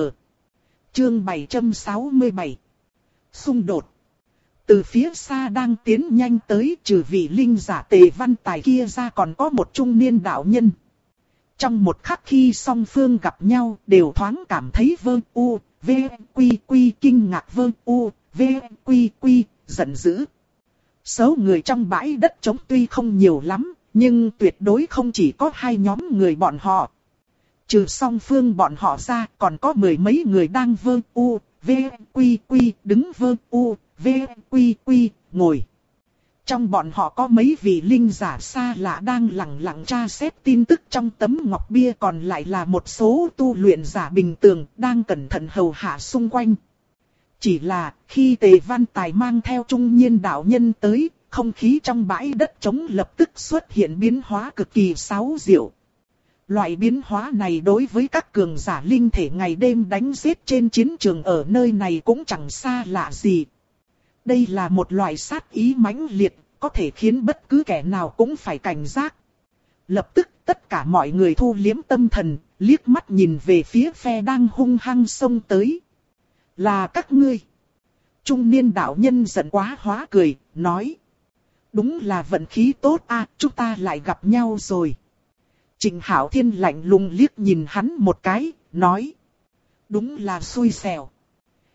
Chương 767. Xung đột. Từ phía xa đang tiến nhanh tới, trừ vị linh giả Tề Văn Tài kia ra còn có một trung niên đạo nhân. Trong một khắc khi song phương gặp nhau đều thoáng cảm thấy vơ u, v, quy quy kinh ngạc, vơ u, v, quy quy, giận dữ. Số người trong bãi đất trống tuy không nhiều lắm, nhưng tuyệt đối không chỉ có 2 nhóm người bọn họ. Trừ song phương bọn họ ra còn có 10 mấy người đang vơ u, v, quy quy, đứng vơ u, v, quy quy, ngồi. Trong bọn họ có mấy vị linh giả xa lạ đang lặng lặng tra xét tin tức trong tấm ngọc bia, còn lại là một số tu luyện giả bình thường đang cẩn thận hầu hạ xung quanh. Chỉ là khi Tề Văn Tài mang theo trung niên đạo nhân tới, không khí trong bãi đất trống lập tức xuất hiện biến hóa cực kỳ xáo diệu. Loại biến hóa này đối với các cường giả linh thể ngày đêm đánh giết trên chiến trường ở nơi này cũng chẳng xa lạ gì. Đây là một loại sát ý mãnh liệt, có thể khiến bất cứ kẻ nào cũng phải cảnh giác. Lập tức tất cả mọi người thu liếm tâm thần, liếc mắt nhìn về phía phe đang hung hăng xông tới. Là các ngươi. Trung niên đạo nhân giận quá hóa cười, nói. Đúng là vận khí tốt a, chúng ta lại gặp nhau rồi. Trình Hạo Thiên lạnh lùng liếc nhìn hắn một cái, nói. Đúng là xui xẻo.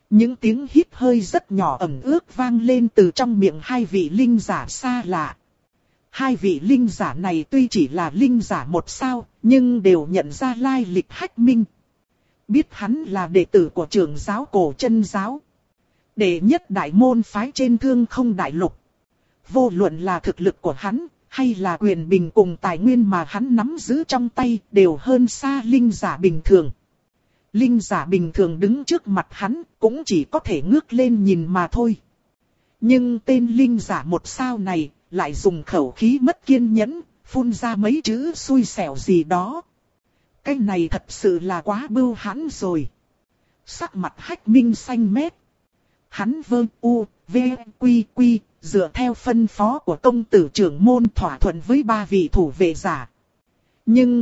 Những tiếng hít hơi rất nhỏ ẩm ướt vang lên từ trong miệng hai vị linh giả xa lạ. Hai vị linh giả này tuy chỉ là linh giả một sao, nhưng đều nhận ra lai lịch Hách Minh. Biết hắn là đệ tử của trưởng giáo Cổ Chân giáo, đệ nhất đại môn phái trên Thương Không đại lục. Vô luận là thực lực của hắn, hay là quyền bình cùng tài nguyên mà hắn nắm giữ trong tay, đều hơn xa linh giả bình thường. Linh giả bình thường đứng trước mặt hắn, cũng chỉ có thể ngước lên nhìn mà thôi. Nhưng tên linh giả một sao này, lại dùng khẩu khí mất kiên nhẫn, phun ra mấy chữ xui xẻo gì đó. Cái này thật sự là quá bưu hãn rồi. Sắc mặt Hách Minh xanh mét. Hắn dựa theo phân phó của công tử trưởng môn thỏa thuận với ba vị thủ vệ giả. Nhưng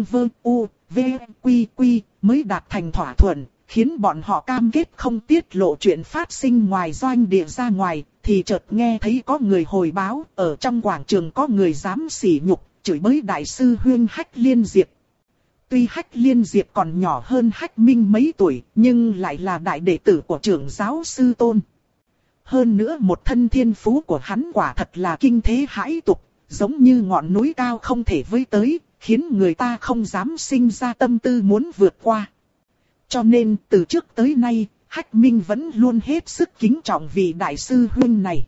mới đạt thành thỏa thuận, khiến bọn họ cam kết không tiết lộ chuyện phát sinh ngoài doanh địa ra ngoài, thì chợt nghe thấy có người hồi báo, ở trong quảng trường có người dám sỉ nhục, chửi bới đại sư huynh Hách Liên Diệp. Tuy Hách Liên Diệp còn nhỏ hơn Hách Minh mấy tuổi, nhưng lại là đại đệ tử của trưởng giáo sư tôn. Hơn nữa một thân thiên phú của hắn quả thật là kinh thế hãi tục, giống như ngọn núi cao không thể với tới, khiến người ta không dám sinh ra tâm tư muốn vượt qua. Cho nên từ trước tới nay, Hách Minh vẫn luôn hết sức kính trọng vị đại sư huynh này.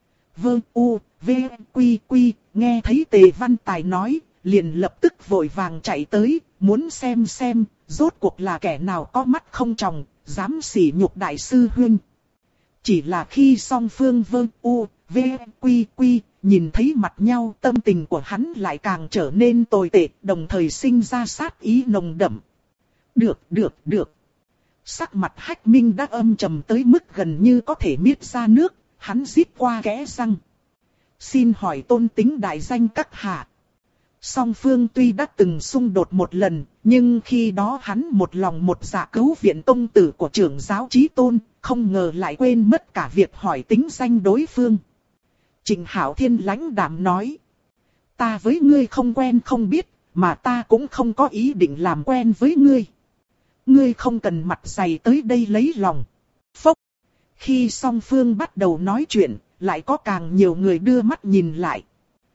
Nghe thấy Tề Văn Tài nói, liền lập tức vội vàng chạy tới, muốn xem, rốt cuộc là kẻ nào có mắt không tròng, dám sỉ nhục đại sư huynh. Chỉ là khi song phương nhìn thấy mặt nhau, tâm tình của hắn lại càng trở nên tồi tệ, đồng thời sinh ra sát ý nồng đậm. Được. Sắc mặt Hách Minh đã âm trầm tới mức gần như có thể miết ra nước, hắn rít qua kẽ răng. Xin hỏi tôn tính đại danh các hạ. Song phương tuy đã từng xung đột một lần, nhưng khi đó hắn một lòng một dạ cứu viện tông tử của trưởng giáo Chí Tôn, không ngờ lại quên mất cả việc hỏi tính danh đối phương. Trịnh Hạo Thiên lãnh đạm nói. Ta với ngươi không quen không biết, mà ta cũng không có ý định làm quen với ngươi. Ngươi không cần mặt dày tới đây lấy lòng. Phốc. Khi song phương bắt đầu nói chuyện, lại có càng nhiều người đưa mắt nhìn lại.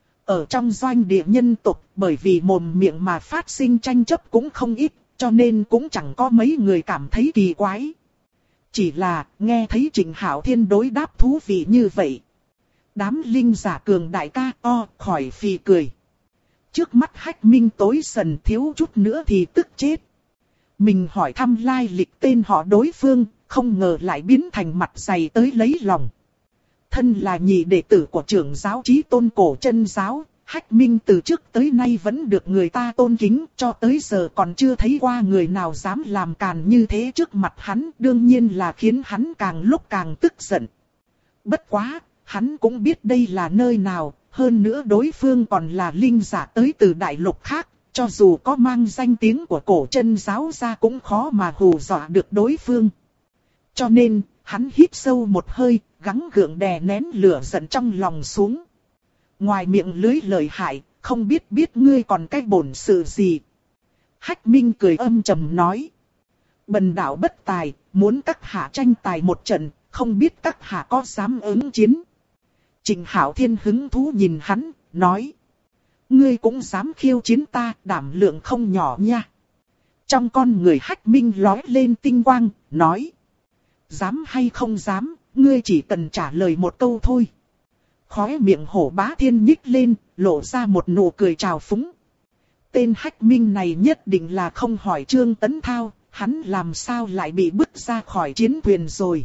Ở trong doanh địa nhân tộc, bởi vì mồm miệng mà phát sinh tranh chấp cũng không ít, cho nên cũng chẳng có mấy người cảm thấy kỳ quái. Chỉ là, nghe thấy Trịnh Hạo Thiên đối đáp thú vị như vậy. Đám linh giả cường đại ca khỏi phì cười. Trước mắt Hách Minh tối sần thiếu chút nữa thì tức chết. Mình hỏi thăm lai lịch tên họ đối phương, không ngờ lại biến thành mặt dày tới lấy lòng. Thân là nhị đệ tử của trưởng giáo Chí Tôn Cổ Chân giáo, Hách Minh từ trước tới nay vẫn được người ta tôn kính, cho tới giờ còn chưa thấy qua người nào dám làm càn như thế trước mặt hắn, đương nhiên là khiến hắn càng lúc càng tức giận. Bất quá, hắn cũng biết đây là nơi nào, hơn nữa đối phương còn là linh giả tới từ đại lục khác, cho dù có mang danh tiếng của Cổ Chân giáo ra cũng khó mà hù dọa được đối phương. Cho nên, hắn hít sâu một hơi, gắng gượng đè nén lửa giận trong lòng xuống. Ngoài miệng lưới lời hại, không biết ngươi còn cái bổn sự gì. Hách Minh cười âm trầm nói. Bần đạo bất tài, muốn các hạ tranh tài một trận, không biết các hạ có dám ứng chiến. Trịnh Hạo Thiên hứng thú nhìn hắn, nói. Ngươi cũng dám khiêu chiến ta, đảm lượng không nhỏ nha. Trong con người Hách Minh lóe lên tinh quang, nói. Dám hay không dám, ngươi chỉ cần trả lời một câu thôi. Khóe miệng Hổ Bá Thiên nhích lên, lộ ra một nụ cười trào phúng. Tên Hách Minh này nhất định là không hỏi Trương Tấn Thao, hắn làm sao lại bị bứt ra khỏi chiến thuyền rồi.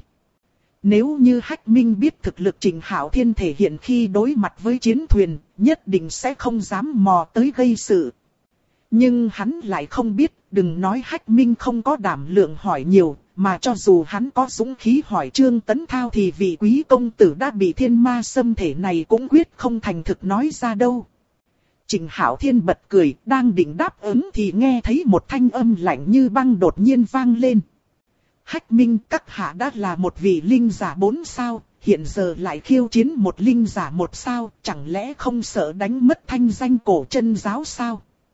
Nếu như Hách Minh biết thực lực Trịnh Hạo Thiên thể hiện khi đối mặt với chiến thuyền, nhất định sẽ không dám mò tới gây sự. Nhưng hắn lại không biết, đừng nói Hách Minh không có đảm lượng hỏi nhiều, mà cho dù hắn có dũng khí hỏi Trương Tấn Thao thì vị quý công tử đã bị thiên ma xâm thể này cũng quyết không thành thực nói ra đâu. Trịnh Hạo Thiên bật cười, đang định đáp ứng thì nghe thấy một thanh âm lạnh như băng đột nhiên vang lên. Hách Minh, các hạ đã là một vị linh giả 4 sao, hiện giờ lại khiêu chiến một linh giả 1 sao, chẳng lẽ không sợ đánh mất thanh danh Cổ Chân giáo sao?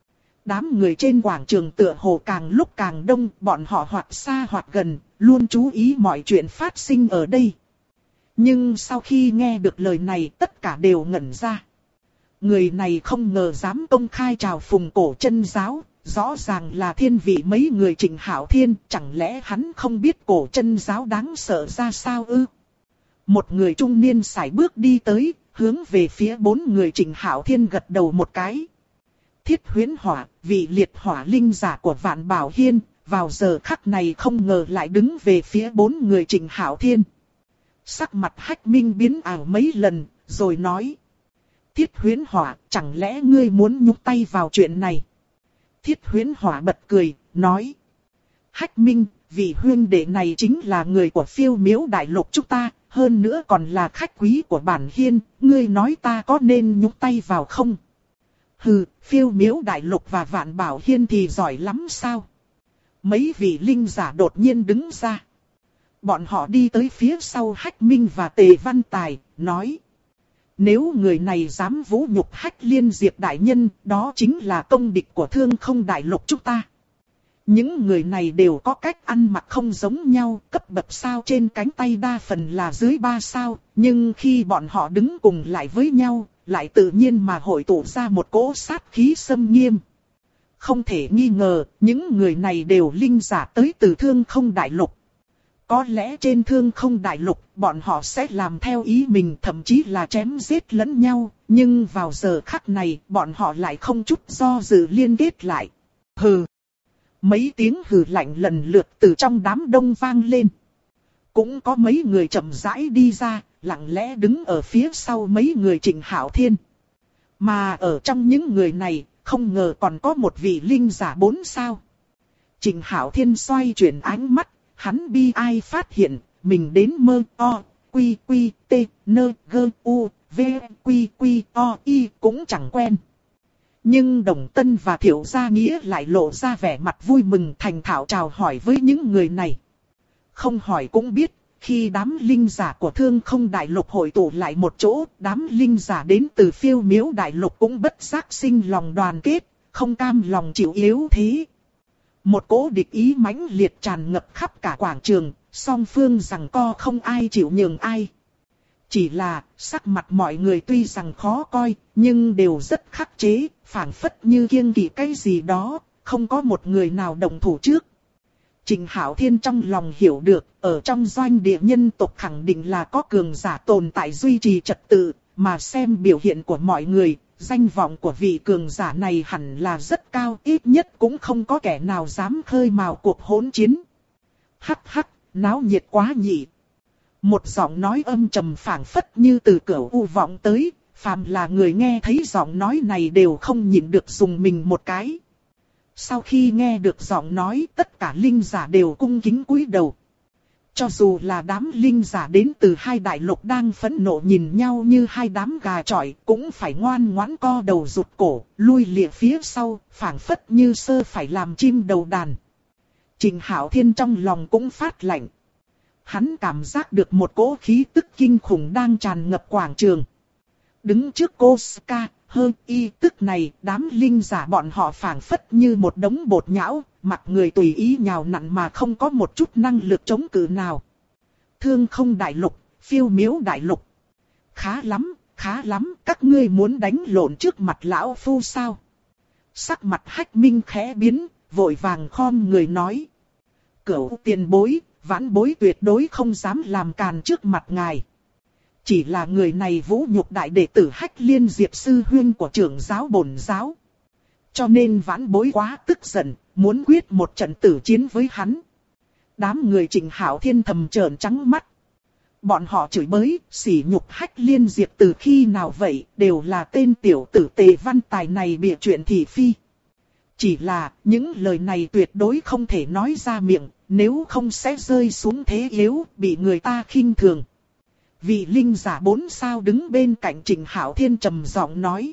Đám người trên quảng trường tựa hồ càng lúc càng đông, bọn họ hoặc xa hoặc gần, luôn chú ý mọi chuyện phát sinh ở đây. Nhưng sau khi nghe được lời này tất cả đều ngẩn ra. Người này không ngờ dám công khai chào phùng Cổ Chân giáo, rõ ràng là thiên vị mấy người Trịnh Hạo Thiên, chẳng lẽ hắn không biết Cổ Chân giáo đáng sợ ra sao ư? Một người trung niên sải bước đi tới, hướng về phía 4 người Trịnh Hạo Thiên gật đầu một cái. Thiết Huyễn Hỏa, vị liệt hỏa linh giả của Vạn Bảo Hiên, vào giờ khắc này không ngờ lại đứng về phía 4 người Trịnh Hạo Thiên. Sắc mặt Hách Minh biến ảo mấy lần, rồi nói: Thiết Huyễn Hỏa, chẳng lẽ ngươi muốn nhúng tay vào chuyện này? Thiết Huyễn Hỏa bật cười, nói: Hách Minh, vị huynh đệ này chính là người của Phiêu Miếu Đại Lục chúng ta, hơn nữa còn là khách quý của bản hiên, ngươi nói ta có nên nhúng tay vào không? Hừ, Phiêu Miếu Đại Lục và Vạn Bảo Hiên thì giỏi lắm sao? Mấy vị linh giả đột nhiên đứng ra. Bọn họ đi tới phía sau Hách Minh và Tề Văn Tài, nói: Nếu người này dám vũ nhục Hách Liên Diệp đại nhân, đó chính là công địch của Thương Không Đại Lục chúng ta. Những người này đều có cách ăn mặc không giống nhau, cấp bậc sao trên cánh tay đa phần là dưới 3 sao, nhưng khi bọn họ đứng cùng lại với nhau, lại tự nhiên mà hội tụ ra một cỗ sát khí xâm nghiêm. Không thể nghi ngờ, những người này đều linh giả tới từ Thương Không Đại Lục. Có lẽ trên Thương Không Đại Lục, bọn họ sẽ làm theo ý mình, thậm chí là chém giết lẫn nhau, nhưng vào giờ khắc này, bọn họ lại không chút do dự liên kết lại. Hừ! Mấy tiếng hừ lạnh lần lượt từ trong đám đông vang lên. Cũng có mấy người chậm rãi đi ra, lặng lẽ đứng ở phía sau mấy người Trịnh Hạo Thiên. Mà ở trong những người này, không ngờ còn có một vị linh giả 4 sao. Trịnh Hạo Thiên xoay chuyển ánh mắt, hắn bi ai phát hiện, mình đến mơ o, quy quy t, nơ gơ u, v quy quy o y cũng chẳng quen. Nhưng Đồng Tân và Thiệu Gia Nghĩa lại lộ ra vẻ mặt vui mừng thành thạo chào hỏi với những người này. Không hỏi cũng biết, khi đám linh giả của Thương Không Đại Lục hội tụ lại một chỗ, đám linh giả đến từ Phiêu Miếu Đại Lục cũng bất giác sinh lòng đoàn kết, không cam lòng chịu yếu thế. Một cỗ địch ý mãnh liệt tràn ngập khắp cả quảng trường, song phương giằng co không ai chịu nhường ai. Chỉ là, sắc mặt mọi người tuy rằng khó coi, nhưng đều rất khắc chế, phảng phất như kiêng kỵ cái gì đó, không có một người nào động thủ trước. Trịnh Hạo Thiên trong lòng hiểu được, ở trong doanh địa nhân tộc khẳng định là có cường giả tồn tại duy trì trật tự, mà xem biểu hiện của mọi người, danh vọng của vị cường giả này hẳn là rất cao, ít nhất cũng không có kẻ nào dám khơi mào cuộc hỗn chiến. Hắc hắc, náo nhiệt quá nhỉ. Một giọng nói âm trầm phảng phất như từ cửu u vọng tới, phàm là người nghe thấy giọng nói này đều không nhịn được dùng mình một cái. Sau khi nghe được giọng nói, tất cả linh giả đều cung kính cúi đầu. Cho dù là đám linh giả đến từ hai đại lục đang phẫn nộ nhìn nhau như hai đám gà chọi, cũng phải ngoan ngoãn co đầu rụt cổ, lui lìa phía sau, phảng phất như sơ phải làm chim đầu đàn. Trịnh Hạo Thiên trong lòng cũng phát lạnh. Hắn cảm giác được một cỗ khí tức kinh khủng đang tràn ngập quảng trường. Đứng trước cô Ska, hơi y tức này, đám linh giả bọn họ phảng phất như một đống bột nhão, mặc người tùy ý nhào nặn mà không có một chút năng lực chống cự nào. Thương Không Đại Lục, Phiêu Miếu Đại Lục. Khá lắm, các ngươi muốn đánh lộn trước mặt lão phu sao? Sắc mặt Hách Minh khẽ biến, vội vàng khom người nói. Cửu tiền bối, vãn bối tuyệt đối không dám làm càn trước mặt ngài. Chỉ là người này vũ nhục đại đệ tử Hách Liên Diệp sư huynh của trưởng giáo bổn giáo. Cho nên vãn bối quá tức giận, muốn quyết một trận tử chiến với hắn. Đám người Trịnh Hạo Thiên thầm trợn trắng mắt. Bọn họ chửi bới, sỉ nhục Hách Liên Diệp từ khi nào vậy, đều là tên tiểu tử Tề Văn Tài này bịa chuyện thị phi. Chỉ là, những lời này tuyệt đối không thể nói ra miệng, nếu không sẽ rơi xuống thế yếu, bị người ta khinh thường. Vị linh giả 4 sao đứng bên cạnh Trịnh Hạo Thiên trầm giọng nói.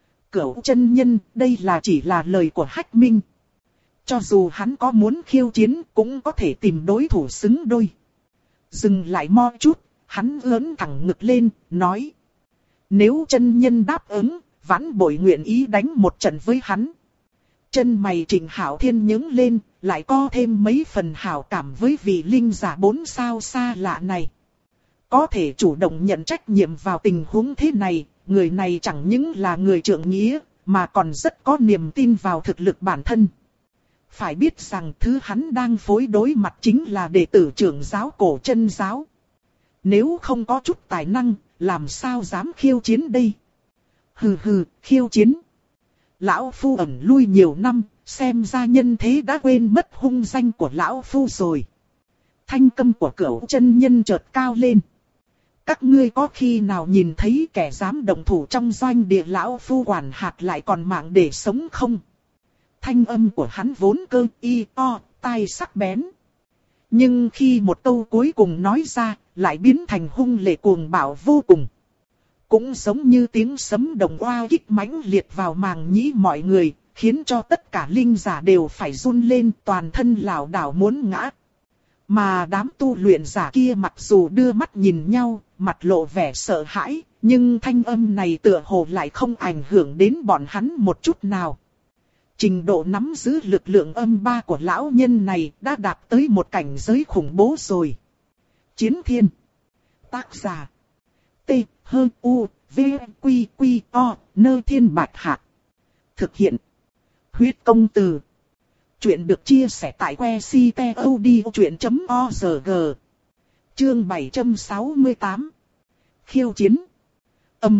Cửu chân nhân, đây là chỉ là lời của Hách Minh. Cho dù hắn có muốn khiêu chiến, cũng có thể tìm đối thủ xứng đôi. Dừng lại mo chút, hắn ưỡn thẳng ngực lên, nói. Nếu chân nhân đáp ứng, vãn bội nguyện ý đánh một trận với hắn. Chân mày Trịnh Hạo Thiên nhướng lên, lại có thêm mấy phần hảo cảm với vị linh giả 4 sao xa lạ này. Có thể chủ động nhận trách nhiệm vào tình huống thế này, người này chẳng những là người trượng nghĩa, mà còn rất có niềm tin vào thực lực bản thân. Phải biết rằng thứ hắn đang phối đối mặt chính là đệ tử trưởng giáo Cổ Chân giáo. Nếu không có chút tài năng, làm sao dám khiêu chiến đây? Hừ hừ, khiêu chiến. Lão Phu ẩn lui nhiều năm, xem ra nhân thế đã quên mất hung danh của Lão Phu rồi. Thanh âm của Cửu chân nhân chợt cao lên. Các ngươi có khi nào nhìn thấy kẻ dám động thủ trong doanh địa Lão Phu quản hạt lại còn mạng để sống không? Thanh âm của hắn vốn cơ y o, tai sắc bén. Nhưng khi một câu cuối cùng nói ra, lại biến thành hung lệ cuồng bạo vô cùng. Cũng giống như tiếng sấm đồng oa kích mãnh liệt vào màng nhĩ mọi người, khiến cho tất cả linh giả đều phải run lên, toàn thân lảo đảo muốn ngã. Mà đám tu luyện giả kia mặc dù đưa mắt nhìn nhau, mặt lộ vẻ sợ hãi, nhưng thanh âm này tựa hồ lại không ảnh hưởng đến bọn hắn một chút nào. Trình độ nắm giữ lực lượng âm ba của lão nhân này đã đạt tới một cảnh giới khủng bố rồi. Chiến Thiên. Tác giả. T, H, U, V, Q, Q, O, Nơ Thiên Bạch Hạc. Thực hiện. Huyết Công Từ. Chuyện được chia sẻ tại website.odchuyện.org. Chương 768. Khiêu chiến. Ầm.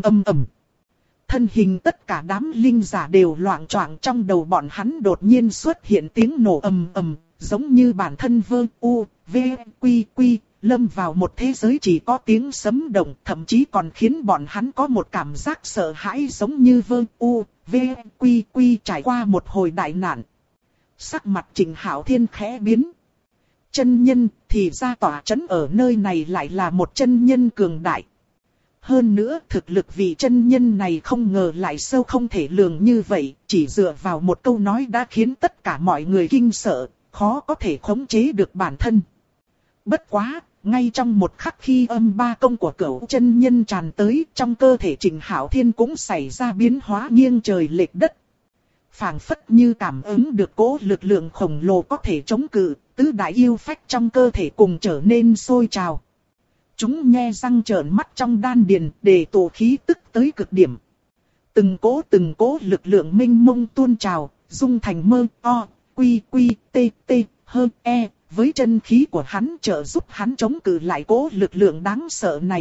Thân hình tất cả đám linh giả đều loạng choạng, trong đầu bọn hắn đột nhiên xuất hiện tiếng nổ ầm, giống như bản thân V, Quy, lâm vào một thế giới chỉ có tiếng sấm động, thậm chí còn khiến bọn hắn có một cảm giác sợ hãi giống như V, Quy trải qua một hồi đại nạn. Sắc mặt Trịnh Hạo Thiên khẽ biến. Chân nhân thì ra tỏa chấn ở nơi này lại là một chân nhân cường đại. Hơn nữa thực lực vị chân nhân này không ngờ lại sâu không thể lường như vậy, chỉ dựa vào một câu nói đã khiến tất cả mọi người kinh sợ, khó có thể khống chế được bản thân. Bất quá, ngay trong một khắc khi âm ba công của Cửu chân nhân tràn tới, trong cơ thể Trịnh Hạo Thiên cũng xảy ra biến hóa nghiêng trời lệch đất. Phảng phất như cảm ứng được cỗ lực lượng khổng lồ có thể chống cự, tứ đại yêu phách trong cơ thể cùng trở nên sôi trào. Chúng nhe răng trợn mắt trong đan điền để tụ khí tức tới cực điểm. Từng cỗ lực lượng minh mông tuôn trào, dung thành mơ, o, quy, t, hơn, e, với chân khí của hắn trợ giúp hắn chống cự lại cỗ lực lượng đáng sợ này.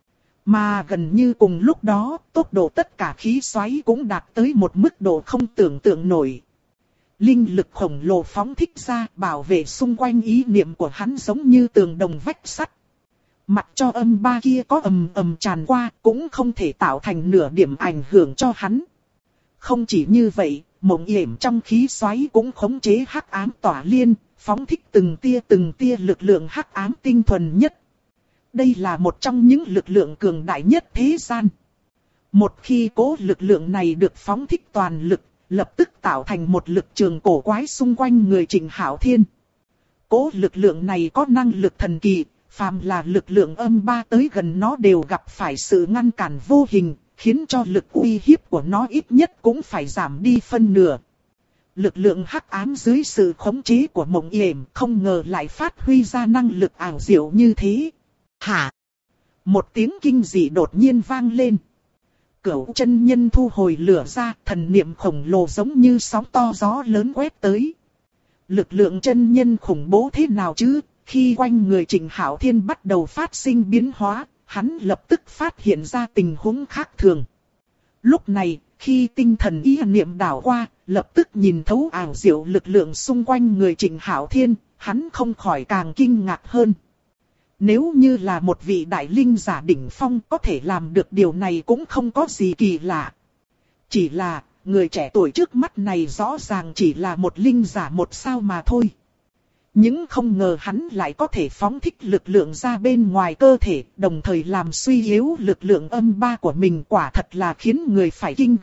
Mà gần như cùng lúc đó, tốc độ tất cả khí xoáy cũng đạt tới một mức độ không tưởng tượng nổi. Linh lực khổng lồ phóng thích ra, bảo vệ xung quanh ý niệm của hắn giống như tường đồng vách sắt. Mặc cho âm ba kia có ầm tràn qua, cũng không thể tạo thành nửa điểm ảnh hưởng cho hắn. Không chỉ như vậy, Mộng Yểm trong khí xoáy cũng khống chế hắc ám tỏa liên, phóng thích từng tia lực lượng hắc ám tinh thuần nhất. Đây là một trong những lực lượng cường đại nhất thế gian. Một khi cố lực lượng này được phóng thích toàn lực, lập tức tạo thành một lực trường cổ quái xung quanh người Trịnh Hạo Thiên. Cố lực lượng này có năng lực thần kỳ, phàm là lực lượng âm ba tới gần nó đều gặp phải sự ngăn cản vô hình, khiến cho lực uy hiếp của nó ít nhất cũng phải giảm đi phân nửa. Lực lượng hắc ám dưới sự khống chế của Mộng Yểm không ngờ lại phát huy ra năng lực ảo diệu như thế. Hả? Một tiếng kinh dị đột nhiên vang lên. Cửu chân nhân thu hồi lửa ra, thần niệm khổng lồ giống như sóng to gió lớn quét tới. Lực lượng chân nhân khủng bố thế nào chứ? Khi quanh người Trịnh Hạo Thiên bắt đầu phát sinh biến hóa, hắn lập tức phát hiện ra tình huống khác thường. Lúc này, khi tinh thần ý niệm đảo qua, lập tức nhìn thấu ảo diệu lực lượng xung quanh người Trịnh Hạo Thiên, hắn không khỏi càng kinh ngạc hơn. Nếu như là một vị đại linh giả đỉnh phong có thể làm được điều này cũng không có gì kỳ lạ. Chỉ là, người trẻ tuổi trước mắt này rõ ràng chỉ là một linh giả một sao mà thôi. Nhưng không ngờ hắn lại có thể phóng thích lực lượng ra bên ngoài cơ thể, đồng thời làm suy yếu lực lượng âm ba của mình, quả thật là khiến người phải kinh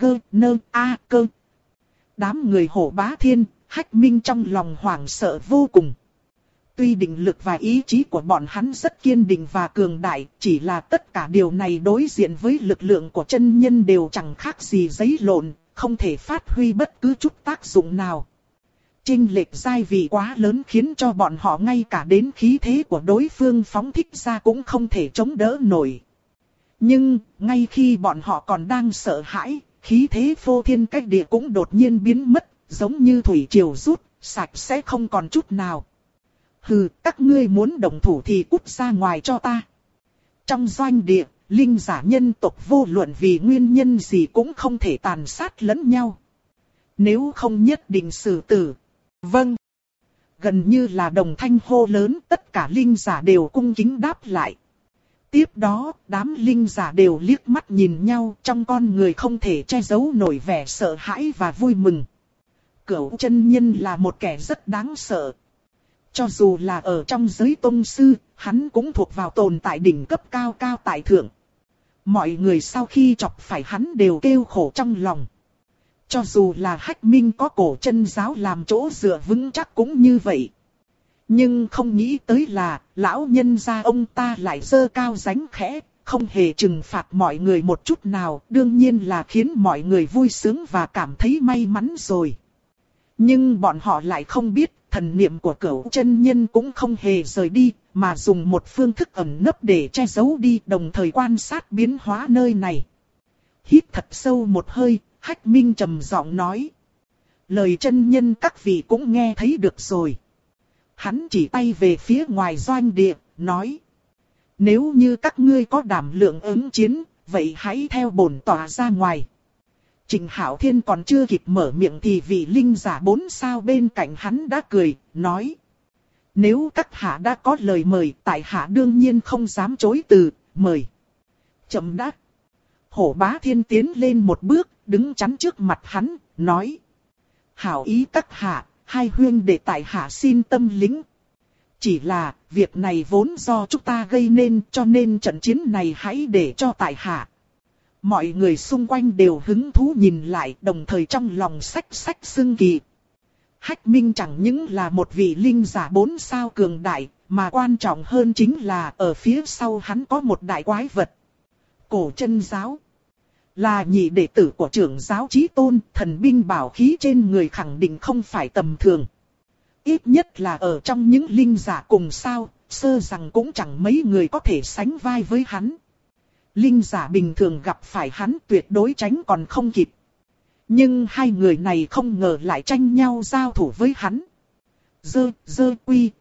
cơ. Đám người Hổ Bá Thiên, Hách Minh trong lòng hoảng sợ vô cùng. Tuy định lực và ý chí của bọn hắn rất kiên định và cường đại, chỉ là tất cả điều này đối diện với lực lượng của chân nhân đều chẳng khác gì giấy lộn, không thể phát huy bất cứ chút tác dụng nào. Chênh lệch giai vị quá lớn khiến cho bọn họ ngay cả đến khí thế của đối phương phóng thích ra cũng không thể chống đỡ nổi. Nhưng, ngay khi bọn họ còn đang sợ hãi, khí thế phô thiên cách địa cũng đột nhiên biến mất, giống như thủy triều rút, sạch sẽ không còn chút nào. Hừ, các ngươi muốn động thủ thì cút ra ngoài cho ta. Trong doanh địa, linh giả nhân tộc vô luận vì nguyên nhân gì cũng không thể tàn sát lẫn nhau. Nếu không nhất định xử tử. Vâng. Gần như là đồng thanh hô lớn, tất cả linh giả đều cung kính đáp lại. Tiếp đó, đám linh giả đều liếc mắt nhìn nhau, trong con người không thể che giấu nổi vẻ sợ hãi và vui mừng. Cửu chân nhân là một kẻ rất đáng sợ. Cho dù là ở trong giới tông sư, hắn cũng thuộc vào tồn tại đỉnh cấp cao cao tại thượng. Mọi người sau khi chọc phải hắn đều kêu khổ trong lòng. Cho dù là Hách Minh có cổ chân giáo làm chỗ dựa vững chắc cũng như vậy. Nhưng không nghĩ tới là, lão nhân gia ông ta lại giơ cao ránh khẽ, không hề trừng phạt mọi người một chút nào, đương nhiên là khiến mọi người vui sướng và cảm thấy may mắn rồi. Nhưng bọn họ lại không biết, thần niệm của Cửu chân nhân cũng không hề rời đi, mà dùng một phương thức ẩn nấp để che giấu đi, đồng thời quan sát biến hóa nơi này. Hít thật sâu một hơi, Hách Minh trầm giọng nói. Lời chân nhân các vị cũng nghe thấy được rồi. Hắn chỉ tay về phía ngoài doanh địa, nói. Nếu như các ngươi có đảm lượng ứng chiến, vậy hãy theo bổn tọa ra ngoài. Trình Hạo Thiên còn chưa kịp mở miệng thì vị linh giả 4 sao bên cạnh hắn đã cười, nói. Nếu các hạ đã có lời mời, tại hạ đương nhiên không dám chối từ, mời. Chậm đã. Hổ Bá Thiên tiến lên một bước, đứng chắn trước mặt hắn, nói. Hảo ý các hạ, hai huynh đệ tại hạ xin tâm lĩnh. Chỉ là, việc này vốn do chúng ta gây nên, cho nên trận chiến này hãy để cho tại hạ. Mọi người xung quanh đều hứng thú nhìn lại, đồng thời trong lòng xách xưng kỳ. Hách Minh chẳng những là một vị linh giả 4 sao cường đại, mà quan trọng hơn chính là ở phía sau hắn có một đại quái vật. Cổ chân giáo. Là nhị đệ tử của trưởng giáo Chí Tôn, thần binh bảo khí trên người khẳng định không phải tầm thường. Ít nhất là ở trong những linh giả cùng sao, sơ rằng cũng chẳng mấy người có thể sánh vai với hắn. Linh giả bình thường gặp phải hắn tuyệt đối tránh còn không kịp. Nhưng hai người này không ngờ lại tranh nhau giao thủ với hắn. Dơ quy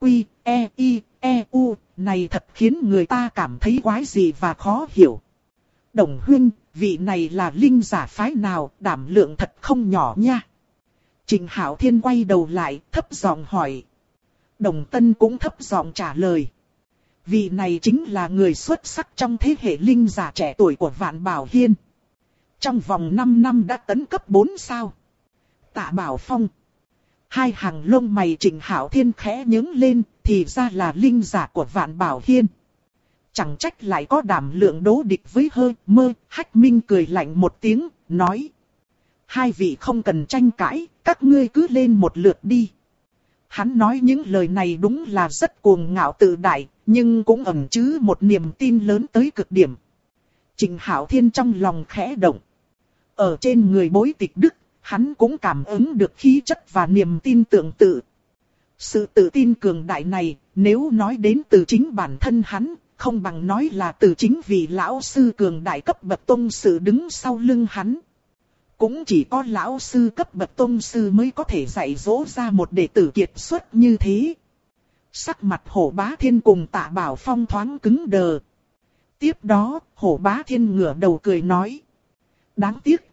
e u, này thật khiến người ta cảm thấy quái dị và khó hiểu. Đồng huynh, vị này là linh giả phái nào, đảm lượng thật không nhỏ nha. Trình Hạo Thiên quay đầu lại, thấp giọng hỏi. Đồng Tân cũng thấp giọng trả lời. Vị này chính là người xuất sắc trong thế hệ linh giả trẻ tuổi của Vạn Bảo Hiên. Trong vòng 5 năm đã tấn cấp 4 sao. Tạ Bảo Phong. Hai hàng lông mày Trình Hạo Thiên khẽ nhướng lên, thì ra là linh giả của Vạn Bảo Hiên. Chẳng trách lại có đảm lượng đối địch với Hơ Mơ. Hách Minh cười lạnh một tiếng, nói. Hai vị không cần tranh cãi, các ngươi cứ lên một lượt đi. Hắn nói những lời này đúng là rất cuồng ngạo tự đại, nhưng cũng ẩn chứa một niềm tin lớn tới cực điểm. Trình Hạo Thiên trong lòng khẽ động. Ở trên người Bối Tịch Đức, hắn cũng cảm ứng được khí chất và niềm tin tương tự. Sự tự tin cường đại này, nếu nói đến từ chính bản thân hắn, không bằng nói là từ chính vị lão sư cường đại cấp bậc tông sư đứng sau lưng hắn. Cũng chỉ có lão sư cấp bậc tông sư mới có thể dạy dỗ ra một đệ tử kiệt xuất như thế. Sắc mặt Hổ Bá Thiên cùng Tạ Bảo Phong thoáng cứng đờ. Tiếp đó, Hổ Bá Thiên ngửa đầu cười nói. Đáng tiếc.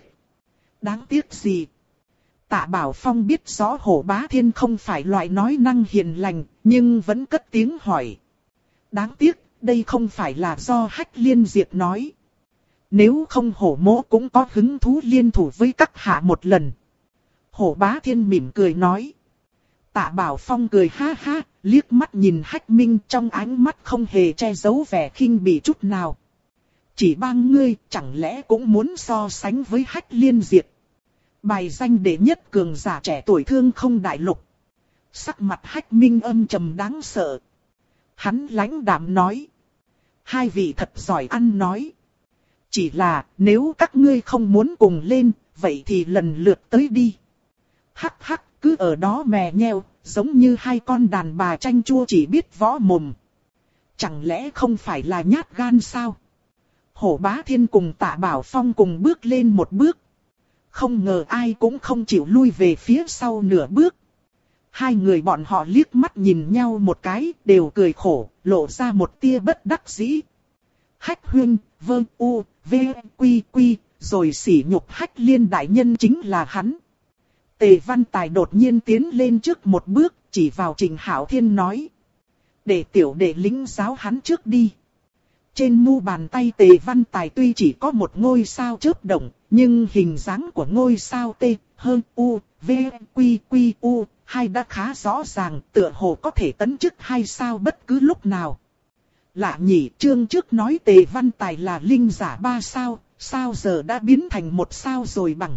Đáng tiếc gì? Tạ Bảo Phong biết rõ Hổ Bá Thiên không phải loại nói năng hiền lành, nhưng vẫn cất tiếng hỏi. Đáng tiếc, đây không phải là do Hách Liên Diệp nói. Nếu không Hổ Mỗ cũng có hứng thú liên thủ với các hạ một lần. Hổ Bá Thiên mỉm cười nói. Tạ Bảo Phong cười ha ha, liếc mắt nhìn Hách Minh trong ánh mắt không hề che giấu vẻ khinh bỉ chút nào. Chỉ bằng ngươi, chẳng lẽ cũng muốn so sánh với Hách Liên Diệp? Bài danh đệ nhất cường giả trẻ tuổi thương không đại lục. Sắc mặt Hách Minh âm trầm đáng sợ. Hắn lãnh đạm nói. Hai vị thật giỏi ăn nói. Chỉ là nếu các ngươi không muốn cùng lên, vậy thì lần lượt tới đi. Hắc hắc, cứ ở đó mè nheo, giống như hai con đàn bà chanh chua chỉ biết võ mồm. Chẳng lẽ không phải là nhát gan sao? Hổ Bá Thiên cùng Tạ Bảo Phong cùng bước lên một bước. Không ngờ ai cũng không chịu lui về phía sau nửa bước. Hai người bọn họ liếc mắt nhìn nhau một cái, đều cười khổ, lộ ra một tia bất đắc dĩ. Hách Huynh, Vương U, V, Quy Quy, rồi sỉ nhục Hách Liên đại nhân chính là hắn. Tề Văn Tài đột nhiên tiến lên trước một bước, chỉ vào Trình Hạo Thiên nói. Để tiểu đệ lính giáo hắn trước đi. Trên mu bàn tay Tề Văn Tài tuy chỉ có một ngôi sao chớp động, nhưng hình dáng của ngôi sao T, hơn U, V, Quy Quy U, hai đã khá rõ ràng, tựa hồ có thể tấn chức hai sao bất cứ lúc nào. Lạ nhỉ, chương trước nói Tề Văn Tài là linh giả 3 sao, sao giờ đã biến thành 1 sao rồi bằng.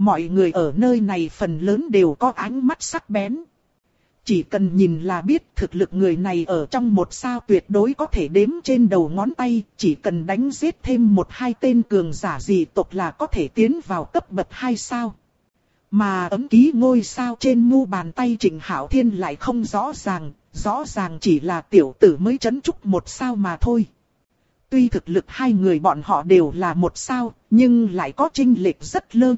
Mọi người ở nơi này phần lớn đều có ánh mắt sắc bén. Chỉ cần nhìn là biết thực lực người này ở trong 1 sao tuyệt đối có thể đếm trên đầu ngón tay, chỉ cần đánh giết thêm 1-2 tên cường giả dị tộc là có thể tiến vào cấp bậc 2 sao. Mà ấm ký ngôi sao trên mu bàn tay Trịnh Hạo Thiên lại không rõ ràng chỉ là tiểu tử mới trấn trúc 1 sao mà thôi. Tuy thực lực hai người bọn họ đều là 1 sao, nhưng lại có chênh lệch rất lớn.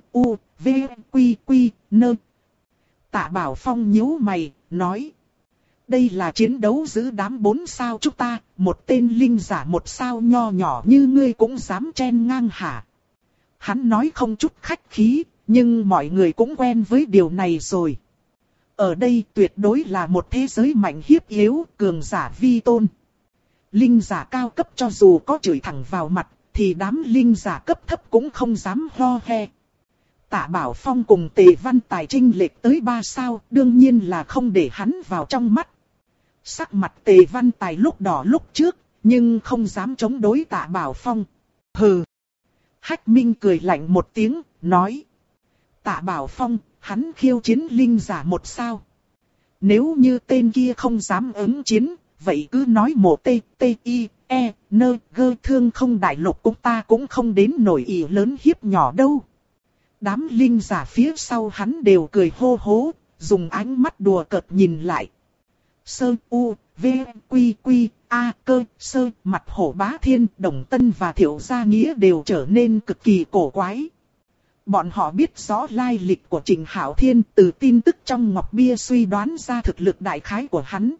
Tạ Bảo Phong nhíu mày, nói. Đây là chiến đấu giữa đám 4 sao chúng ta, một tên linh giả 1 sao nho nhỏ như ngươi cũng dám chen ngang hả? Hắn nói không chút khách khí, nhưng mọi người cũng quen với điều này rồi. Ở đây tuyệt đối là một thế giới mạnh hiếp yếu, cường giả vi tôn. Linh giả cao cấp cho dù có chửi thẳng vào mặt, thì đám linh giả cấp thấp cũng không dám ho he. Tạ Bảo Phong cùng Tề Văn Tài chênh lệch tới 3 sao, đương nhiên là không để hắn vào trong mắt. Sắc mặt Tề Văn Tài lúc đỏ lúc trước, nhưng không dám chống đối Tạ Bảo Phong. Hừ. Hách Minh cười lạnh một tiếng, nói. Tạ Bảo Phong, hắn khiêu chiến linh giả 1 sao. Nếu như tên kia không dám ứng chiến, vậy cứ nói mộ thương không đại lục cũng ta cũng không đến nổi ý lớn hiếp nhỏ đâu. Đám linh giả phía sau hắn đều cười hô hố, dùng ánh mắt đùa cợt nhìn lại. Mặt Hổ Bá Thiên, Đồng Tân và Thiệu Gia Nghĩa đều trở nên cực kỳ cổ quái. Bọn họ biết rõ lai lịch của Trịnh Hạo Thiên từ tin tức trong ngọc bia suy đoán ra thực lực đại khái của hắn.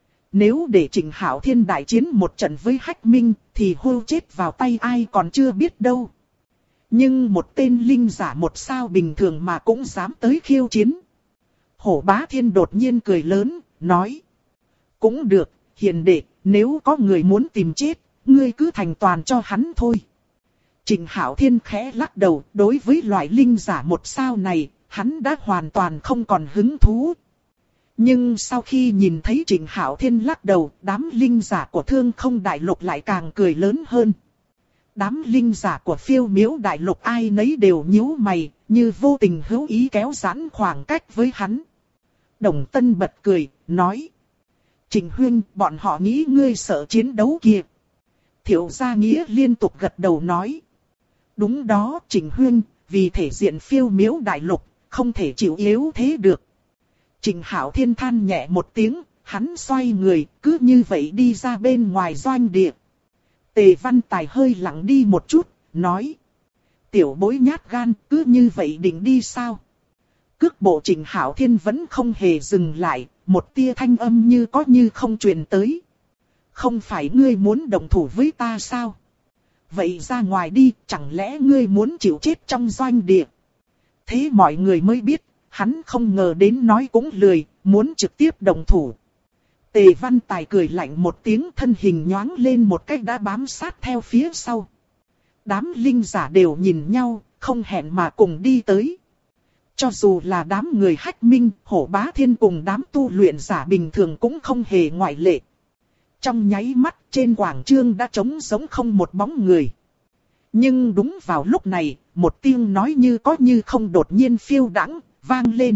Nếu để Trịnh Hạo Thiên đại chiến một trận với Hách Minh thì hô chết vào tay ai còn chưa biết đâu. Nhưng một tên linh giả 1 sao bình thường mà cũng dám tới khiêu chiến. Hổ Bá Thiên đột nhiên cười lớn, nói. Cũng được, hiền đệ, nếu có người muốn tìm chết, ngươi cứ thành toàn cho hắn thôi. Trịnh Hạo Thiên khẽ lắc đầu, đối với loại linh giả 1 sao này, hắn đã hoàn toàn không còn hứng thú. Nhưng sau khi nhìn thấy Trịnh Hạo Thiên lắc đầu, đám linh giả của Thương Không Đại Lục lại càng cười lớn hơn. Đám linh giả của Phiêu Miếu Đại Lục ai nấy đều nhíu mày, như vô tình hữu ý kéo giãn khoảng cách với hắn. Đồng Tân bật cười, nói. Trịnh huynh, bọn họ nghĩ ngươi sợ chiến đấu kìa. Thiệu Gia Nghĩa liên tục gật đầu nói. Đúng đó, Trịnh huynh, vì thể diện Phiêu Miếu Đại Lục, không thể chịu yếu thế được. Trịnh Hạo Thiên than nhẹ một tiếng, hắn xoay người, cứ như vậy đi ra bên ngoài doanh địa. Tề Văn Tài hơi lặng đi một chút, nói. Tiểu bối nhát gan, cứ như vậy định đi sao? Cước bộ Trịnh Hạo Thiên vẫn không hề dừng lại, một tia thanh âm như có như không truyền tới. Không phải ngươi muốn động thủ với ta sao? Vậy ra ngoài đi, chẳng lẽ ngươi muốn chịu chết trong doanh địa? Thế mọi người mới biết, hắn không ngờ đến nói cũng lười, muốn trực tiếp động thủ. Tề Văn Tài cười lạnh một tiếng, thân hình nhoáng lên một cách đã bám sát theo phía sau. Đám linh giả đều nhìn nhau, không hẹn mà cùng đi tới. Cho dù là đám người Hách Minh, Hổ Bá Thiên cùng đám tu luyện giả bình thường cũng không hề ngoại lệ. Trong nháy mắt trên quảng trường đã trống rỗng không một bóng người. Nhưng đúng vào lúc này, một tiếng nói như có như không đột nhiên phiêu đãng vang lên.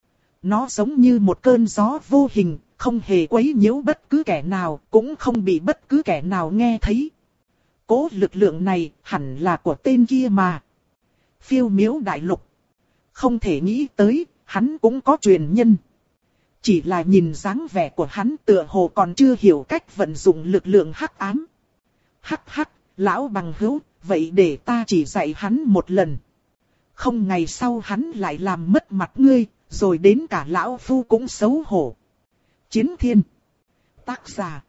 Nó giống như một cơn gió vô hình, không hề quấy nhiễu bất cứ kẻ nào, cũng không bị bất cứ kẻ nào nghe thấy. Cố lực lượng này hẳn là của tên kia mà. Phiêu Miếu Đại Lục. Không thể nghĩ tới, hắn cũng có truyền nhân. Chỉ là nhìn dáng vẻ của hắn tựa hồ còn chưa hiểu cách vận dụng lực lượng hắc ám. Hắc hắc, lão bằng hữu, vậy để ta chỉ dạy hắn một lần. Không ngày sau hắn lại làm mất mặt ngươi, rồi đến cả lão phu cũng xấu hổ. Chiến Thiên. Tác giả.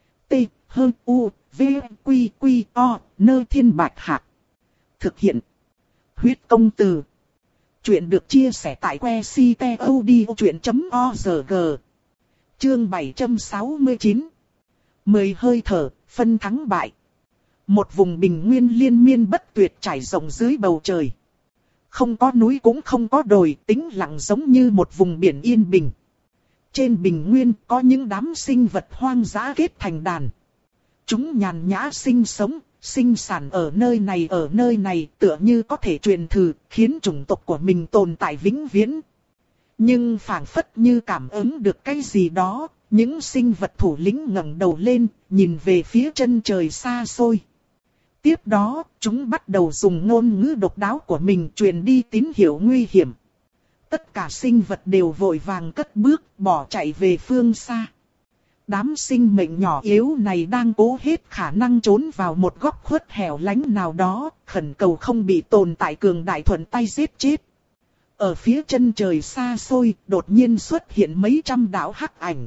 T-H-U-V-Q-Q-O, Nơi Thiên Bạch Hạc. Thực hiện. Huyết Công Từ. Chuyện được chia sẻ tại website.odchuyện.org. Chương 769. 10 hơi thở, phân thắng bại. Một vùng bình nguyên liên miên bất tuyệt trải rộng dưới bầu trời. Không có núi cũng không có đồi, tĩnh lặng giống như một vùng biển yên bình. Trên bình nguyên có những đám sinh vật hoang dã kết thành đàn. Chúng nhàn nhã sinh sống, sinh sản ở nơi này tựa như có thể truyền thừa, khiến chủng tộc của mình tồn tại vĩnh viễn. Nhưng phảng phất như cảm ứng được cái gì đó, những sinh vật thủ lĩnh ngẩng đầu lên, nhìn về phía chân trời xa xôi. Tiếp đó, chúng bắt đầu dùng ngôn ngữ độc đáo của mình truyền đi tín hiệu nguy hiểm. Tất cả sinh vật đều vội vàng cất bước, bỏ chạy về phương xa. Đám sinh mệnh nhỏ yếu này đang cố hết khả năng trốn vào một góc khuất hẻo lánh nào đó, khẩn cầu không bị tồn tại cường đại thuận tay giết chết. Ở phía chân trời xa xôi, đột nhiên xuất hiện mấy trăm đạo hắc ảnh.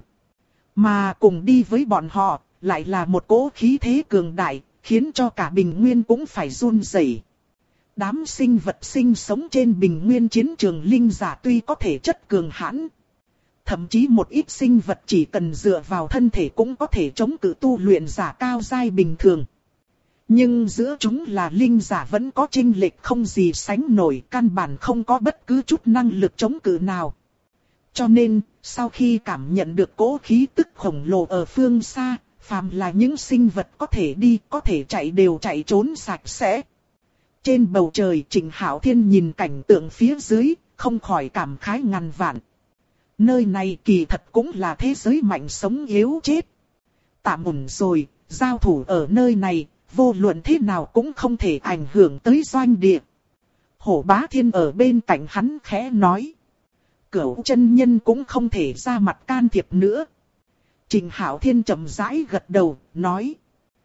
Mà cùng đi với bọn họ, lại là một cỗ khí thế cường đại, khiến cho cả bình nguyên cũng phải run rẩy. Đám sinh vật sinh sống trên bình nguyên chiến trường linh giả tuy có thể chất cường hãn. Thậm chí một ít sinh vật chỉ cần dựa vào thân thể cũng có thể chống cự tu luyện giả cao giai bình thường. Nhưng giữa chúng là linh giả vẫn có chênh lệch không gì sánh nổi, căn bản không có bất cứ chút năng lực chống cự nào. Cho nên, sau khi cảm nhận được cỗ khí tức khổng lồ ở phương xa, phàm là những sinh vật có thể đi, có thể chạy đều chạy trốn sạch sẽ. Trên bầu trời Trịnh Hạo Thiên nhìn cảnh tượng phía dưới, không khỏi cảm khái ngàn vạn. Nơi này kỳ thật cũng là thế giới mạnh sống yếu chết. Tạm ổn rồi, giao thủ ở nơi này, vô luận thế nào cũng không thể ảnh hưởng tới doanh địa. Hổ Bá Thiên ở bên cạnh hắn khẽ nói. Cửu chân nhân cũng không thể ra mặt can thiệp nữa. Trịnh Hạo Thiên chậm rãi gật đầu, nói.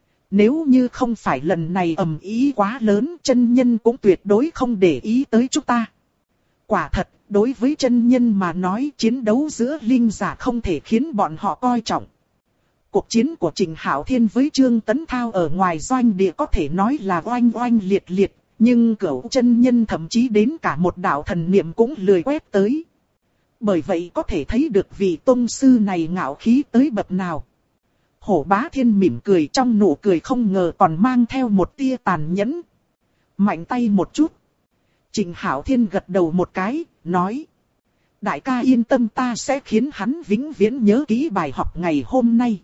Nếu như không phải lần này ầm ý quá lớn, chân nhân cũng tuyệt đối không để ý tới chúng ta. Quả thật, đối với chân nhân mà nói chiến đấu giữa linh giả không thể khiến bọn họ coi trọng. Cuộc chiến của Trịnh Hạo Thiên với Trương Tấn Thao ở ngoài doanh địa có thể nói là oanh oanh liệt liệt, nhưng cửu chân nhân thậm chí đến cả một đạo thần niệm cũng lười quét tới. Bởi vậy có thể thấy được vị tông sư này ngạo khí tới bậc nào. Hổ Bá Thiên mỉm cười, trong nụ cười không ngờ còn mang theo một tia tàn nhẫn. Mạnh tay một chút. Trịnh Hạo Thiên gật đầu một cái, nói. Đại ca yên tâm, ta sẽ khiến hắn vĩnh viễn nhớ kỹ bài học ngày hôm nay.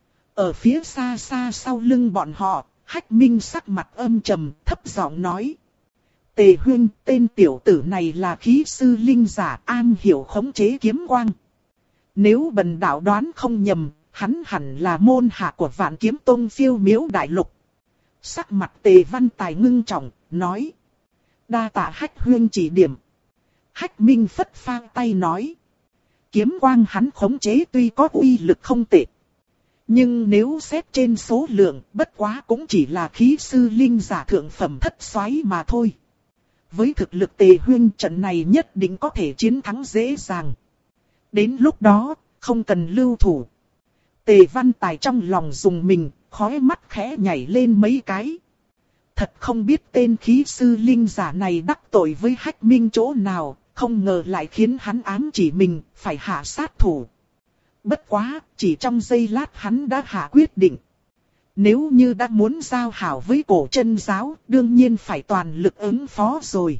Ở phía xa xa sau lưng bọn họ, Hách Minh sắc mặt âm trầm, thấp giọng nói. Tề Huyên, tên tiểu tử này là khí sư linh giả, an hiểu khống chế kiếm quang. Nếu bần đạo đoán không nhầm, hắn hẳn là môn hạ của Vạn Kiếm Tông Phiêu Miếu Đại Lục. Sắc mặt Tề Văn Tài ngưng trọng, nói. Đa tạ Hách Huyên chỉ điểm. Hách Minh phất phang tay nói. Kiếm quang hắn khống chế tuy có uy lực không tệ. Nhưng nếu xét trên số lượng, bất quá cũng chỉ là khí sư linh giả thượng phẩm thất soái mà thôi. Với thực lực Tề Huyên, trận này nhất định có thể chiến thắng dễ dàng. Đến lúc đó, không cần lưu thủ. Tề Văn Tài trong lòng dùng mình, khóe mắt khẽ nhảy lên mấy cái. Thật không biết tên khí sư linh giả này đắc tội với Hách Minh chỗ nào, không ngờ lại khiến hắn ám chỉ mình, phải hạ sát thủ. Bất quá, chỉ trong giây lát hắn đã hạ quyết định. Nếu như đã muốn giao hảo với Cổ Chân giáo, đương nhiên phải toàn lực ứng phó rồi.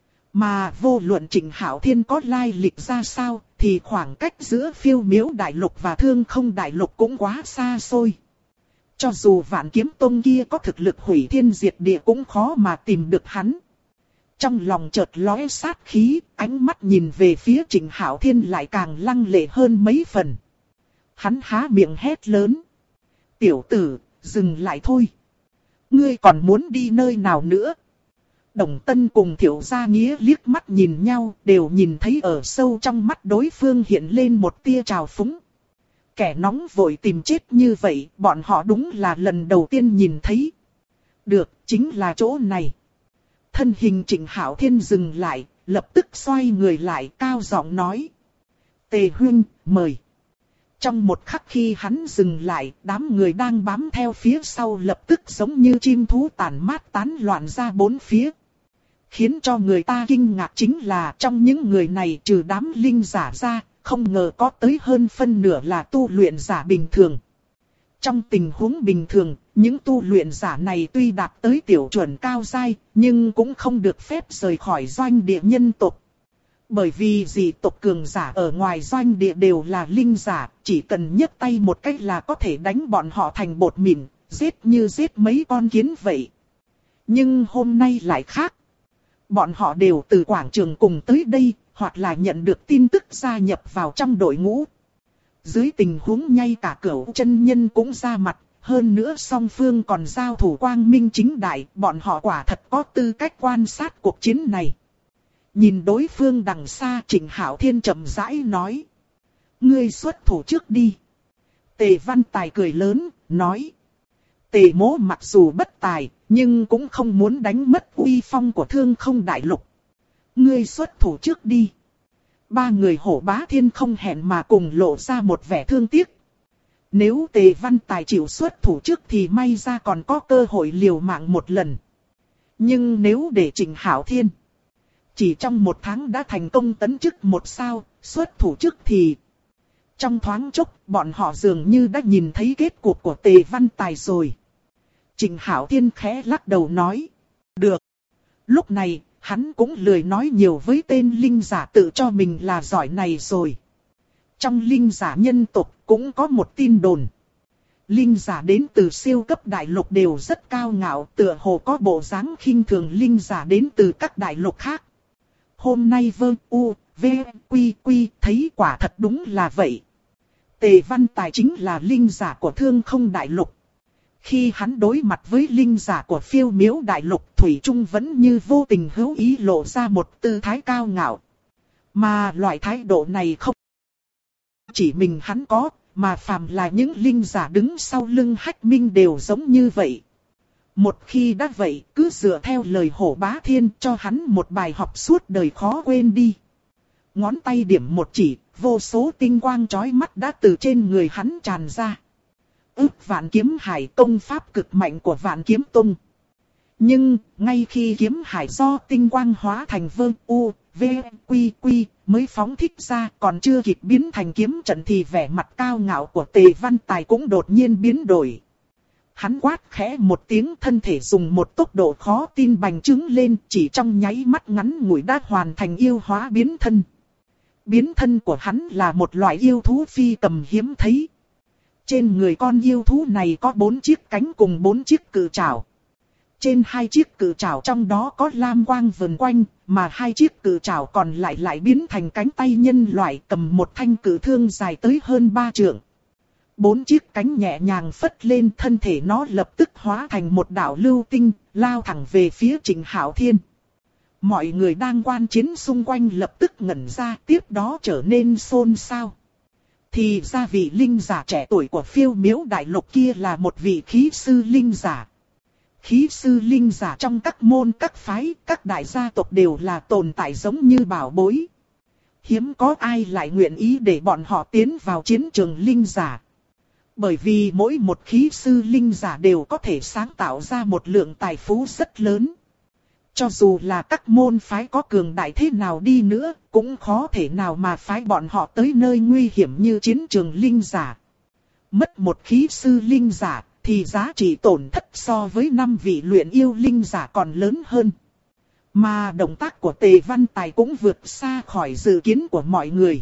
Mà vô luận Trịnh Hạo Thiên có lai lịch ra sao, thì khoảng cách giữa Phiêu Miếu Đại Lục và Thương Không Đại Lục cũng quá xa xôi. Cho dù Vạn Kiếm Tông kia có thực lực hủy thiên diệt địa cũng khó mà tìm được hắn. Trong lòng chợt lóe sát khí, ánh mắt nhìn về phía Trịnh Hạo Thiên lại càng lăng lệ hơn mấy phần. Hắn há miệng hét lớn. Tiểu tử, dừng lại thôi. Ngươi còn muốn đi nơi nào nữa? Đồng Tân cùng Thiệu Gia Nghĩa liếc mắt nhìn nhau, đều nhìn thấy ở sâu trong mắt đối phương hiện lên một tia trào phúng. Kẻ nóng vội tìm chết như vậy, bọn họ đúng là lần đầu tiên nhìn thấy. Được, chính là chỗ này. Thân hình Trịnh Hạo Thiên dừng lại, lập tức xoay người lại cao giọng nói. Tề Huyên, mời. Trong một khắc khi hắn dừng lại, đám người đang bám theo phía sau lập tức giống như chim thú tản mát tán loạn ra bốn phía. Khiến cho người ta kinh ngạc chính là trong những người này trừ đám linh giả ra, không ngờ có tới hơn phân nửa là tu luyện giả bình thường. Trong tình huống bình thường, những tu luyện giả này tuy đạt tới tiểu chuẩn cao giai, nhưng cũng không được phép rời khỏi doanh địa nhân tộc. Bởi vì dị tộc cường giả ở ngoài doanh địa đều là linh giả, chỉ cần nhấc tay một cách là có thể đánh bọn họ thành bột mịn, giết như giết mấy con kiến vậy. Nhưng hôm nay lại khác. Bọn họ đều từ quảng trường cùng tới đây, hoặc là nhận được tin tức gia nhập vào trong đội ngũ. Dưới tình huống ngay cả Cửu chân nhân cũng ra mặt, hơn nữa song phương còn giao thủ quang minh chính đại, bọn họ quả thật có tư cách quan sát cuộc chiến này. Nhìn đối phương đằng xa, Trịnh Hạo Thiên chậm rãi nói: ngươi xuất thủ trước đi. Tề Văn Tài cười lớn, nói: Tề Mỗ mặc dù bất tài, nhưng cũng không muốn đánh mất uy phong của Thương Không Đại Lục. Ngươi xuất thủ trước đi. Ba người Hổ Bá Thiên không hẹn mà cùng lộ ra một vẻ thương tiếc. Nếu Tề Văn Tài chịu xuất thủ trước thì may ra còn có cơ hội liều mạng một lần. Nhưng nếu để Trịnh Hạo Thiên chỉ trong một tháng đã thành công tấn chức một sao, xuất thủ trước thì trong thoáng chốc bọn họ dường như đã nhìn thấy kết cục của Tề Văn Tài rồi. Trịnh Hạo Thiên khẽ lắc đầu nói: được. Lúc này hắn cũng lười nói nhiều với tên linh giả tự cho mình là giỏi này rồi. Trong linh giả nhân tộc cũng có một tin đồn. Linh giả đến từ siêu cấp đại lục đều rất cao ngạo, tựa hồ có bộ dáng khinh thường linh giả đến từ các đại lục khác. Hôm nay Quy thấy quả thật đúng là vậy. Tề Văn Tài chính là linh giả của Thương Không Đại Lục. Khi hắn đối mặt với linh giả của Phiêu Miếu Đại Lục, thủy chung vẫn như vô tình hữu ý lộ ra một tư thái cao ngạo. Mà loại thái độ này không chỉ mình hắn có, mà phàm là những linh giả đứng sau lưng Hách Minh đều giống như vậy. Một khi đã vậy, cứ dựa theo lời Hổ Bá Thiên cho hắn một bài học suốt đời khó quên đi. Ngón tay điểm một chỉ, vô số tinh quang chói mắt đã từ trên người hắn tràn ra. Vạn Kiếm Hải, công pháp cực mạnh của Vạn Kiếm Tông. Nhưng, ngay khi kiếm hải do tinh quang hóa thành Quy mới phóng thích ra, còn chưa kịp biến thành kiếm trận thì vẻ mặt cao ngạo của Tề Văn Tài cũng đột nhiên biến đổi. Hắn quát khẽ một tiếng, thân thể dùng một tốc độ khó tin bành trướng lên, chỉ trong nháy mắt ngắn ngủi đã hoàn thành yêu hóa biến thân. Biến thân của hắn là một loại yêu thú phi cầm hiếm thấy. Trên người con yêu thú này có 4 chiếc cánh cùng 4 chiếc cự trảo. Trên 2 chiếc cự trảo trong đó có lam quang vần quanh, mà 2 chiếc cự trảo còn lại biến thành cánh tay nhân loại, cầm một thanh cự thương dài tới hơn 3 trượng. 4 chiếc cánh nhẹ nhàng phất lên, thân thể nó lập tức hóa thành một đạo lưu tinh, lao thẳng về phía Trịnh Hạo Thiên. Mọi người đang quan chiến xung quanh lập tức ngẩn ra, tiếp đó trở nên xôn xao. Thì ra vị linh giả trẻ tuổi của Phiêu Miếu Đại Lục kia là một vị khí sư linh giả. Khí sư linh giả trong các môn các phái, các đại gia tộc đều là tồn tại giống như bảo bối. Hiếm có ai lại nguyện ý để bọn họ tiến vào chiến trường linh giả. Bởi vì mỗi một khí sư linh giả đều có thể sáng tạo ra một lượng tài phú rất lớn. Cho dù là các môn phái có cường đại thế nào đi nữa, cũng khó thể nào mà phái bọn họ tới nơi nguy hiểm như chiến trường linh giả. Mất một khí sư linh giả, thì giá trị tổn thất so với 5 vị luyện yêu linh giả còn lớn hơn. Mà động tác của Tề Văn Tài cũng vượt xa khỏi dự kiến của mọi người.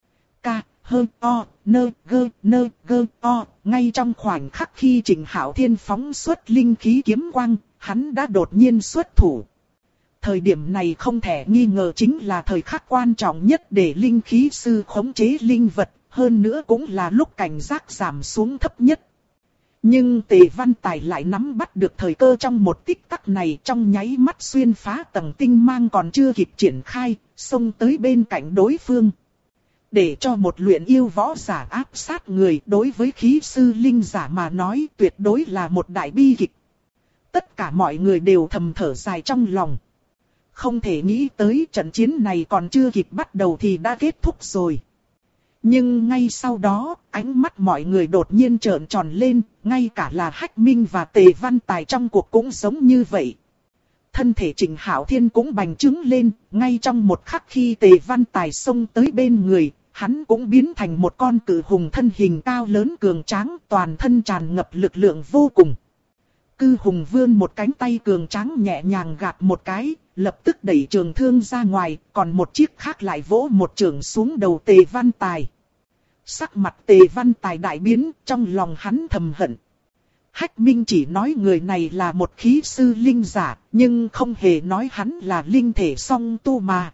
Ngay trong khoảnh khắc khi Trịnh Hạo Thiên phóng xuất linh khí kiếm quang, hắn đã đột nhiên xuất thủ. Thời điểm này không thể nghi ngờ chính là thời khắc quan trọng nhất để linh khí sư khống chế linh vật, hơn nữa cũng là lúc cảnh giác giảm xuống thấp nhất. Nhưng Tề Văn Tài lại nắm bắt được thời cơ trong một tích tắc này, trong nháy mắt xuyên phá tầng tinh mang còn chưa kịp triển khai, xông tới bên cạnh đối phương. Để cho một luyện yêu võ giả áp sát người, đối với khí sư linh giả mà nói tuyệt đối là một đại bi kịch. Tất cả mọi người đều thầm thở dài trong lòng. Không thể nghĩ tới trận chiến này còn chưa kịp bắt đầu thì đã kết thúc rồi. Nhưng ngay sau đó, ánh mắt mọi người đột nhiên trợn tròn lên, ngay cả là Hách Minh và Tề Văn Tài trong cuộc cũng giống như vậy. Thân thể Trịnh Hạo Thiên cũng bành trướng lên, ngay trong một khắc khi Tề Văn Tài xông tới bên người, hắn cũng biến thành một con cự hùng thân hình cao lớn cường tráng, toàn thân tràn ngập lực lượng vô cùng. Cự hùng vươn một cánh tay cường tráng nhẹ nhàng gạt một cái, lập tức đẩy trường thương ra ngoài, còn một chiếc khác lại vỗ một chưởng xuống đầu Tề Văn Tài. Sắc mặt Tề Văn Tài đại biến, trong lòng hắn thầm hận. Hách Minh chỉ nói người này là một khí sư linh giả, nhưng không hề nói hắn là linh thể song tu mà.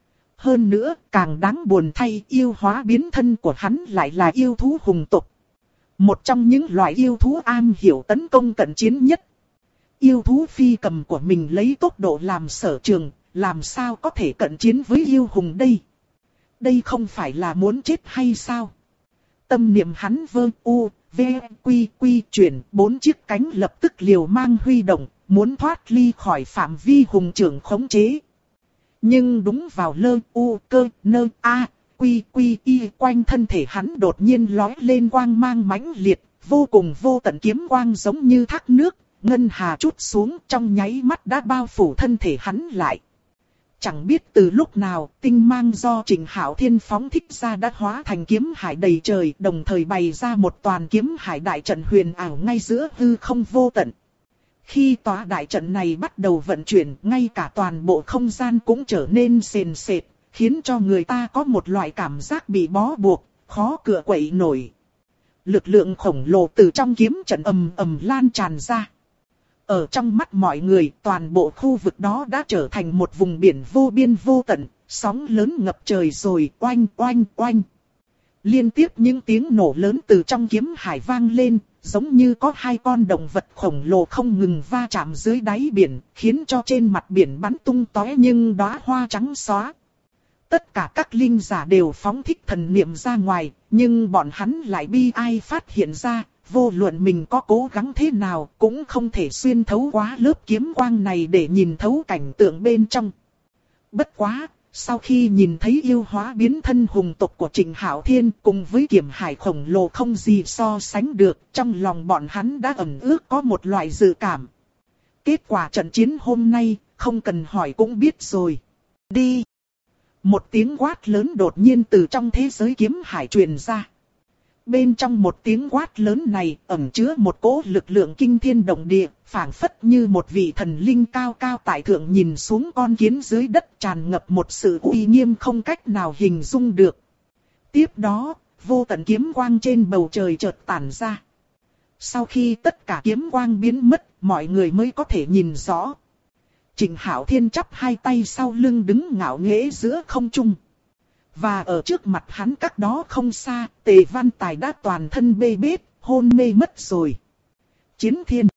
Hơn nữa, càng đáng buồn thay, yêu hóa biến thân của hắn lại là yêu thú hùng tộc. Một trong những loại yêu thú am hiểu tấn công cận chiến nhất. Yêu thú phi cầm của mình lấy tốc độ làm sở trường, làm sao có thể cận chiến với yêu hùng đây? Đây không phải là muốn chết hay sao? Tâm niệm hắn vơ u, v, quy quy chuyển, 4 chiếc cánh lập tức liều mang huy động, muốn thoát ly khỏi phạm vi hùng trưởng khống chế. Nhưng đúng vào lơ u cơ nơ a quy quy y quanh thân thể hắn đột nhiên lói lên quang mang mãnh liệt, vô cùng vô tận kiếm quang giống như thác nước, ngân hà trút xuống trong nháy mắt đã bao phủ thân thể hắn lại. Chẳng biết từ lúc nào, tinh mang do Trịnh Hạo Thiên phóng thích ra đã hóa thành kiếm hải đầy trời, đồng thời bày ra một toàn kiếm hải đại trận huyền ảo ngay giữa hư không vô tận. Khi tòa đại trận này bắt đầu vận chuyển, ngay cả toàn bộ không gian cũng trở nên sền sệt, khiến cho người ta có một loại cảm giác bị bó buộc, khó cựa quậy nổi. Lực lượng khổng lồ từ trong kiếm trận ầm ầm lan tràn ra. Ở trong mắt mọi người, toàn bộ khu vực đó đã trở thành một vùng biển vô biên vô tận, sóng lớn ngập trời rồi, oanh oanh oanh. Liên tiếp những tiếng nổ lớn từ trong kiếm hải vang lên, giống như có hai con động vật khổng lồ không ngừng va chạm dưới đáy biển, khiến cho trên mặt biển bắn tung tóe những đóa hoa trắng xóa. Tất cả các linh giả đều phóng thích thần niệm ra ngoài, nhưng bọn hắn lại bi ai phát hiện ra, vô luận mình có cố gắng thế nào cũng không thể xuyên thấu quá lớp kiếm quang này để nhìn thấu cảnh tượng bên trong. Bất quá, sau khi nhìn thấy yêu hóa biến thân hùng tộc của Trịnh Hạo Thiên cùng với kiếm hải khổng lồ không gì so sánh được, trong lòng bọn hắn đã ẩn ước có một loại dự cảm. Kết quả trận chiến hôm nay, không cần hỏi cũng biết rồi. Đi! Một tiếng quát lớn đột nhiên từ trong thế giới kiếm hải truyền ra. Bên trong một tiếng quát lớn này ẩn chứa một cỗ lực lượng kinh thiên động địa, phảng phất như một vị thần linh cao cao tại thượng nhìn xuống con kiến dưới đất, tràn ngập một sự uy nghiêm không cách nào hình dung được. Tiếp đó, vô tận kiếm quang trên bầu trời chợt tản ra. Sau khi tất cả kiếm quang biến mất, mọi người mới có thể nhìn rõ. Trịnh Hạo Thiên chắp hai tay sau lưng đứng ngạo nghễ giữa không trung. Và ở trước mặt hắn cách đó không xa, Tề Văn Tài đã toàn thân bê bết, hôn mê mất rồi. Chiến thiên.